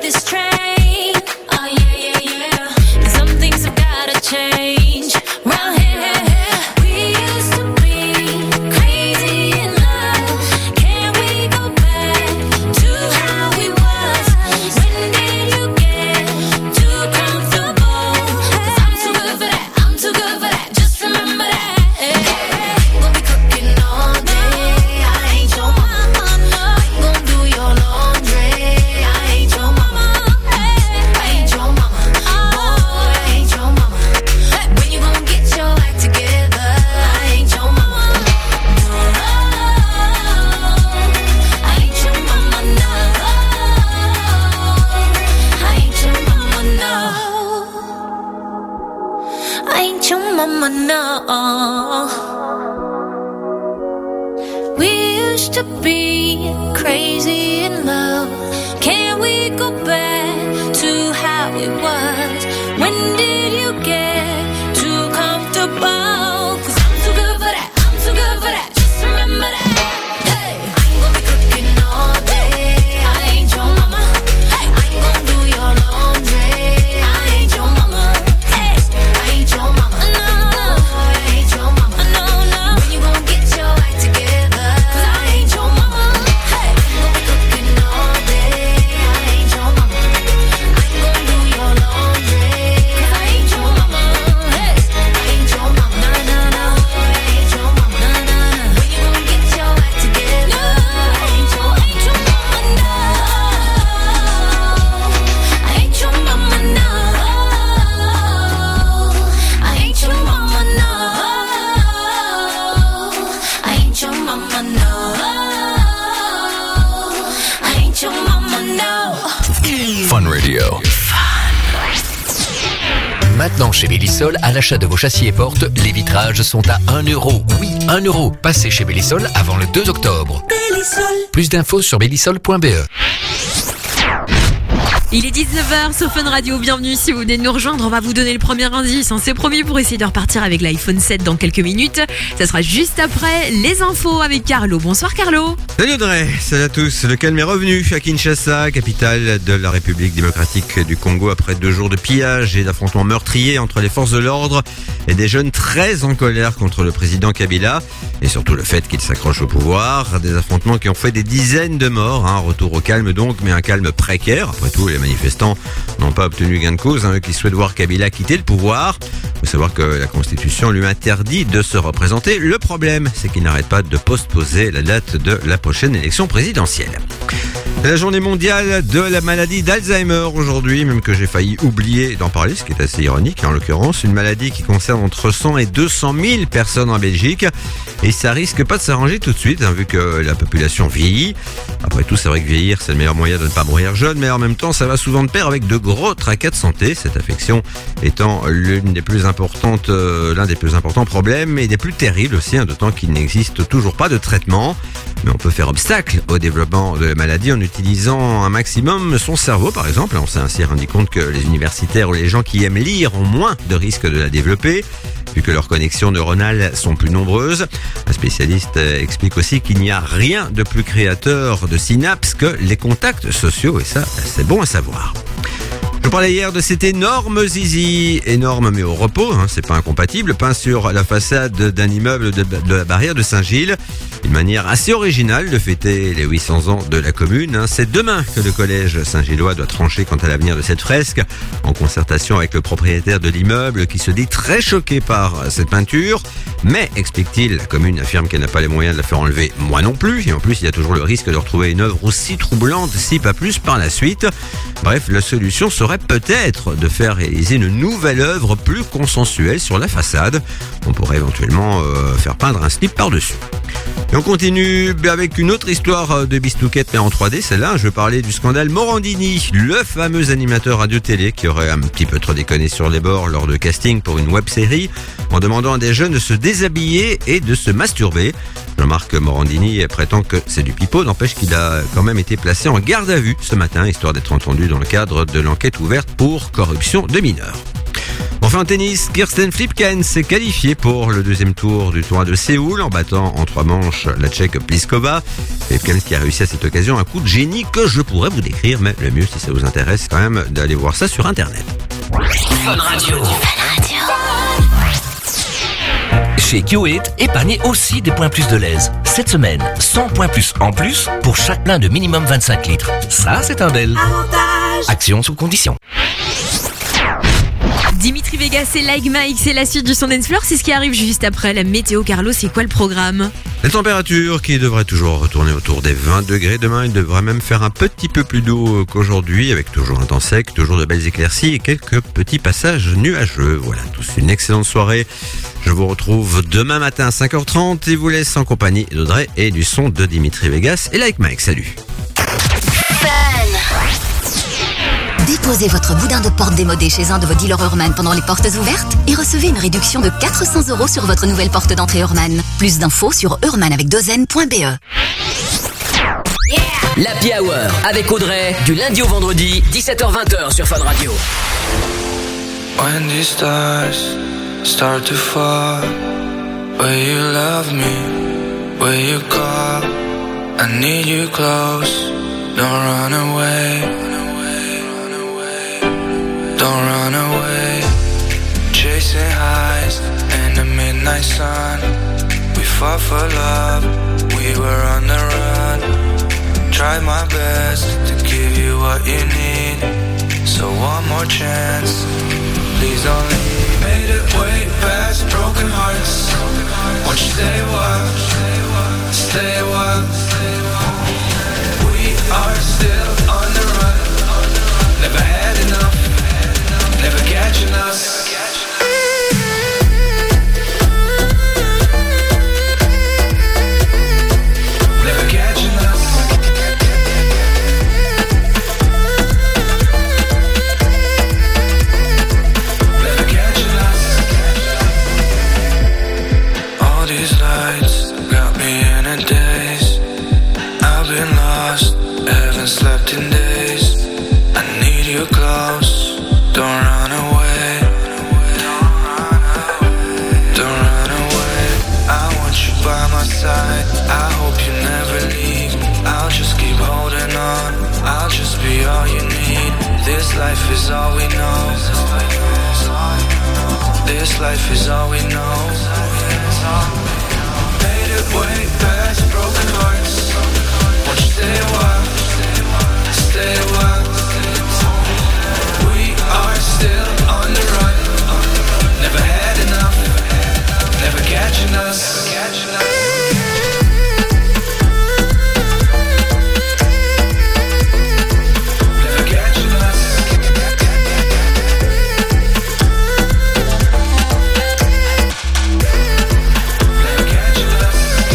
We used to be crazy in love. Can we go back to how it was? When did you get too comfortable? 'Cause I'm too good for that, I'm too good for that. Just remember that. Hey, I ain't gonna be cooking all day. I ain't your mama. Hey, I ain't gonna do your laundry. I ain't your mama. Hey, I ain't your mama. No, no, I ain't your mama. No, no. When you gonna get your act together? 'Cause I ain't your mama. Hey, I ain't gonna be cooking all day. I ain't your mama. I ain't gonna do your laundry. 'Cause I ain't your mama. Hey, I ain't your mama. No, no, no. I ain't your mama. No, no, no. When you gonna get your act together? I ain't your mama. No. I ain't your mama. No. I ain't your mama. No. I ain't your mama. No. I ain't your mama. No. Fun Radio. Maintenant chez Bellisol, à l'achat de vos châssis et portes, les vitrages sont à 1 euro. Oui, 1 euro. Passez chez Bellisol avant le 2 octobre. Plus d'infos sur bellisol.be. Il est 19h sur Fun Radio, bienvenue si vous venez de nous rejoindre, on va vous donner le premier indice, c'est promis pour essayer de repartir avec l'iPhone 7 dans quelques minutes. Ça sera juste après les infos avec Carlo. Bonsoir Carlo. Salut Audrey, salut à tous. Le calme est revenu à Kinshasa, capitale de la République démocratique du Congo, après 2 jours de pillage et d'affrontements meurtriers entre les forces de l'ordre et des jeunes très en colère contre le président Kabila, et surtout le fait qu'il s'accroche au pouvoir. Des affrontements qui ont fait des dizaines de morts, un retour au calme donc, mais un calme précaire. Après tout, les manifestants n'ont pas obtenu gain de cause, eux qui souhaitent voir Kabila quitter le pouvoir. Il faut savoir que la Constitution lui interdit de se représenter. Le problème, c'est qu'il n'arrête pas de postposer la date de la prochaine élection présidentielle. C'est la journée mondiale de la maladie d'Alzheimer aujourd'hui, même que j'ai failli oublier d'en parler, ce qui est assez ironique en l'occurrence. Une maladie qui concerne entre 100 et 200 000 personnes en Belgique. Et ça risque pas de s'arranger tout de suite, vu que la population vieillit. Après tout, c'est vrai que vieillir, c'est le meilleur moyen de ne pas mourir jeune, mais en même temps, ça va souvent de pair avec de gros tracas de santé. Cette affection étant l'un des plus importants problèmes et des plus terribles aussi, d'autant qu'il n'existe toujours pas de traitement. Mais on peut faire obstacle au développement de la maladie en utilisant un maximum son cerveau, par exemple. On s'est ainsi rendu compte que les universitaires ou les gens qui aiment lire ont moins de risques de la développer, vu que leurs connexions neuronales sont plus nombreuses. Un spécialiste explique aussi qu'il n'y a rien de plus créateur de synapses que les contacts sociaux, et ça, c'est bon à savoir. Je parlais hier de cet énorme zizi, énorme mais au repos, c'est pas incompatible, peint sur la façade d'un immeuble de la barrière de Saint-Gilles. Une manière assez originale de fêter les 800 ans de la commune. C'est demain que le collège Saint-Gillois doit trancher quant à l'avenir de cette fresque, en concertation avec le propriétaire de l'immeuble qui se dit très choqué par cette peinture. Mais, explique-t-il, la commune affirme qu'elle n'a pas les moyens de la faire enlever, moi non plus. Et en plus, il y a toujours le risque de retrouver une œuvre aussi troublante, si pas plus, par la suite. Bref, la solution serait peut-être de faire réaliser une nouvelle œuvre plus consensuelle sur la façade. On pourrait éventuellement faire peindre un slip par-dessus. Et on continue avec une autre histoire de bistouquette, mais en 3D. Celle-là, je veux parler du scandale Morandini, le fameux animateur radio-télé qui aurait un petit peu trop déconné sur les bords lors de casting pour une web-série en demandant à des jeunes de se déshabiller et de se masturber. Jean-Marc Morandini prétend que c'est du pipeau, n'empêche qu'il a quand même été placé en garde à vue ce matin, histoire d'être entendu dans le cadre de l'enquête ouverte pour corruption de mineurs. Enfin en tennis, Kirsten Flipkens s'est qualifiée pour le 2e tour du tournoi de Séoul en battant en 3 manches la Tchèque Pliskova. Flipkens qui a réussi à cette occasion un coup de génie que je pourrais vous décrire, mais le mieux si ça vous intéresse quand même d'aller voir ça sur internet. Fun Radio. Chez Kyoit, épargnez aussi des points plus de l'aise. Cette semaine, 100 points plus en plus pour chaque plein de minimum 25 litres. Ça, c'est un bel action sous condition. Dimitri Vegas et Like Mike, c'est la suite du Son Dance Floor, c'est ce qui arrive juste après la météo. Carlo, c'est quoi le programme? La température qui devrait toujours retourner autour des 20 degrés. Demain, il devrait même faire un petit peu plus doux qu'aujourd'hui, avec toujours un temps sec, toujours de belles éclaircies et quelques petits passages nuageux. Voilà, tous une excellente soirée. Je vous retrouve demain matin à 5h30 et vous laisse en compagnie d'Audrey et du son de Dimitri Vegas et Like Mike. Salut. Déposez votre boudin de porte démodé chez un de vos dealers Hurman pendant les portes ouvertes et recevez une réduction de 400 € sur votre nouvelle porte d'entrée Hurman. Plus d'infos sur hurmanavec2n.be. L'Happy Hour avec Audrey, du lundi au vendredi, 17h-20h sur Fun Radio. When these stars start to fall, will you love me? Will you call? I need you close, don't run away. Don't run away. Chasing highs in the midnight sun. We fought for love, we were on the run. Tried my best to give you what you need. So one more chance, please don't leave. Made it way past broken hearts. Won't you stay a while? Stay a while. We are still on the run. Never had enough. Never catching us. Never catching us. Never catching us. All these lights got me in a daze. I've been lost, haven't slept in days. I need you close. Don't run away. Don't run away. I want you by my side. I hope you never leave. I'll just keep holding on. I'll just be all you need. This life is all we know. This life is all we know. Made it way past broken hearts. Won't you stay a while? Stay a while. Are still on the run. Never had enough. Never catching us. Never catching us. Never catching us.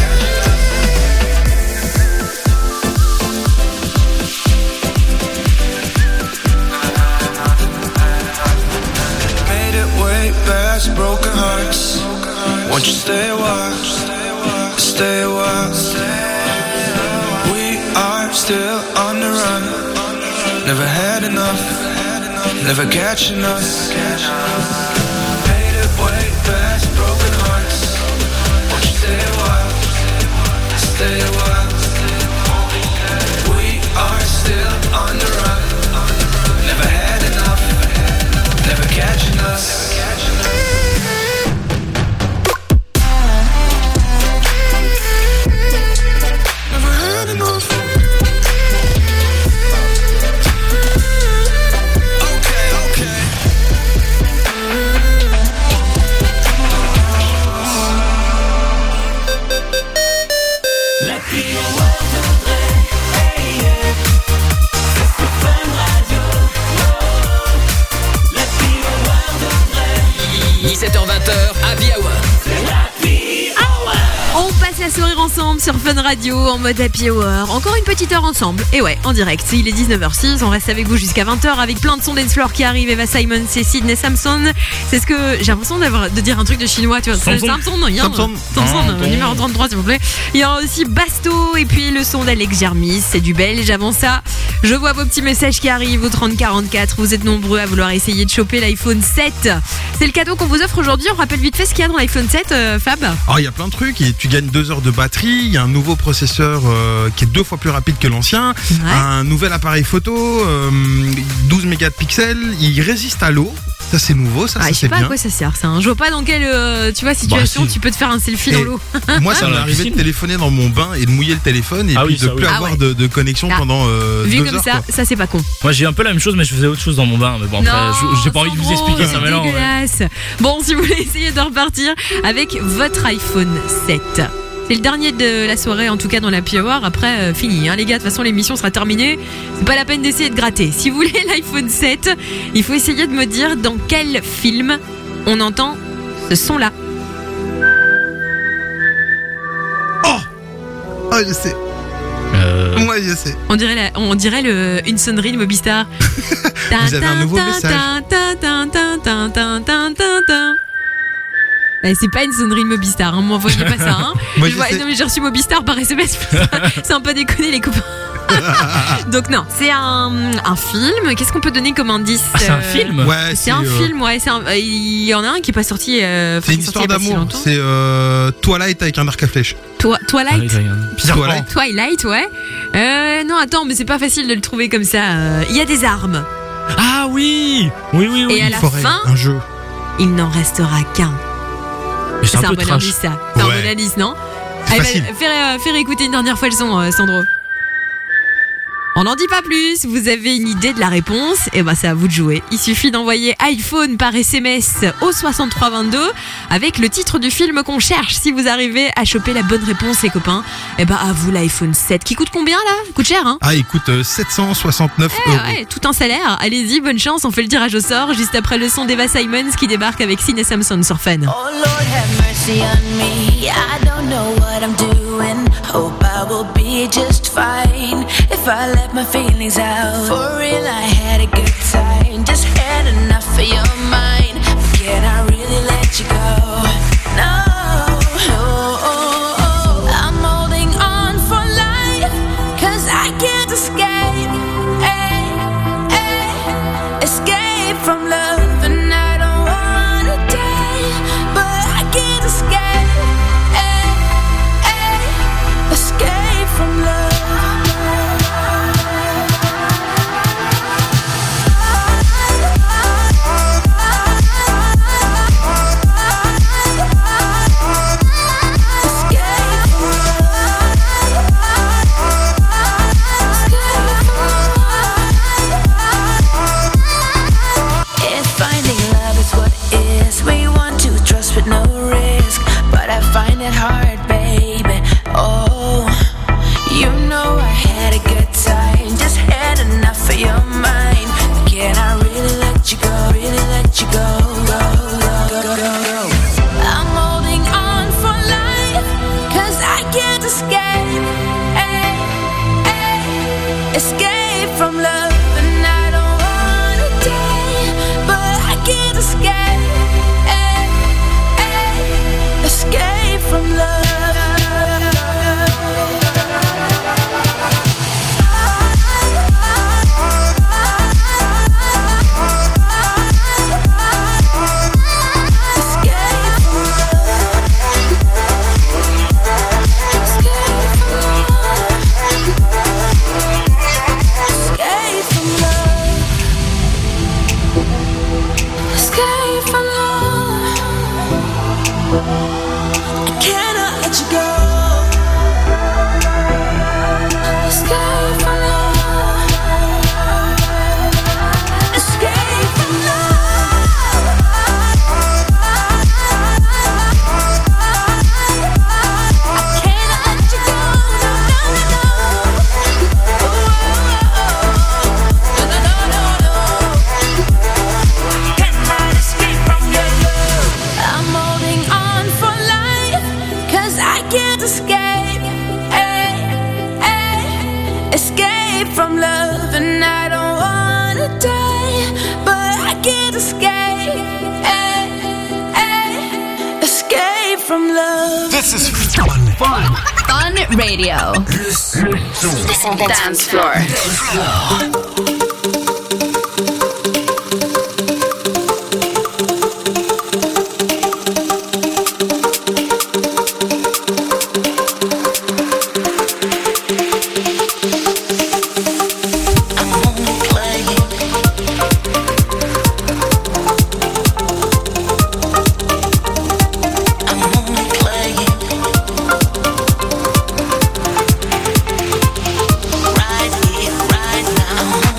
Way past broken hearts. Won't you stay a while? Stay a while. We are still on the run. Never had enough. Never catching us. Made it way past broken hearts. Won't you stay a while? Stay a while. We are still on the run. Never had enough. Never catching us. Never had enough. Okay. On passe la soirée ensemble sur Fun Radio en mode Happy Hour. Encore une petite heure ensemble. Et ouais, en direct. Il est 19h06. On reste avec vous jusqu'à 20h avec plein de sons dance floor qui arrivent. Eva Simon, c'est Sydney Samson. C'est ce que j'ai l'impression de dire un truc de chinois. Tu vois, Samson, non, il y a Samson, numéro 33, s'il vous plaît. Il y aura aussi Basto et puis le son d'Alex Germis. C'est du belge. Avant ça, je vois vos petits messages qui arrivent au 3044. Vous êtes nombreux à vouloir essayer de choper l'iPhone 7. C'est le cadeau qu'on vous offre aujourd'hui. On rappelle vite fait ce qu'il y a dans l'iPhone 7, Fab. Alors, il y a plein de trucs. Tu gagnes 2 heures de batterie. Il y a un nouveau processeur qui est 2 fois plus rapide que l'ancien. Ouais. Un nouvel appareil photo, 12 mégapixels. Il résiste à l'eau. Ça c'est nouveau, ça je sais c'est pas bien. À quoi ça sert ça. Je vois pas dans quelle situation tu peux te faire un selfie dans l'eau. Moi ça m'est arrivé de téléphoner dans mon bain et de mouiller le téléphone et puis de plus avoir de connexion pendant 2 Vu comme heures. Ça c'est pas con. Moi j'ai un peu la même chose mais je faisais autre chose dans mon bain. Mais bon après j'ai pas envie de vous expliquer ça maintenant. Bon, si vous voulez essayer de repartir avec votre iPhone 7. C'est le dernier de la soirée, en tout cas dans la Happy Hour. Après, fini, hein, les gars. De toute façon, l'émission sera terminée. C'est pas la peine d'essayer de gratter. Si vous voulez l'iPhone 7, il faut essayer de me dire dans quel film on entend ce son-là. Oh, je sais. Moi, je sais. On dirait une sonnerie de Mobistar. Vous avez un nouveau message. C'est pas une sonnerie de Mobistar, hein. M'envoyez pas ça. Hein. Moi, Non mais j'ai reçu Mobistar par SMS. C'est un peu déconné les copains. Donc non, c'est un film. Qu'est-ce qu'on peut donner comme indice? C'est un film? Ouais, c'est un film, ouais. Il y en a un qui est pas sorti. C'est une histoire d'amour. C'est Twilight avec un arc à flèche. Twilight. Twilight, ouais. Non, attends, mais c'est pas facile de le trouver comme ça. Il y a des armes. Ah oui. Et à la fin, un jeu. Il n'en restera qu'un. Mais c'est un peu bon trash. indice, ça. C'est un bon indice, non? Allez, faire écouter une dernière fois le son, Sandro. On n'en dit pas plus, vous avez une idée de la réponse, et ben c'est à vous de jouer. Il suffit d'envoyer iPhone par SMS au 6322 avec le titre du film qu'on cherche. Si vous arrivez à choper la bonne réponse, les copains, et ben à vous l'iPhone 7 qui coûte combien là? Coûte cher, hein? Ah, il coûte 769 €. Ouais, tout un salaire. Allez-y, bonne chance, on fait le tirage au sort juste après le son d'Eva Simons qui débarque avec Sine Samson sur Fun. Oh Lord, have mercy on me. I don't know what I'm doing. Hope I will be just fine if I let my feelings out. For real, I had a good time. Just had enough of your mind. Can I really let you go? No. I'm holding on for life, 'cause I can't escape. Escape from love, and I don't wanna die, but I can't escape. Escape from love. With no risk, but I find it hard, baby. Oh, you know I had a good time, just had enough of your mind. Can I really let you go? Really let you go? Go. I'm holding on for life, 'cause I can't escape. Escape from love, and I don't wanna die, but I can't escape. Escape from love. This is Fun Radio. Le son Dance Floor. Right here, right now.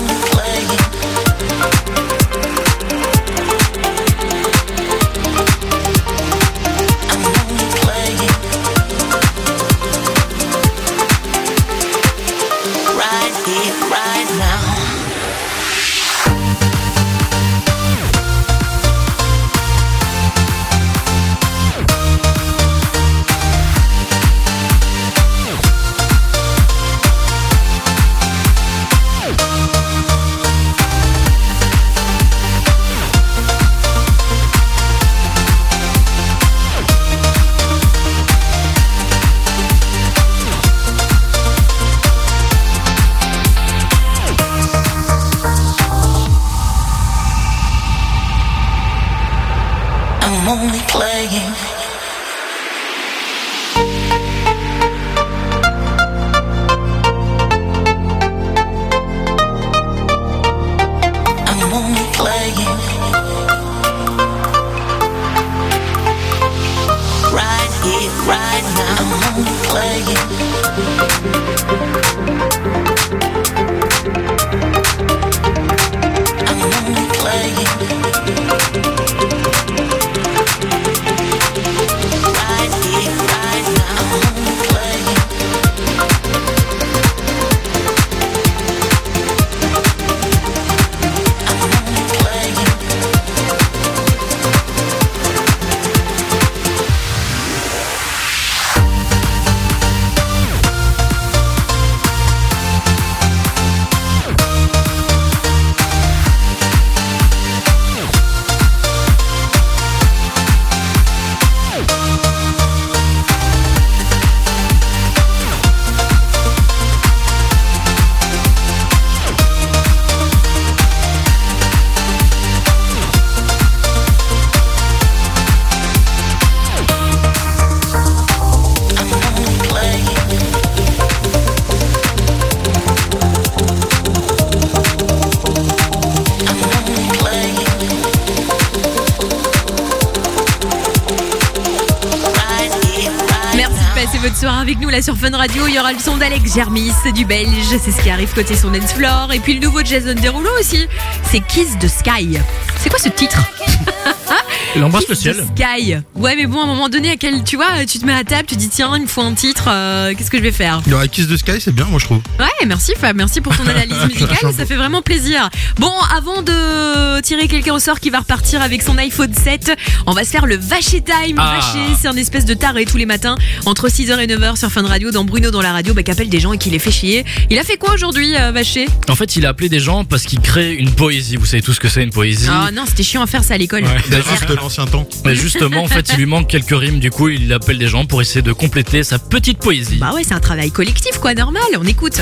nous là sur Fun Radio. Il y aura le son d'Alex Germis, du belge. C'est ce qui arrive côté son dance floor. Et puis le nouveau Jason Derulo aussi. C'est Kiss the Sky. C'est quoi ce titre? Il embrasse Kiss le ciel. the Sky. Ouais, mais bon, à un moment donné, tu vois, tu te mets à table, tu dis tiens, il me faut un titre. Qu'est-ce que je vais faire? Il y aura Kiss the Sky, c'est bien, moi je trouve. Ouais, merci Fab, merci pour ton analyse musicale, ça fait vraiment plaisir. Bon, avant de tirer quelqu'un au sort qui va repartir avec son iPhone 7, on va se faire le Vacher Time. Vacher, c'est un espèce de taré tous les matins entre 6h et 9h sur Fun Radio, dans Bruno dans la radio, qui appelle des gens et qui les fait chier. Il a fait quoi aujourd'hui, Vacher? En fait, il a appelé des gens parce qu'il crée une poésie. Vous savez tout ce que c'est une poésie. Ah non, c'était chiant à faire ça à l'école. Ouais. De l'ancien temps. Mais justement, en fait, il lui manque quelques rimes. Du coup, il appelle des gens pour essayer de compléter sa petite poésie. Bah ouais, c'est un travail collectif, quoi, normal. On écoute.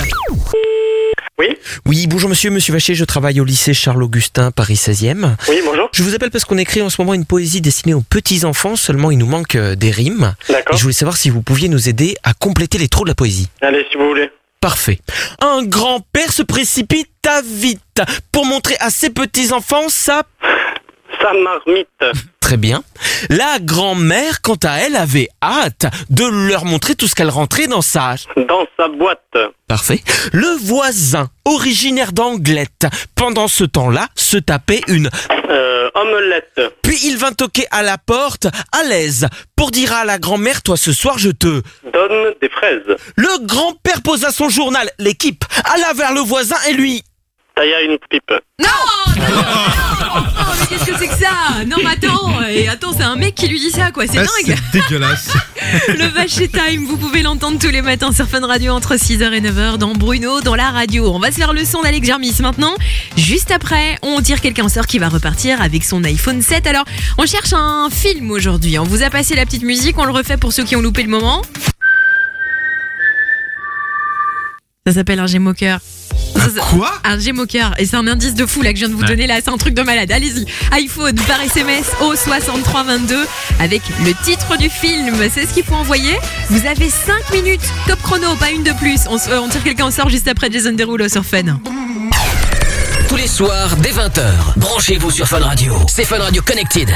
Oui, bonjour monsieur Vacher, je travaille au lycée Charles-Augustin, Paris 16e. Oui, bonjour. Je vous appelle parce qu'on écrit en ce moment une poésie destinée aux petits-enfants, seulement il nous manque des rimes. D'accord. Et je voulais savoir si vous pouviez nous aider à compléter les trous de la poésie. Allez, si vous voulez. Parfait. Un grand-père se précipite à vite pour montrer à ses petits-enfants sa marmite. Très bien. La grand-mère, quant à elle, avait hâte de leur montrer tout ce qu'elle rentrait dans sa boîte. Parfait. Le voisin, originaire d'Anglette, pendant ce temps-là, se tapait une omelette. Puis il vint toquer à la porte, à l'aise, pour dire à la grand-mère, toi ce soir je te donne des fraises. Le grand-père posa son journal, l'équipe alla vers le voisin et lui tailla une pipe. Non, mais qu'est-ce que c'est que ça? Non, mais attends, c'est un mec qui lui dit ça, quoi. C'est dingue. C'est dégueulasse. Le Vacher Time, vous pouvez l'entendre tous les matins sur Fun Radio entre 6h et 9h dans Bruno, dans la radio. On va se faire le son d'Alex Germis maintenant. Juste après, on tire quelqu'un au sort qui va repartir avec son iPhone 7. Alors, on cherche un film aujourd'hui. On vous a passé la petite musique, on le refait pour ceux qui ont loupé le moment. Ça s'appelle un Gémeaux cœur. Quoi? Un Gémeaux cœur. Et c'est un indice de fou là que je viens de vous donner là. C'est un truc de malade. Allez-y. iPhone par SMS au 6322 avec le titre du film. C'est ce qu'il faut envoyer. Vous avez 5 minutes. Top chrono, pas une de plus. On tire quelqu'un au sort juste après Jason Derulo sur Fun. Tous les soirs, dès 20h, branchez-vous sur Fun Radio. C'est Fun Radio Connected.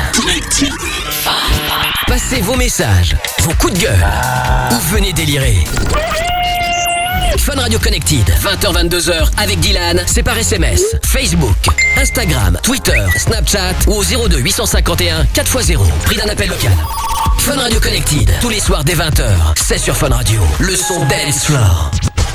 Passez vos messages, vos coups de gueule, ou venez délirer. Fun Radio Connected, 20h-22h avec Dylan, c'est par SMS, Facebook, Instagram, Twitter, Snapchat ou au 02 851 4x0, prix d'un appel local. Fun Radio Connected, tous les soirs dès 20h, c'est sur Fun Radio, le son dance floor.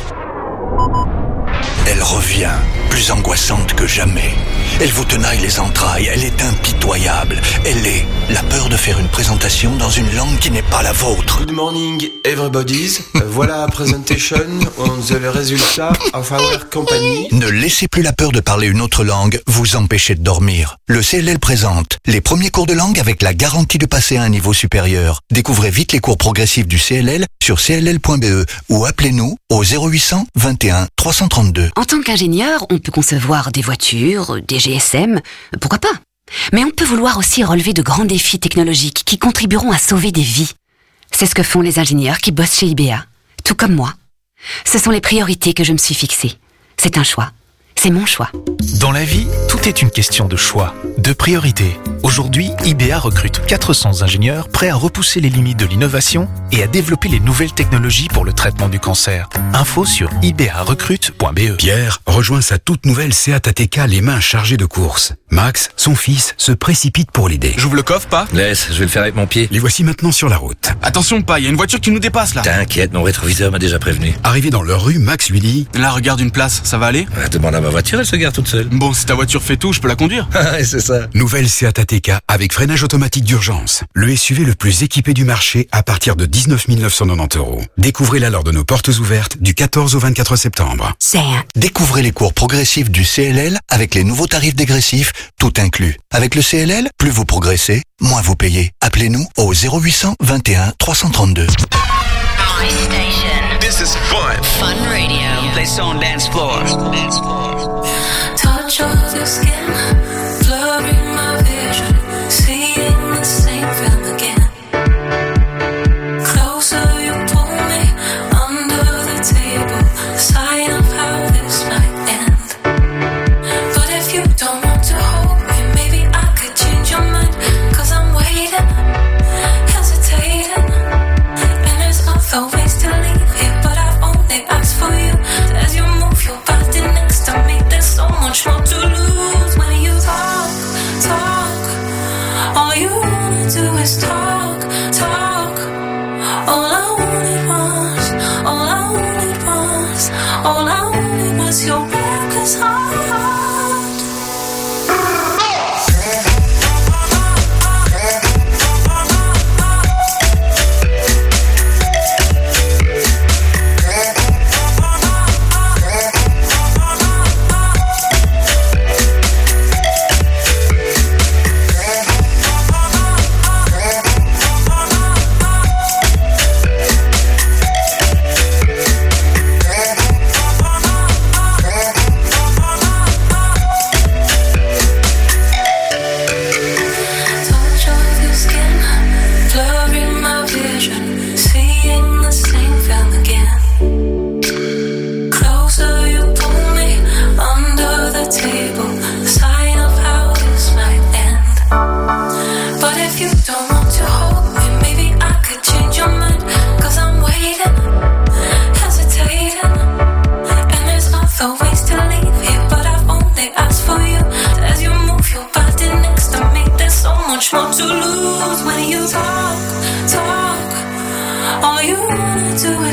Elle revient, plus angoissante que jamais. Elle vous tenaille les entrailles, elle est impitoyable. Elle est la peur de faire une présentation dans une langue qui n'est pas la vôtre. Good morning, everybody's. Voilà presentation on the result of our company. Ne laissez plus la peur de parler une autre langue vous empêcher de dormir. Le CLL présente les premiers cours de langue avec la garantie de passer à un niveau supérieur. Découvrez vite les cours progressifs du CLL sur cll.be ou appelez-nous au 0800 21 332. En tant qu'ingénieur, on peut concevoir des voitures, des GSM, pourquoi pas? Mais on peut vouloir aussi relever de grands défis technologiques qui contribueront à sauver des vies. C'est ce que font les ingénieurs qui bossent chez IBA, tout comme moi. Ce sont les priorités que je me suis fixées. C'est un choix. C'est mon choix. Dans la vie, tout est une question de choix, de priorité. Aujourd'hui, IBA recrute 400 ingénieurs prêts à repousser les limites de l'innovation et à développer les nouvelles technologies pour le traitement du cancer. Info sur ibarecrute.be. Pierre rejoint sa toute nouvelle Seat ATK les mains chargées de courses. Max, son fils, se précipite pour l'aider. J'ouvre le coffre, pas? Laisse, je vais le faire avec mon pied. Les voici maintenant sur la route. Attention, pas, il y a une voiture qui nous dépasse là. T'inquiète, mon rétroviseur m'a déjà prévenu. Arrivé dans leur rue, Max lui dit: Là, regarde une place, ça va aller? Demande à ma voiture, elle se gare toute seule. Bon, si ta voiture fait tout, je peux la conduire. Ah, c'est ça. Nouvelle Seat ATK avec freinage automatique d'urgence. Le SUV le plus équipé du marché à partir de 19 990 €. Découvrez-la lors de nos portes ouvertes du 14 au 24 septembre. Seat. Découvrez les cours progressifs du CLL avec les nouveaux tarifs dégressifs, tout inclus. Avec le CLL, plus vous progressez, moins vous payez. Appelez-nous au 0800 21 332. My station. This is fun. Fun Radio. Play on dance floor. Touch of your skin, blurring my vision, seeing the same film again. Closer you pull me, under the table, a sign of how this might end. But if you don't want to hold me, maybe I could change your mind, 'cause I'm waiting, hesitating, and there's other ways to leave.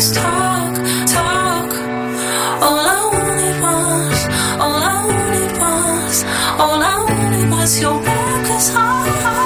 is talk, talk. All I wanted was, all I wanted was, all I wanted was your reckless heart.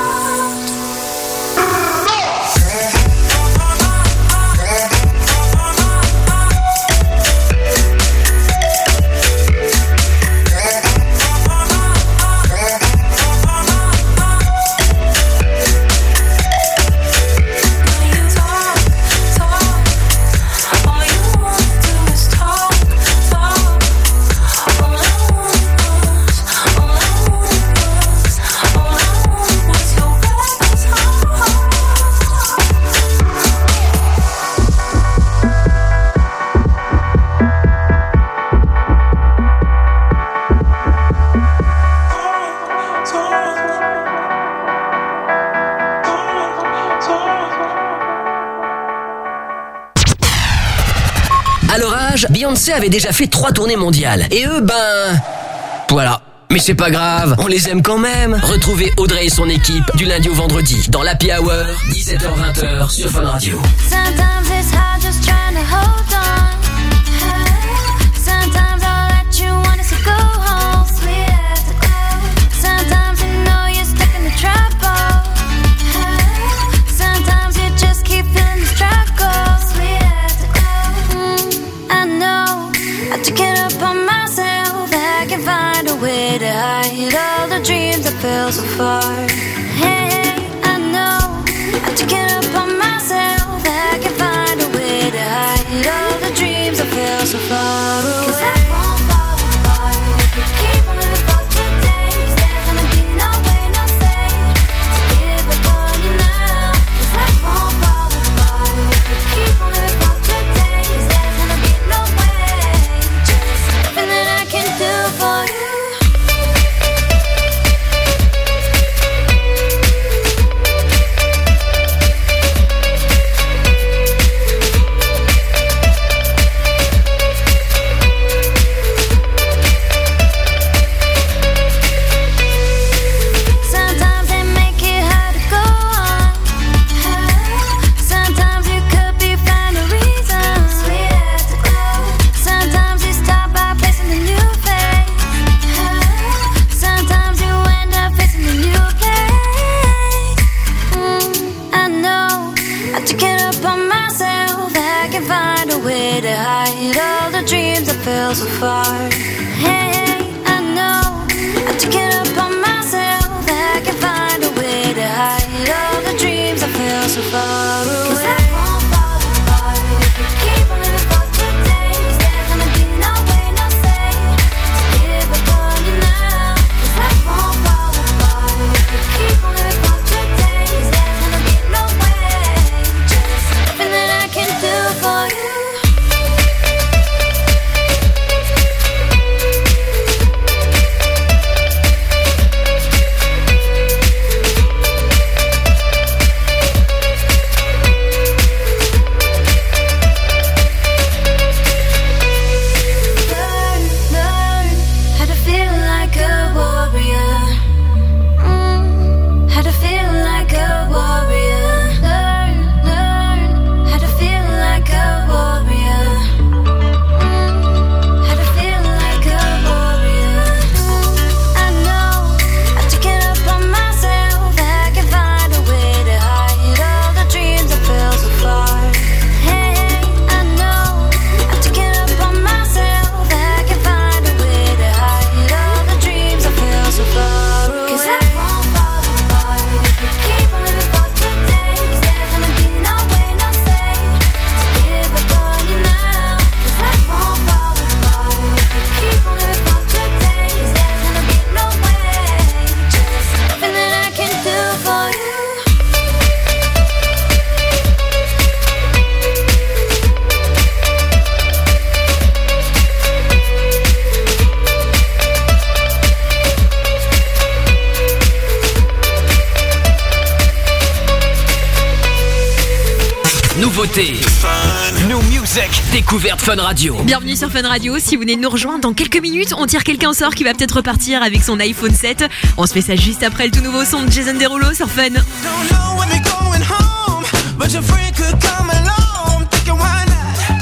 À leur âge, Beyoncé avait déjà fait 3 tournées mondiales. Et eux, voilà. Mais c'est pas grave, on les aime quand même. Retrouvez Audrey et son équipe du lundi au vendredi dans l'Happy Hour, 17h-20h sur Fun Radio. Sometimes it's hard just trying to hold on. Sometimes all that you want is to go home. Sometimes you know you're stuck in the trouble. Sometimes you just keep feeling the struggle. I know I took it up on myself. I can find a way to hide all the dreams that fell so far. Hey, I know I took it up on myself. I can find a way to hide all the dreams that fell so far away. 'Cause I won't fall apart. Keep on living for today. There's gonna be no way, no say to give up on you now. 'Cause I won't fall apart. Keep on living for today. There's gonna be no way. Just nothing that I can do for you. Sometimes they make it hard to go on. Sometimes you could be find a reason. Sometimes you start by placing a new face. Sometimes you end up facing a new place. I know I took it up on myself. I can find a way to hide all the dreams that fell so far. Hey, I know I took it up on myself. I can find a way to hide all the dreams that fell so far away. 'Cause I won't fall apart. Keep on living for today. There's gonna be no way, no say to give up on you now. 'Cause I won't fall apart. Keep on living for today. There's gonna be no way. Just nothing that I can do for you. Learn how to feel like a warrior. How to feel like a warrior. Learn how to feel like a warrior. How to feel like a warrior. I know I took it up on myself. I can find a way to hide all the dreams that fell so far. Hey, I know I took it up on myself. I can find a way to hide all the dreams that fell so far away. 'Cause I won't fall apart. Keep on living for today. There's gonna be no way, no say to give up on you now. 'Cause I won't fall apart. Keep on living for today. There's gonna be no way. Just nothing that I can do for you. Nouveauté, New Music, découverte Fun Radio. Bienvenue sur Fun Radio. Si vous venez de nous rejoindre, dans quelques minutes, on tire quelqu'un au sort qui va peut-être repartir avec son iPhone 7. On se fait ça juste après le tout nouveau son de Jason Derulo sur Fun. Don't know when we're going home, but your friend could come along. Thinking why not?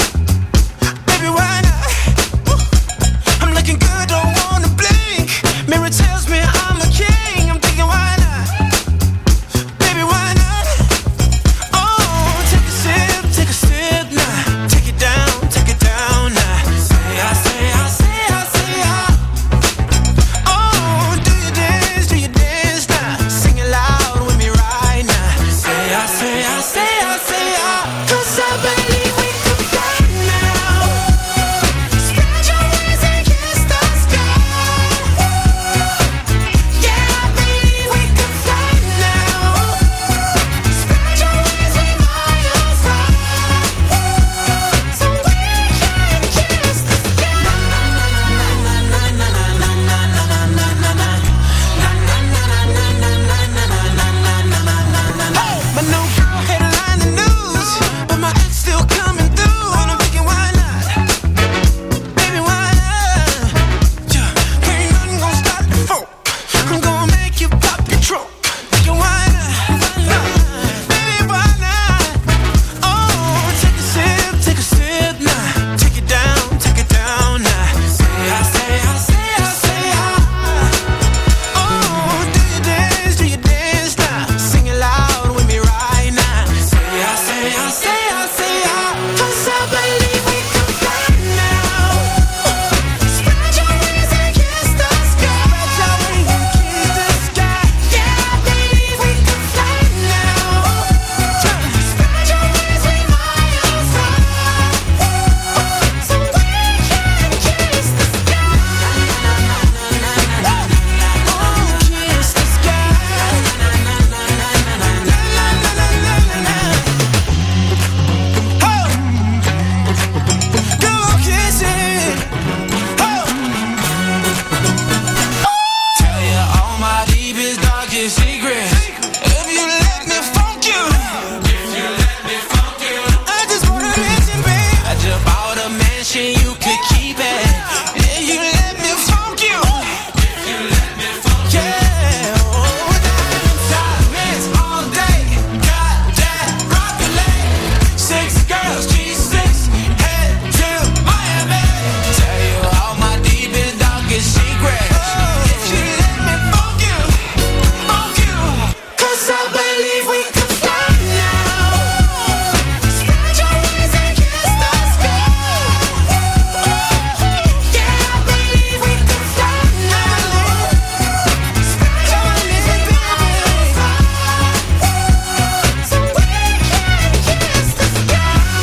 passion, you could keep it. Yeah, you let me funk you. You let me funk you. Yeah, oh, diamond mix all day. Got that rocket 6 girls, G6, head to Miami. Tell you all my deepest, darkest secrets. If you let me funk you, 'cause I believe we can fly now. Spread your wings and kiss the sky. Yeah, I believe we can fly now. Spread your wings and fly. So we can kiss the sky.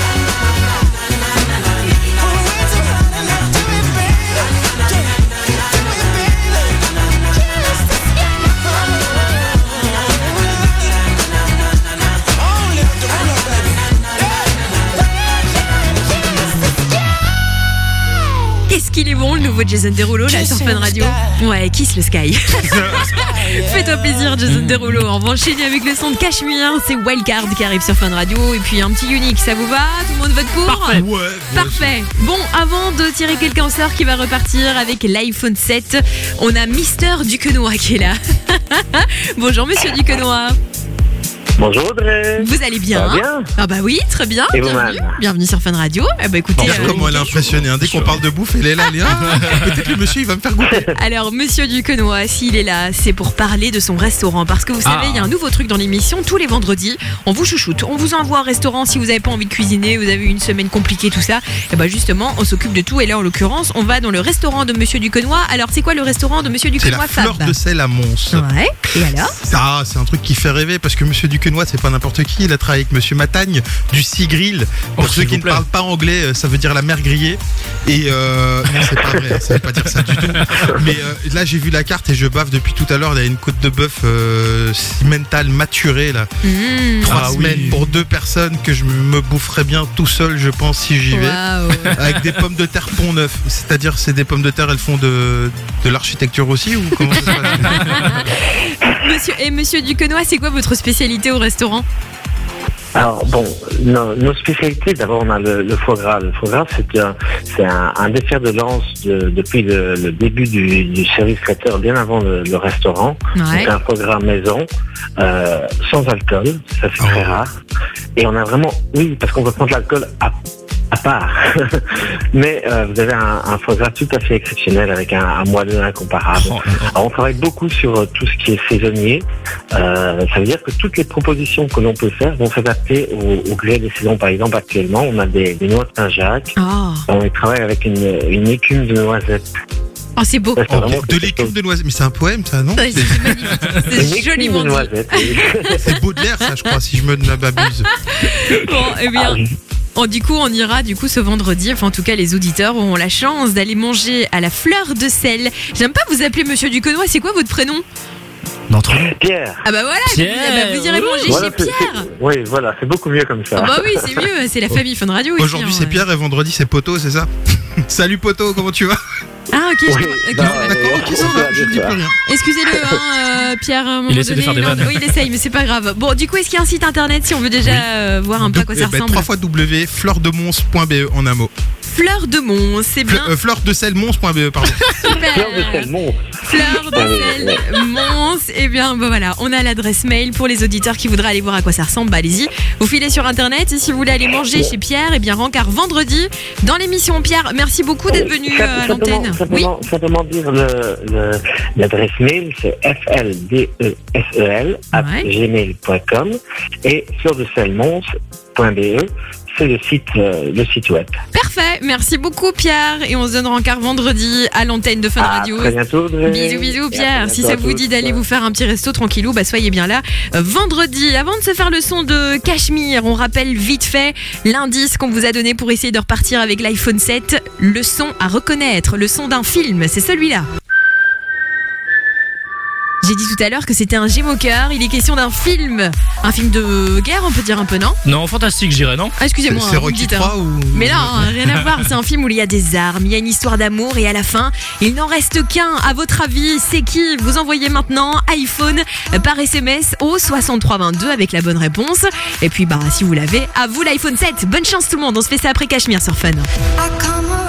Qu'est-ce qu'il est bon le nouveau Jason Derulo là sur Fun Radio. Ouais, Kiss le Sky. Fais-toi plaisir Jason Derulo. On va enchaîner avec le son de Cachemire. C'est Wildcard qui arrive sur Fun Radio. Et puis un petit unique, ça vous va? Tout le monde vote pour? Parfait. Ouais. Parfait. Bon, avant de tirer quelqu'un au sort qui va repartir avec l'iPhone 7, on a Mister Duquenois qui est là. Bonjour Monsieur Duquenois. Bonjour Audrey. Vous allez bien? Ça va bien? Ah bah oui, très bien. Et Bienvenue. vous-même? Bienvenue sur Fun Radio. Eh bah écoutez, Regarde comment elle est impressionnée. Hein. Dès qu'on parle de bouffe, elle est là. Elle est là. Peut-être que le monsieur, il va me faire goûter. alors Monsieur Duquenois, s'il est là, c'est pour parler de son restaurant. Parce que vous savez, il y a un nouveau truc dans l'émission. Tous les vendredis, on vous chouchoute. On vous envoie au restaurant si vous n'avez pas envie de cuisiner, vous avez eu une semaine compliquée, tout ça. Et bah justement, on s'occupe de tout. Et là, en l'occurrence, on va dans le restaurant de Monsieur Duquenois. Alors, c'est quoi le restaurant de Monsieur C'est Duquenois, la fleur Fab? de sel à Mons. Ouais. Et alors? Ah, c'est un truc qui fait rêver parce que Monsieur Duquenois, c'est pas n'importe qui. Il a travaillé avec Monsieur Matagne du Sea Grill. Pour ceux qui ne parlent pas anglais, ça veut dire la mer grillée. Et non, c'est pas vrai, ça veut pas dire ça du tout. Mais là, j'ai vu la carte et je baffe depuis tout à l'heure. Il y a une côte de bœuf cimentale maturée là. 3 semaines pour 2 personnes que je me boufferais bien tout seul, je pense, si j'y vais. Waouh. Avec des pommes de terre Pont Neuf. C'est-à-dire, c'est des pommes de terre, elles font de l'architecture aussi ou comment ça se passe? Monsieur Duquenois, c'est quoi votre spécialité au restaurant? Alors bon, nos spécialités, d'abord on a le foie gras. Le foie gras c'est un dessert de lance depuis le début du service traiteur, bien avant le restaurant. Ouais. C'est un foie gras maison, sans alcool, ça c'est très rare. Et on a vraiment, oui, parce qu'on peut prendre l'alcool à part. Mais vous avez un foie gras tout à fait exceptionnel avec un moelleux incomparable. Alors on travaille beaucoup sur tout ce qui est saisonnier. Ça veut dire que toutes les propositions que l'on peut faire vont s'adapter au gré des saisons. Par exemple, actuellement, on a des noix de Saint-Jacques. On travaille avec une écume de noisettes. Oh, c'est beau. De l'écume de noisettes. Mais c'est un poème, ça, non? Ouais, c'est magnifique. C'est joliment dit. C'est Baudelaire, ça, je crois, si je me m'abuse. Bon, eh bien. Du coup, on ira ce vendredi. Enfin, en tout cas, les auditeurs auront la chance d'aller manger à la fleur de sel. J'aime pas vous appeler Monsieur Duquenois. C'est quoi votre prénom? Notre Pierre. Ah bah voilà, Pierre. vous irez manger chez Pierre. Oui, voilà, c'est beaucoup mieux comme ça. Ah bah oui, c'est mieux. C'est la famille Fun Radio. ici, Aujourd'hui, hein. c'est Pierre et vendredi, c'est Poto, c'est ça? Salut Poto, comment tu vas? Ah ok, Oui, D'accord, ok, ça va, je ne dis plus rien. Excusez-le, Pierre. à un moment essaie de donné, faire des vannes. Oui, il essaye, mais c'est pas grave. Bon, du coup, est-ce qu'il y a un site internet si on veut déjà voir un peu à quoi ça ressemble? 3 www.fleuredemons.be en un mot. Fleur de Mons, c'est bien. Fleuredeselmons.be, pardon. Super. Fleur de sel, Mons. Fleur de sel, Mons. Eh bien, voilà, on a l'adresse mail pour les auditeurs qui voudraient aller voir à quoi ça ressemble. Bah, allez-y. Vous filez sur internet. Et si vous voulez aller manger chez Pierre, eh bien, rencard vendredi dans l'émission. Pierre, merci beaucoup d'être venu à l'antenne. Simplement dire l'adresse mail, c'est fldesel@gmail.com et fleuredeselmons.be. C'est le site web. Parfait, merci beaucoup Pierre et on se donne rencard vendredi à l'antenne de Fun Radio. Très bientôt. Bisous Pierre. Si ça vous dit d'aller vous faire un petit resto tranquillou, bah soyez bien là vendredi. Avant de se faire le son de Cachemire, on rappelle vite fait l'indice qu'on vous a donné pour essayer de repartir avec l'iPhone 7. Le son à reconnaître, le son d'un film, c'est celui-là. J'ai dit tout à l'heure que c'était un gemme au cœur. Il est question d'un film. Un film de guerre, on peut dire un peu, non? Non, fantastique, je dirais, non? Ah, excusez-moi. C'est Rocky 3 ou... Mais là, rien à voir. C'est un film où il y a des armes, il y a une histoire d'amour et à la fin, il n'en reste qu'un. À votre avis, c'est qui? Vous envoyez maintenant iPhone par SMS au 6322 avec la bonne réponse. Et puis, si vous l'avez, à vous l'iPhone 7. Bonne chance tout le monde. On se fait ça après Cachemire sur Fun. I come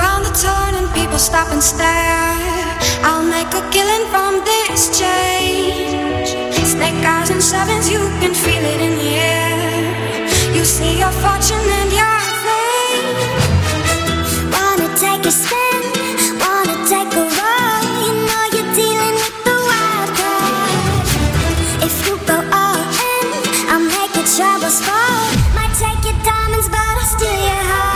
people stop and stare. I'll make a killing from this change. Snake eyes and sevens, you can feel it in the air. You see your fortune and your fame. Wanna take a spin, wanna take a roll. You know you're dealing with the wild card. If you go all in, I'll make your troubles fall. Might take your diamonds, but I'll steal your heart.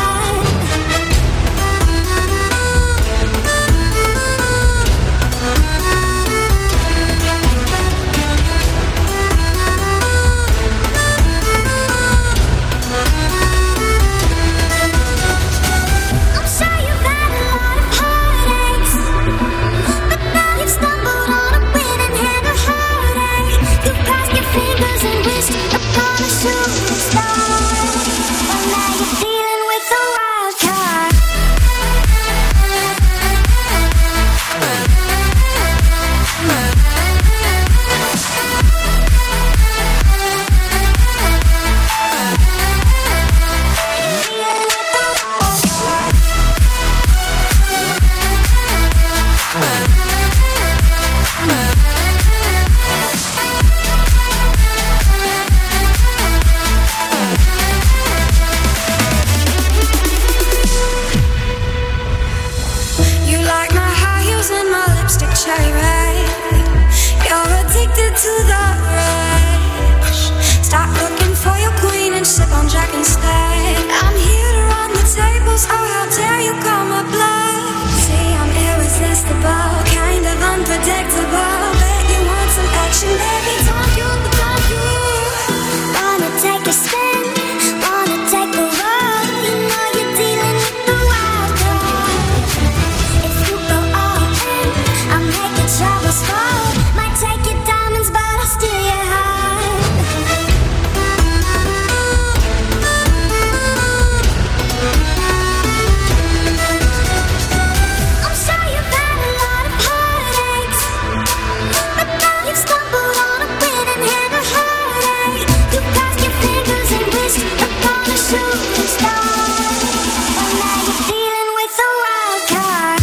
Cherry red, you're addicted to the rush. Stop looking for your queen and sip on Jack instead. I'm here to run the tables, oh how dare you call my bluff. See I'm irresistible, kind of unpredictable. Bet you want some action, baby, don't you. Wanna take a spin, wanna take a roll. You know you're dealing with the wild card. If you go all in, I'll make your troubles fall. Might take your diamonds, but I'll steal your heart. I'm sure you've had a lot of heartaches, but now you've stumbled on a winning hand of heartache. You crossed your fingers and wished upon a shooting star. Well, now you're dealing with a wild card.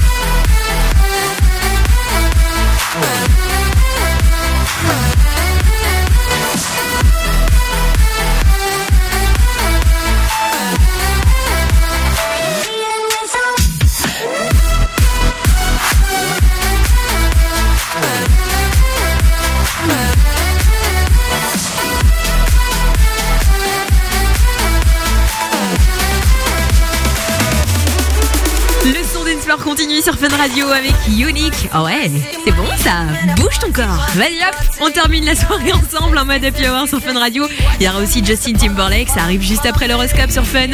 Le son d'Ensplore continue sur Fun Radio avec Unique. Oh ouais, c'est bon ça, bouge ton corps. Vas-y hop, on termine la soirée ensemble en mode happy hour sur Fun Radio. Il y aura aussi Justin Timberlake, ça arrive juste après l'horoscope sur Fun.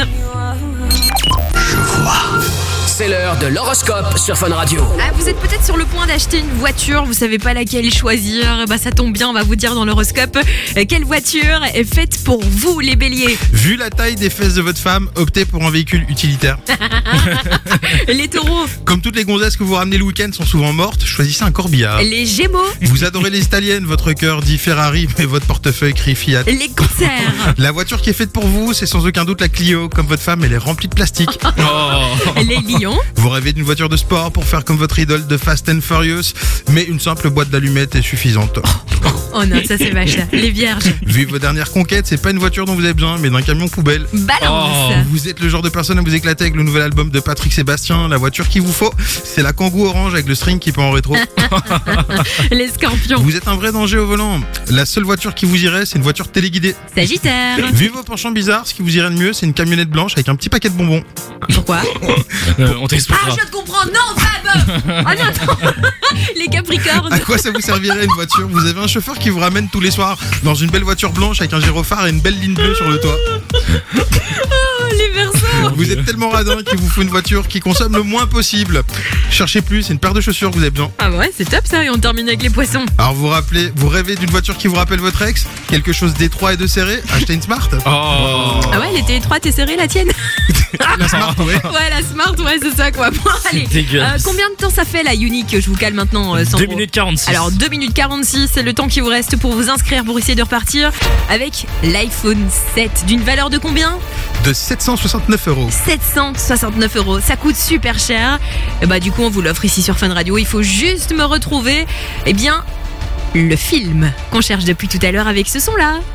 C'est l'heure de l'horoscope sur Fun Radio. Ah, vous êtes peut-être sur le point d'acheter une voiture, vous savez pas laquelle choisir. Bah ça tombe bien, on va vous dire dans l'horoscope quelle voiture est faite pour vous les béliers. Vu la taille des fesses de votre femme, optez pour un véhicule utilitaire. Les taureaux. Comme toutes les gonzesses que vous ramenez le week-end sont souvent mortes, choisissez un corbillard. Les gémeaux. Vous adorez les italiennes, votre cœur dit Ferrari, mais votre portefeuille crie Fiat. Les cancers. La voiture qui est faite pour vous, c'est sans aucun doute la Clio. Comme votre femme, elle est remplie de plastique. Les lions. Vous rêvez d'une voiture de sport pour faire comme votre idole de Fast and Furious, mais une simple boîte d'allumettes est suffisante. Oh non, ça c'est vache là. Les vierges. Vu vos dernières conquêtes, c'est pas une voiture dont vous avez besoin, mais d'un camion poubelle. Balance. Vous êtes le genre de personne à vous éclater avec le nouvel album de Patrick Sébastien. La voiture qu'il vous faut, c'est la Kangoo orange avec le string qui peut en rétro. Les scorpions. Vous êtes un vrai danger au volant. La seule voiture qui vous irait, c'est une voiture téléguidée. Sagittaire. Vu vos penchants bizarres, ce qui vous irait le mieux, c'est une camionnette blanche avec un petit paquet de bonbons. Pourquoi On t'expliquera. Ah, je te comprends. Non, Fab. Ah non, attends. Les capricornes. À quoi ça vous servirait une voiture? Vous avez un chauffeur qui vous ramène tous les soirs dans une belle voiture blanche avec un gyrophare et une belle ligne bleue sur le toit. Oh, les Verseaux. Vous êtes tellement radin qu'il vous faut une voiture qui consomme le moins possible. Cherchez plus, c'est une paire de chaussures que vous avez besoin. Ah ouais, c'est top ça, et on termine avec les poissons. Alors vous rêvez d'une voiture qui vous rappelle votre ex? Quelque chose d'étroit et de serré? Achetez une Smart. Oh. Ah ouais, elle était étroite et serrée la tienne. La Smart, ouais. Ouais, la Smart, ouais, c'est ça quoi. Bon, allez. Combien de temps ça fait la Unique? Je vous cale maintenant. 2 minutes 46. Alors 2 minutes 46, c'est le temps qui vous reste pour vous inscrire pour essayer de repartir avec l'iPhone 7. D'une valeur de combien? De 760 769 €. 769 €, ça coûte super cher. Et bah du coup on vous l'offre ici sur Fun Radio. Il faut juste me retrouver, eh bien, le film qu'on cherche depuis tout à l'heure avec ce son là.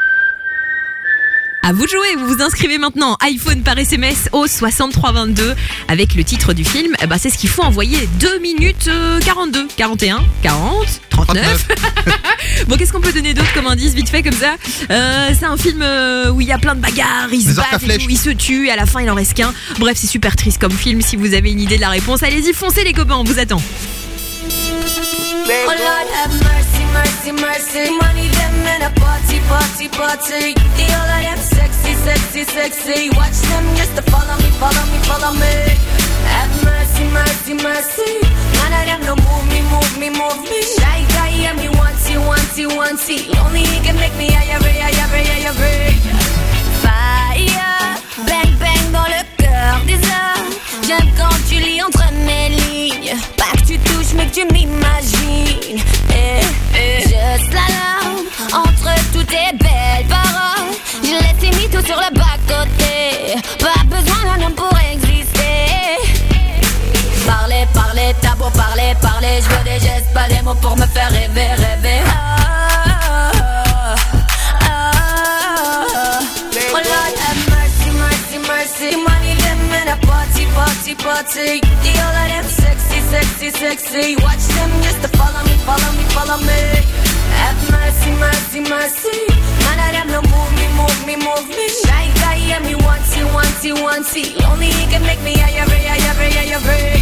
À vous de jouer, vous vous inscrivez maintenant, iPhone par SMS au 6322 avec le titre du film. Eh ben, c'est ce qu'il faut envoyer, 2 minutes 42, 41, 40, 39. Bon, qu'est-ce qu'on peut donner d'autre comme indice vite fait comme ça? C'est un film où il y a plein de bagarres, ils se battent et tout, ils se tuent et à la fin il en reste qu'un. Bref, c'est super triste comme film. Si vous avez une idée de la réponse, allez-y, foncez les copains, on vous attend. Oh Lord have mercy, mercy, mercy. Money them in a party, party, party. The all of them sexy, sexy, sexy. Watch them just to follow me, follow me, follow me. Have mercy, mercy, mercy. None of them no move me, move me, move me. Shy guy, yeah, me once, you once, you once. Only he can make me higher, higher, higher. Fire, bang, bang dans le cœur des hommes. J'aime quand tu lis entre mes lignes. Pas que tu touches mais que tu m'imagines. Je slalom entre toutes tes belles paroles. Je laisse tes mythos sur le bas-côté. Pas besoin d'un homme pour exister. Parler, parler, t'as beau parler, parler. Je veux des gestes, pas des mots pour me faire rêver, rêver. Oh Lord have mercy, mercy, mercy. Money them in a party, party, party. The all of them sexy, sexy, sexy. Watch them just to follow me, follow me, follow me. Have mercy, mercy, mercy. None of them no move me, move me, move me. Shy guy, yeah, me once, you once, you once. Only he can make me higher, higher, higher, higher.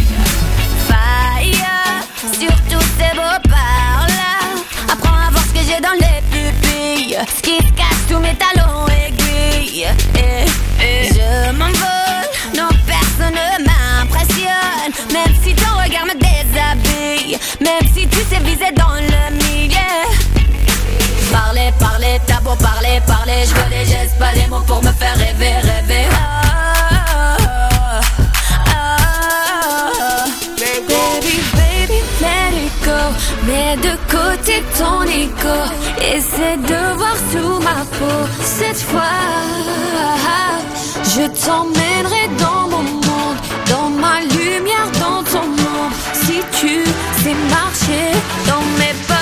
Fire, sur tous ces beaux parles. Apprends à voir ce que j'ai dans les pupilles. Ce qui se cache sous mes talons aiguilles. Je m'envole, non personne ne m'impressionne. Même si ton regard me déshabille. Même si tu sais viser dans le milieu. Parler, parler, t'as beau parler, parler. Je veux des gestes, pas des mots pour me faire rêver, rêver. Baby, baby, let it go. Mets de côté ton ego. Essaie de voir sous ma peau. Cette fois, je t'emmènerai dans mon monde. Dans ma lumière, dans ton monde. Si tu sais marcher dans mes pas.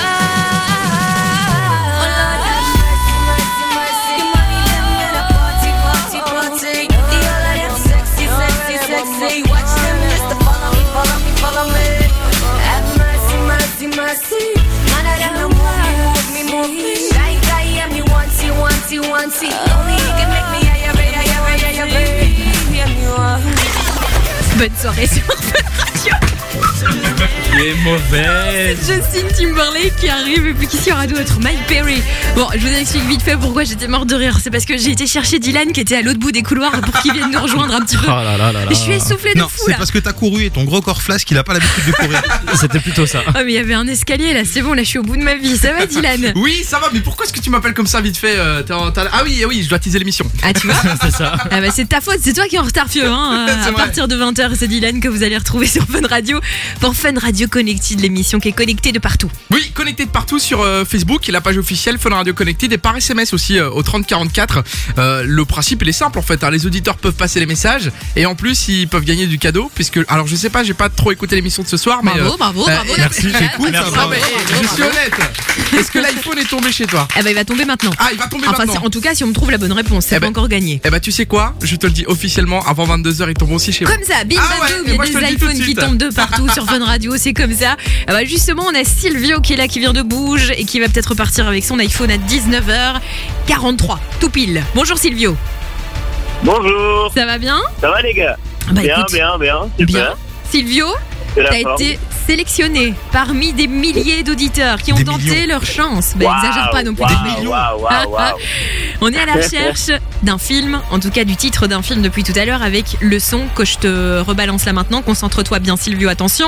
Mercy, none of them no move me, move me. Shy guy, yeah, me once, you once, you once. Only he can make me higher, higher, higher. Bonne soirée sur Fun Radio. Il est mauvais. C'est Justin Timberlake qui arrive et puis qu'ici aura doit être Mike Perry. Bon, je vous explique vite fait pourquoi j'étais morte de rire. C'est parce que j'ai été chercher Dylan qui était à l'autre bout des couloirs pour qu'il vienne nous rejoindre un petit peu. Oh là là là là. Et je suis essoufflée de Non, fou c'est là. parce que t'as couru et ton gros corps flasque, il a pas l'habitude de courir. C'était plutôt ça. Oh mais il y avait un escalier là, c'est bon, là je suis au bout de ma vie. Ça va Dylan? Oui, ça va, mais pourquoi est-ce que tu m'appelles comme ça vite fait Ah oui, je dois teaser l'émission. Ah tu vois? C'est ça. Ah bah c'est ta faute, c'est toi qui es en retard fieux hein. C'est À vrai. partir de 20h, c'est Dylan que vous allez retrouver sur Fun Radio pour Fun Radio Connected, l'émission qui est connectée de partout. Oui, connecté de partout sur Facebook et la page officielle Fun Radio Connected et par SMS aussi au 3044. Le principe il est simple en fait, hein. Les auditeurs peuvent passer les messages et en plus ils peuvent gagner du cadeau puisque alors je sais pas, j'ai pas trop écouté l'émission de ce soir mais Bravo. Merci, c'est cool. Non, mais, je suis honnête. Est-ce que l'iPhone est tombé chez toi? Ah bah il va tomber maintenant. Ah, il va tomber Enfin, maintenant. en tout cas, si on me trouve la bonne réponse, c'est pas encore gagné. Eh bah tu sais quoi? Je te le dis officiellement, avant 22h il tombe aussi chez moi. Comme ça, bim Ah bam ouais, boum, et il y moi, a je te des le dis tout de iPhones qui suite. tombent de partout sur Fun Radio, c'est comme ça. Ah bah justement, on a Silvio qui est là, qui vient de Bouge et qui va peut-être repartir avec son iPhone à 19h43, tout pile. Bonjour Silvio. Bonjour. Ça va bien? Ça va les gars? Bah, bien, écoute, bien, super. Bien. Silvio, C'est la t'as forme. été sélectionné parmi des milliers d'auditeurs qui ont Des tenté millions. leur chance. Bah, exagère pas non plus. Waouh, Des millions. waouh, waouh, waouh. On est à la recherche d'un film, en tout cas du titre d'un film depuis tout à l'heure avec le son que je te rebalance là maintenant. Concentre-toi bien Silvio, attention.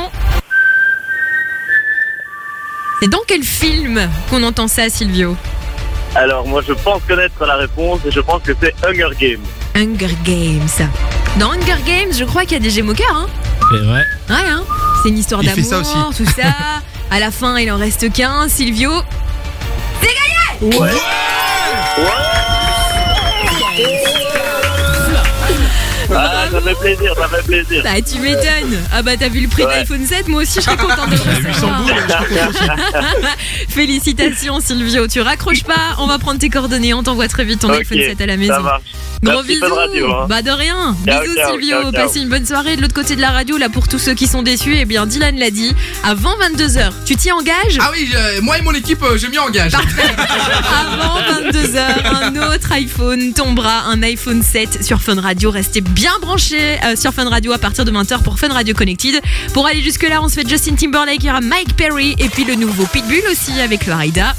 C'est dans quel film qu'on entend ça Silvio? Alors moi je pense connaître la réponse et je pense que c'est Hunger Games. Hunger Games. Dans Hunger Games, je crois qu'il y a des Gémokers, hein? C'est vrai. Ouais, hein? C'est une histoire Il fait d'amour, ça aussi. tout ça. À la fin, il en reste qu'un. Silvio, c'est gagné! Ouais. Ah, ça fait plaisir, ça fait plaisir. Bah tu m'étonnes. Ah bah t'as vu le prix de Ouais. l'iPhone 7, moi aussi je serais contente de le 800 recevoir. boules, je suis content aussi. Félicitations Silvio, tu raccroches pas, on va prendre tes coordonnées, on t'envoie très vite ton Ok, iPhone 7 à la maison. ça marche. Gros Merci, bisous. Fun Radio, hein. Bah de rien. Ciao, Bisous ciao, Silvio, ciao, ciao. passez une bonne soirée. De l'autre côté de la radio, là pour tous ceux qui sont déçus, eh bien Dylan l'a dit, avant 22h, tu t'y engages? Ah oui, moi et mon équipe, je m'y engage. Avant 22h, un autre iPhone tombera, un iPhone 7 sur Fun Radio. Restez bien branchés sur Fun Radio à partir de 20h pour Fun Radio Connected. Pour aller jusque là, on se fait Justin Timberlake, il y aura Mike Perry et puis le nouveau Pitbull aussi avec Florida.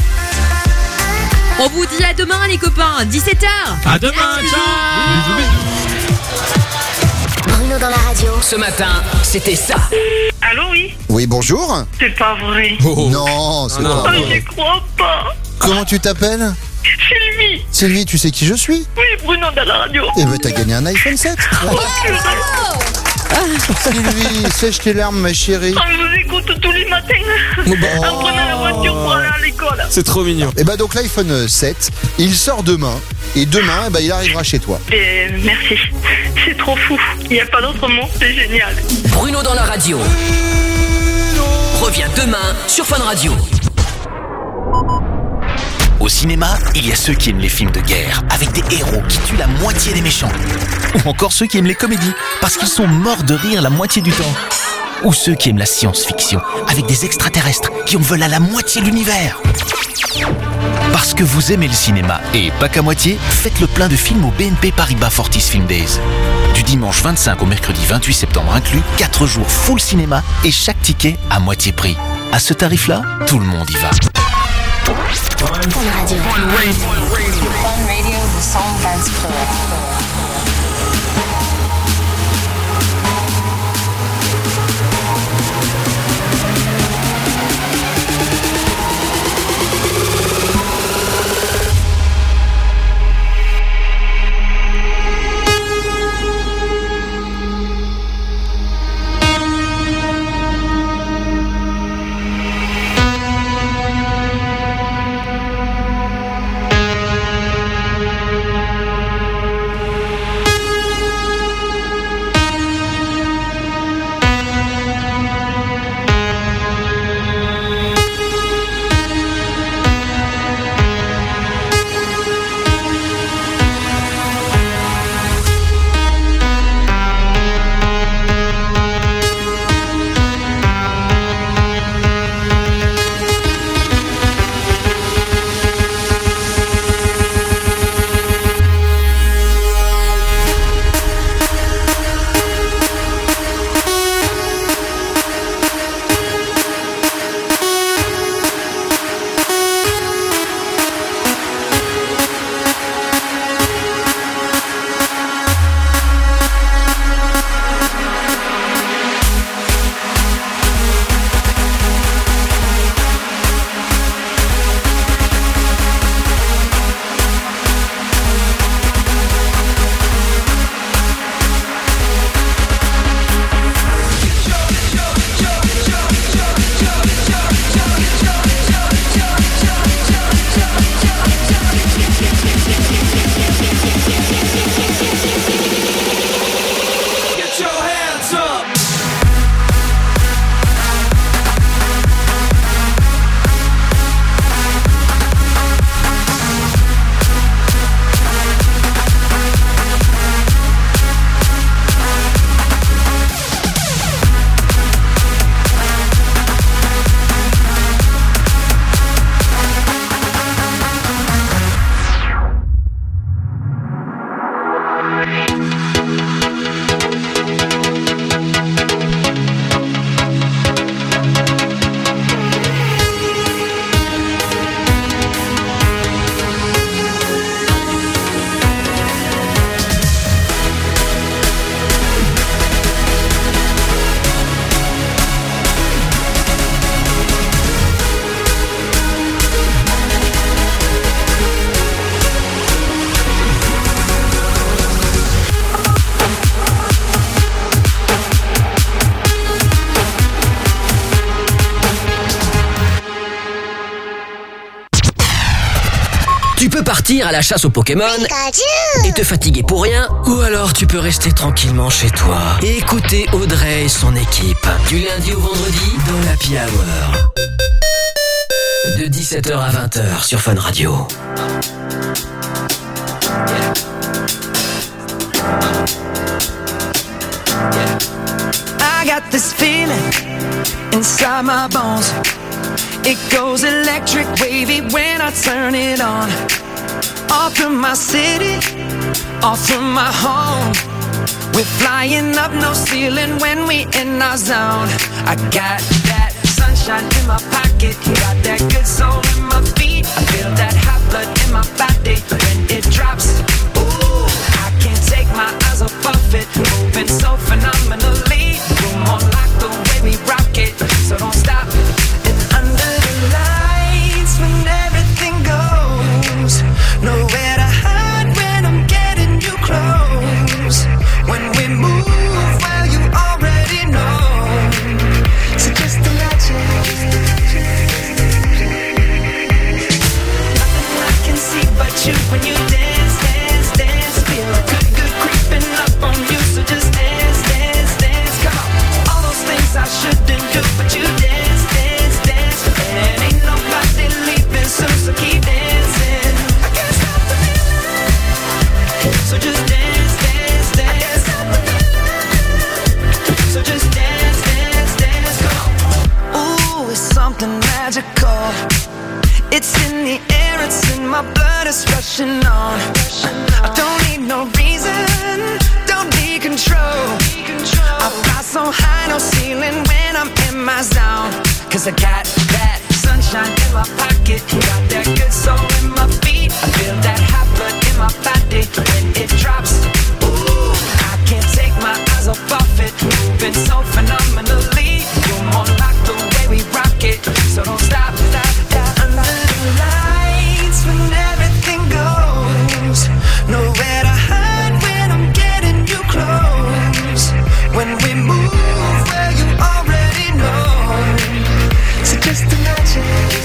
On vous dit à demain les copains, 17h. À demain, ciao. Bruno dans la radio. Ce matin, c'était ça. Allô, oui? Oui, bonjour. C'est pas vrai. Non, c'est pas Oh, vrai. j'y crois pas. Comment tu t'appelles? Sylvie. Sylvie, tu sais qui je suis? Oui, Bruno dans la radio. Eh ben, t'as gagné un iPhone 7. Oh, purée. Sylvie, sèche tes larmes, ma chérie. On vous écoute tous les matins. En prenant la voiture pour aller à l'école. C'est trop mignon. Et bah donc l'iPhone 7, il sort demain. Et demain, eh ben, il arrivera chez toi. Et merci. C'est trop fou. Il n'y a pas d'autre mot. C'est génial. Bruno dans la radio. Reviens demain sur Fun Radio. Au cinéma, il y a ceux qui aiment les films de guerre, avec des héros qui tuent la moitié des méchants. Ou encore ceux qui aiment les comédies, parce qu'ils sont morts de rire la moitié du temps. Ou ceux qui aiment la science-fiction, avec des extraterrestres qui en veulent à la moitié de l'univers. Parce que vous aimez le cinéma, et pas qu'à moitié, faites le plein de films au BNP Paribas Fortis Film Days. Du dimanche 25 au mercredi 28 septembre inclus, 4 jours full cinéma et chaque ticket à moitié prix. À ce tarif-là, tout le monde y va. Fun Radio. Fun Radio, the song dance floor. partir à la chasse aux Pokémon et te fatiguer pour rien, ou alors tu peux rester tranquillement chez toi et écouter Audrey et son équipe du lundi au vendredi dans l'Happy Hour de 17h à 20h sur Fun Radio. I got this feeling inside my bones. It goes electric wavy when I turn it on. Off from my city, off from my home. We're flying up, no ceiling when we in our zone. I got that sunshine in my pocket, got that good soul in my feet. I feel that hot blood in my body when it drops. Ooh, I can't take my eyes off it, moving so phenomenally. Room on lock, the way we rock it, so don't stop. And under the lights, when everything goes, nowhere to hide when I'm getting you close. When we move, well, you already know. So just imagine. Nothing I can see but you when you dance, dance, dance. Feel good, good creeping up on you. So just dance, dance, dance. Come on. All those things I shouldn't do, but you dance, dance, dance. And ain't nobody leaving soon, so keep dancing. I can't stop the feeling. So just dance, dance, dance. So just dance, dance, dance. Come on. Ooh, it's something magical. It's in the air, it's in my blood, it's rushing on. I don't need no reason, don't need control. I fly so high, no ceiling when I'm in my zone. Cause I got that sunshine in my pocket, got that good soul in my feet. I feel that hot blood in my body when it drops. Ooh, I can't take my eyes off it, moving so phenomenally. You're more like the way we rock it, so don't stop, stop, stop. Under the lights when everything goes, nowhere to hide when I'm getting you close. When we move, well, you already know. So just imagine.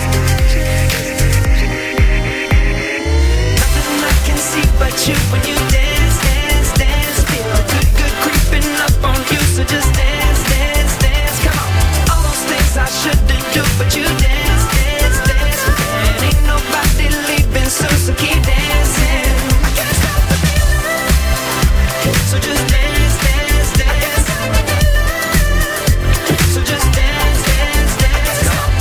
Nothing I can see but you when you dance, dance, dance. Feel good, good creeping up on you. So just dance, dance, dance. Come on. All those things I shouldn't do, but you dance, dance, dance. And ain't nobody leaving soon, so keep dancing. I can't stop the feeling. So just dance, dance, dance. So just dance, dance, dance.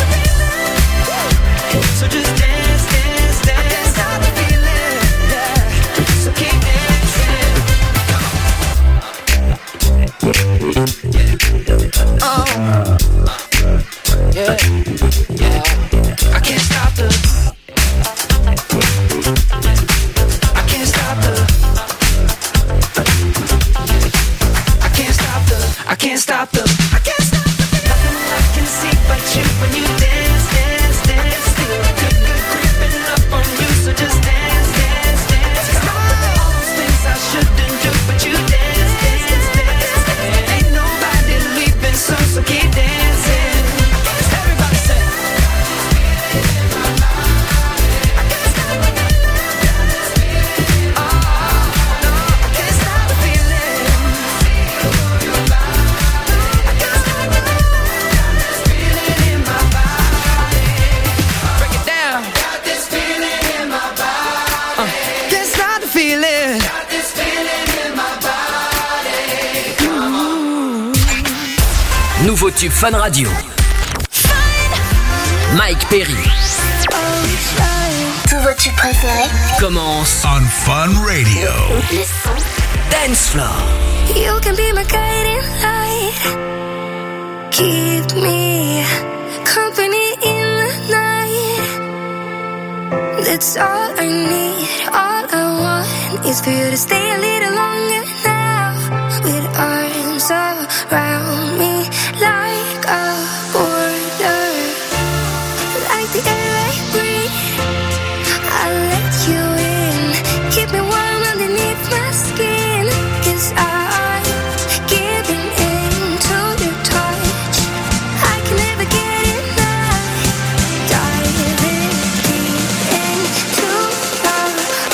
So just dance, dance, dance. I can't stop the feeling, yeah. So keep dancing. Oh, yeah, yeah. I can't stop the. I can't stop the. I can't stop the. I can't stop the. I can't stop the. Nothing I can see but you when you dance, dance, dance. Feel good, good creeping up on you. So just dance, dance, dance. All those things I shouldn't do, but you dance, dance, dance. And ain't nobody leaving soon, so keep dancing. Everybody say. Nouveau tube Fun Radio. Mike Perry. Tous vos tubes préférés Commence on Fun Radio. Le son Dance Floor. You can be my guiding light. Keep me company in the night. That's all I need. All I want is for you to stay a little longer now. With arms around me like a border. Like the air I breathe, I'll let you in. Keep me warm underneath my skin. 'Cause I'm giving in to your touch. I can never get enough. Diving deep into your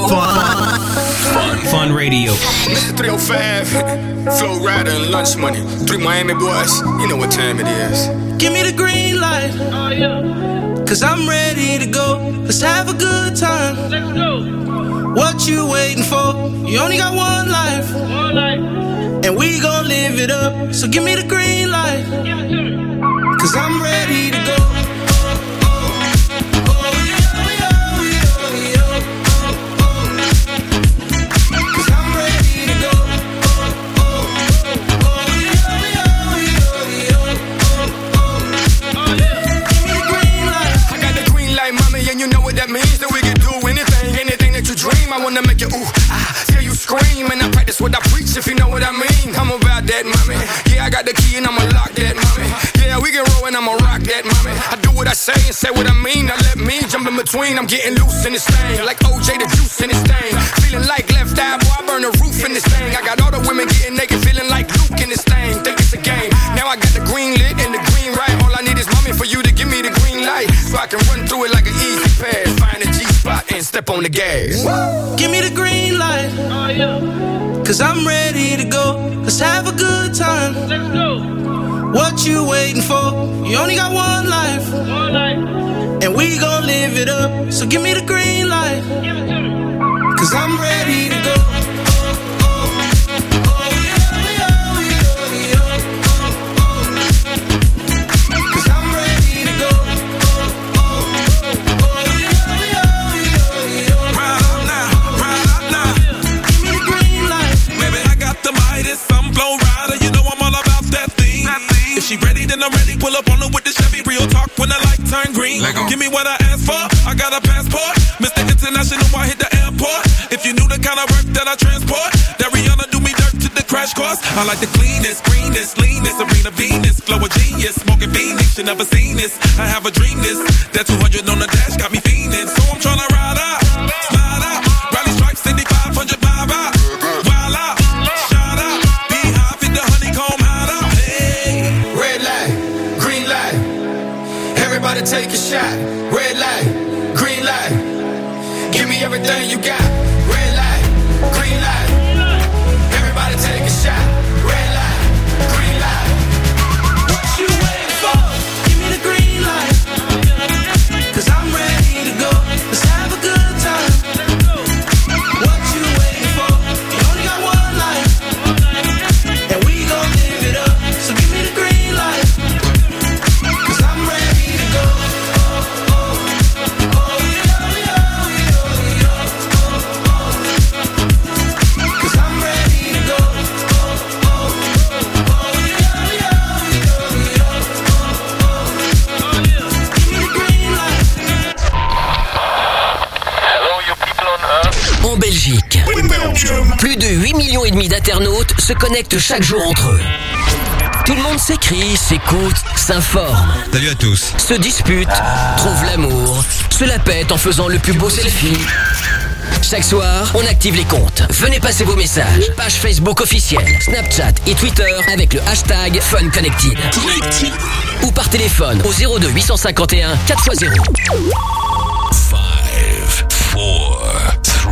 Fun Radio. Mr. 305, Flow Rider and Lunch Money. 3 Miami boys, you know what time it is. Give me the green light. Oh, yeah. Cause I'm ready to go. Let's have a good time. Let's go. What you waiting for? You only got one life. One life. And we gon' live it up. So give me the green light. Give it to me. Cause I'm ready to go. I wanna make you ooh, hear you scream, and I practice what I preach, if you know what I mean. I'm about that, mommy. Yeah, I got the key and I'ma lock that, mommy. Yeah, we can roll and I'ma rock that, mommy. I do what I say and say what I mean. Now let me jump in between. I'm getting loose in this thing, like OJ the juice in this thing. Feeling like left eye, boy, I burn the roof in this thing. I got all the women getting naked, feeling like Luke in this thing. Think it's a game. Now I got the green lit and the green right. All I need is mommy for you to give me the green light, so I can run through it like an easy pass. Find a G-spot and step on the gas. Give me the green light. Oh, yeah. Cause I'm ready to go. Let's have a good time. Let's go. What you waiting for? You only got one life. One life. And we gon' live it up. So give me the green light. Give it to me. Cause I'm ready to go. She ready, then I'm ready. Pull up on her with the Chevy. Real talk when the light turn green. Give me what I asked for. I got a passport. Mr. International, I hit the airport. If you knew the kind of work that I transport, that Rihanna do me dirt to the crash course. I like the cleanest, greenest, leanest, Serena Venus, flow of genius, smoking Phoenix. You never seen this. I have a dream this. That 200 on the dash got me fiending. So I'm tryna ride out, slide out, rally stripes, 500 vibe out, wild out, shout out, beehive in the honeycomb hideout. Everybody take a shot. Red light, green light. Give me everything you got. Red light, green light. Everybody take a shot. Red light, green light. What you waiting for? Give me the green light. Cause I'm ready to go. Let's have a good time. What you waiting for? You only got one life. And we gon' live it up. So give me the green light. Cause I'm ready to go. En Belgique, plus de 8,5 millions d'internautes se connectent chaque jour entre eux. Tout le monde s'écrit, s'écoute, s'informe. Salut à tous. Se dispute, trouve l'amour, se la pète en faisant le plus beau selfie. Chaque soir, on active les comptes. Venez passer vos messages. Page Facebook officielle, Snapchat et Twitter avec le hashtag FunConnected. Ou par téléphone au 02 851 4x0. 5, 4, 3,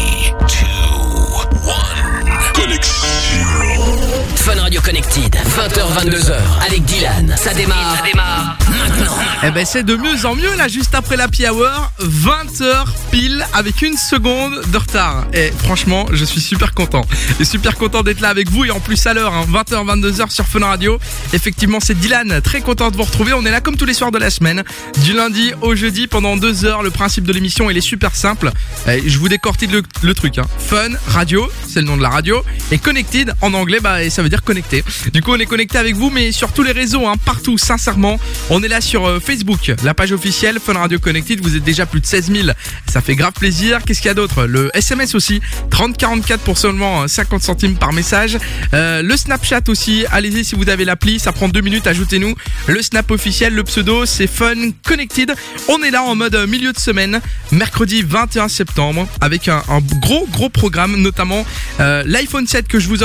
2, 1. Connexion. Fun Radio Connected, 20h-22h avec Dylan. Ça démarre maintenant. Eh ben c'est de mieux en mieux là, juste après l'happy hour, 20h pile avec 1 seconde de retard. Et franchement, je suis super content. Et super content d'être là avec vous et en plus à l'heure, 20h-22h sur Fun Radio. Effectivement, c'est Dylan, très content de vous retrouver. On est là comme tous les soirs de la semaine, du lundi au jeudi pendant 2 heures. Le principe de l'émission, il est super simple. Je vous décortique le truc. Fun Radio, c'est le nom de la radio. Et Connected en anglais, et ça veut dire connecté. Du coup, on est connecté avec vous, mais sur tous les réseaux, partout, sincèrement. On est là sur Facebook, la page officielle Fun Radio Connected. Vous êtes déjà plus de 16 000. Ça fait grave plaisir. Qu'est-ce qu'il y a d'autre? Le SMS aussi, 3044 pour seulement 50 centimes par message. Le Snapchat aussi. Allez-y si vous avez l'appli. Ça prend 2 minutes. Ajoutez-nous le Snap officiel. Le pseudo, c'est Fun Connected. On est là en mode milieu de semaine, mercredi 21 septembre, avec un gros programme, notamment l'iPhone 7 que je vous offre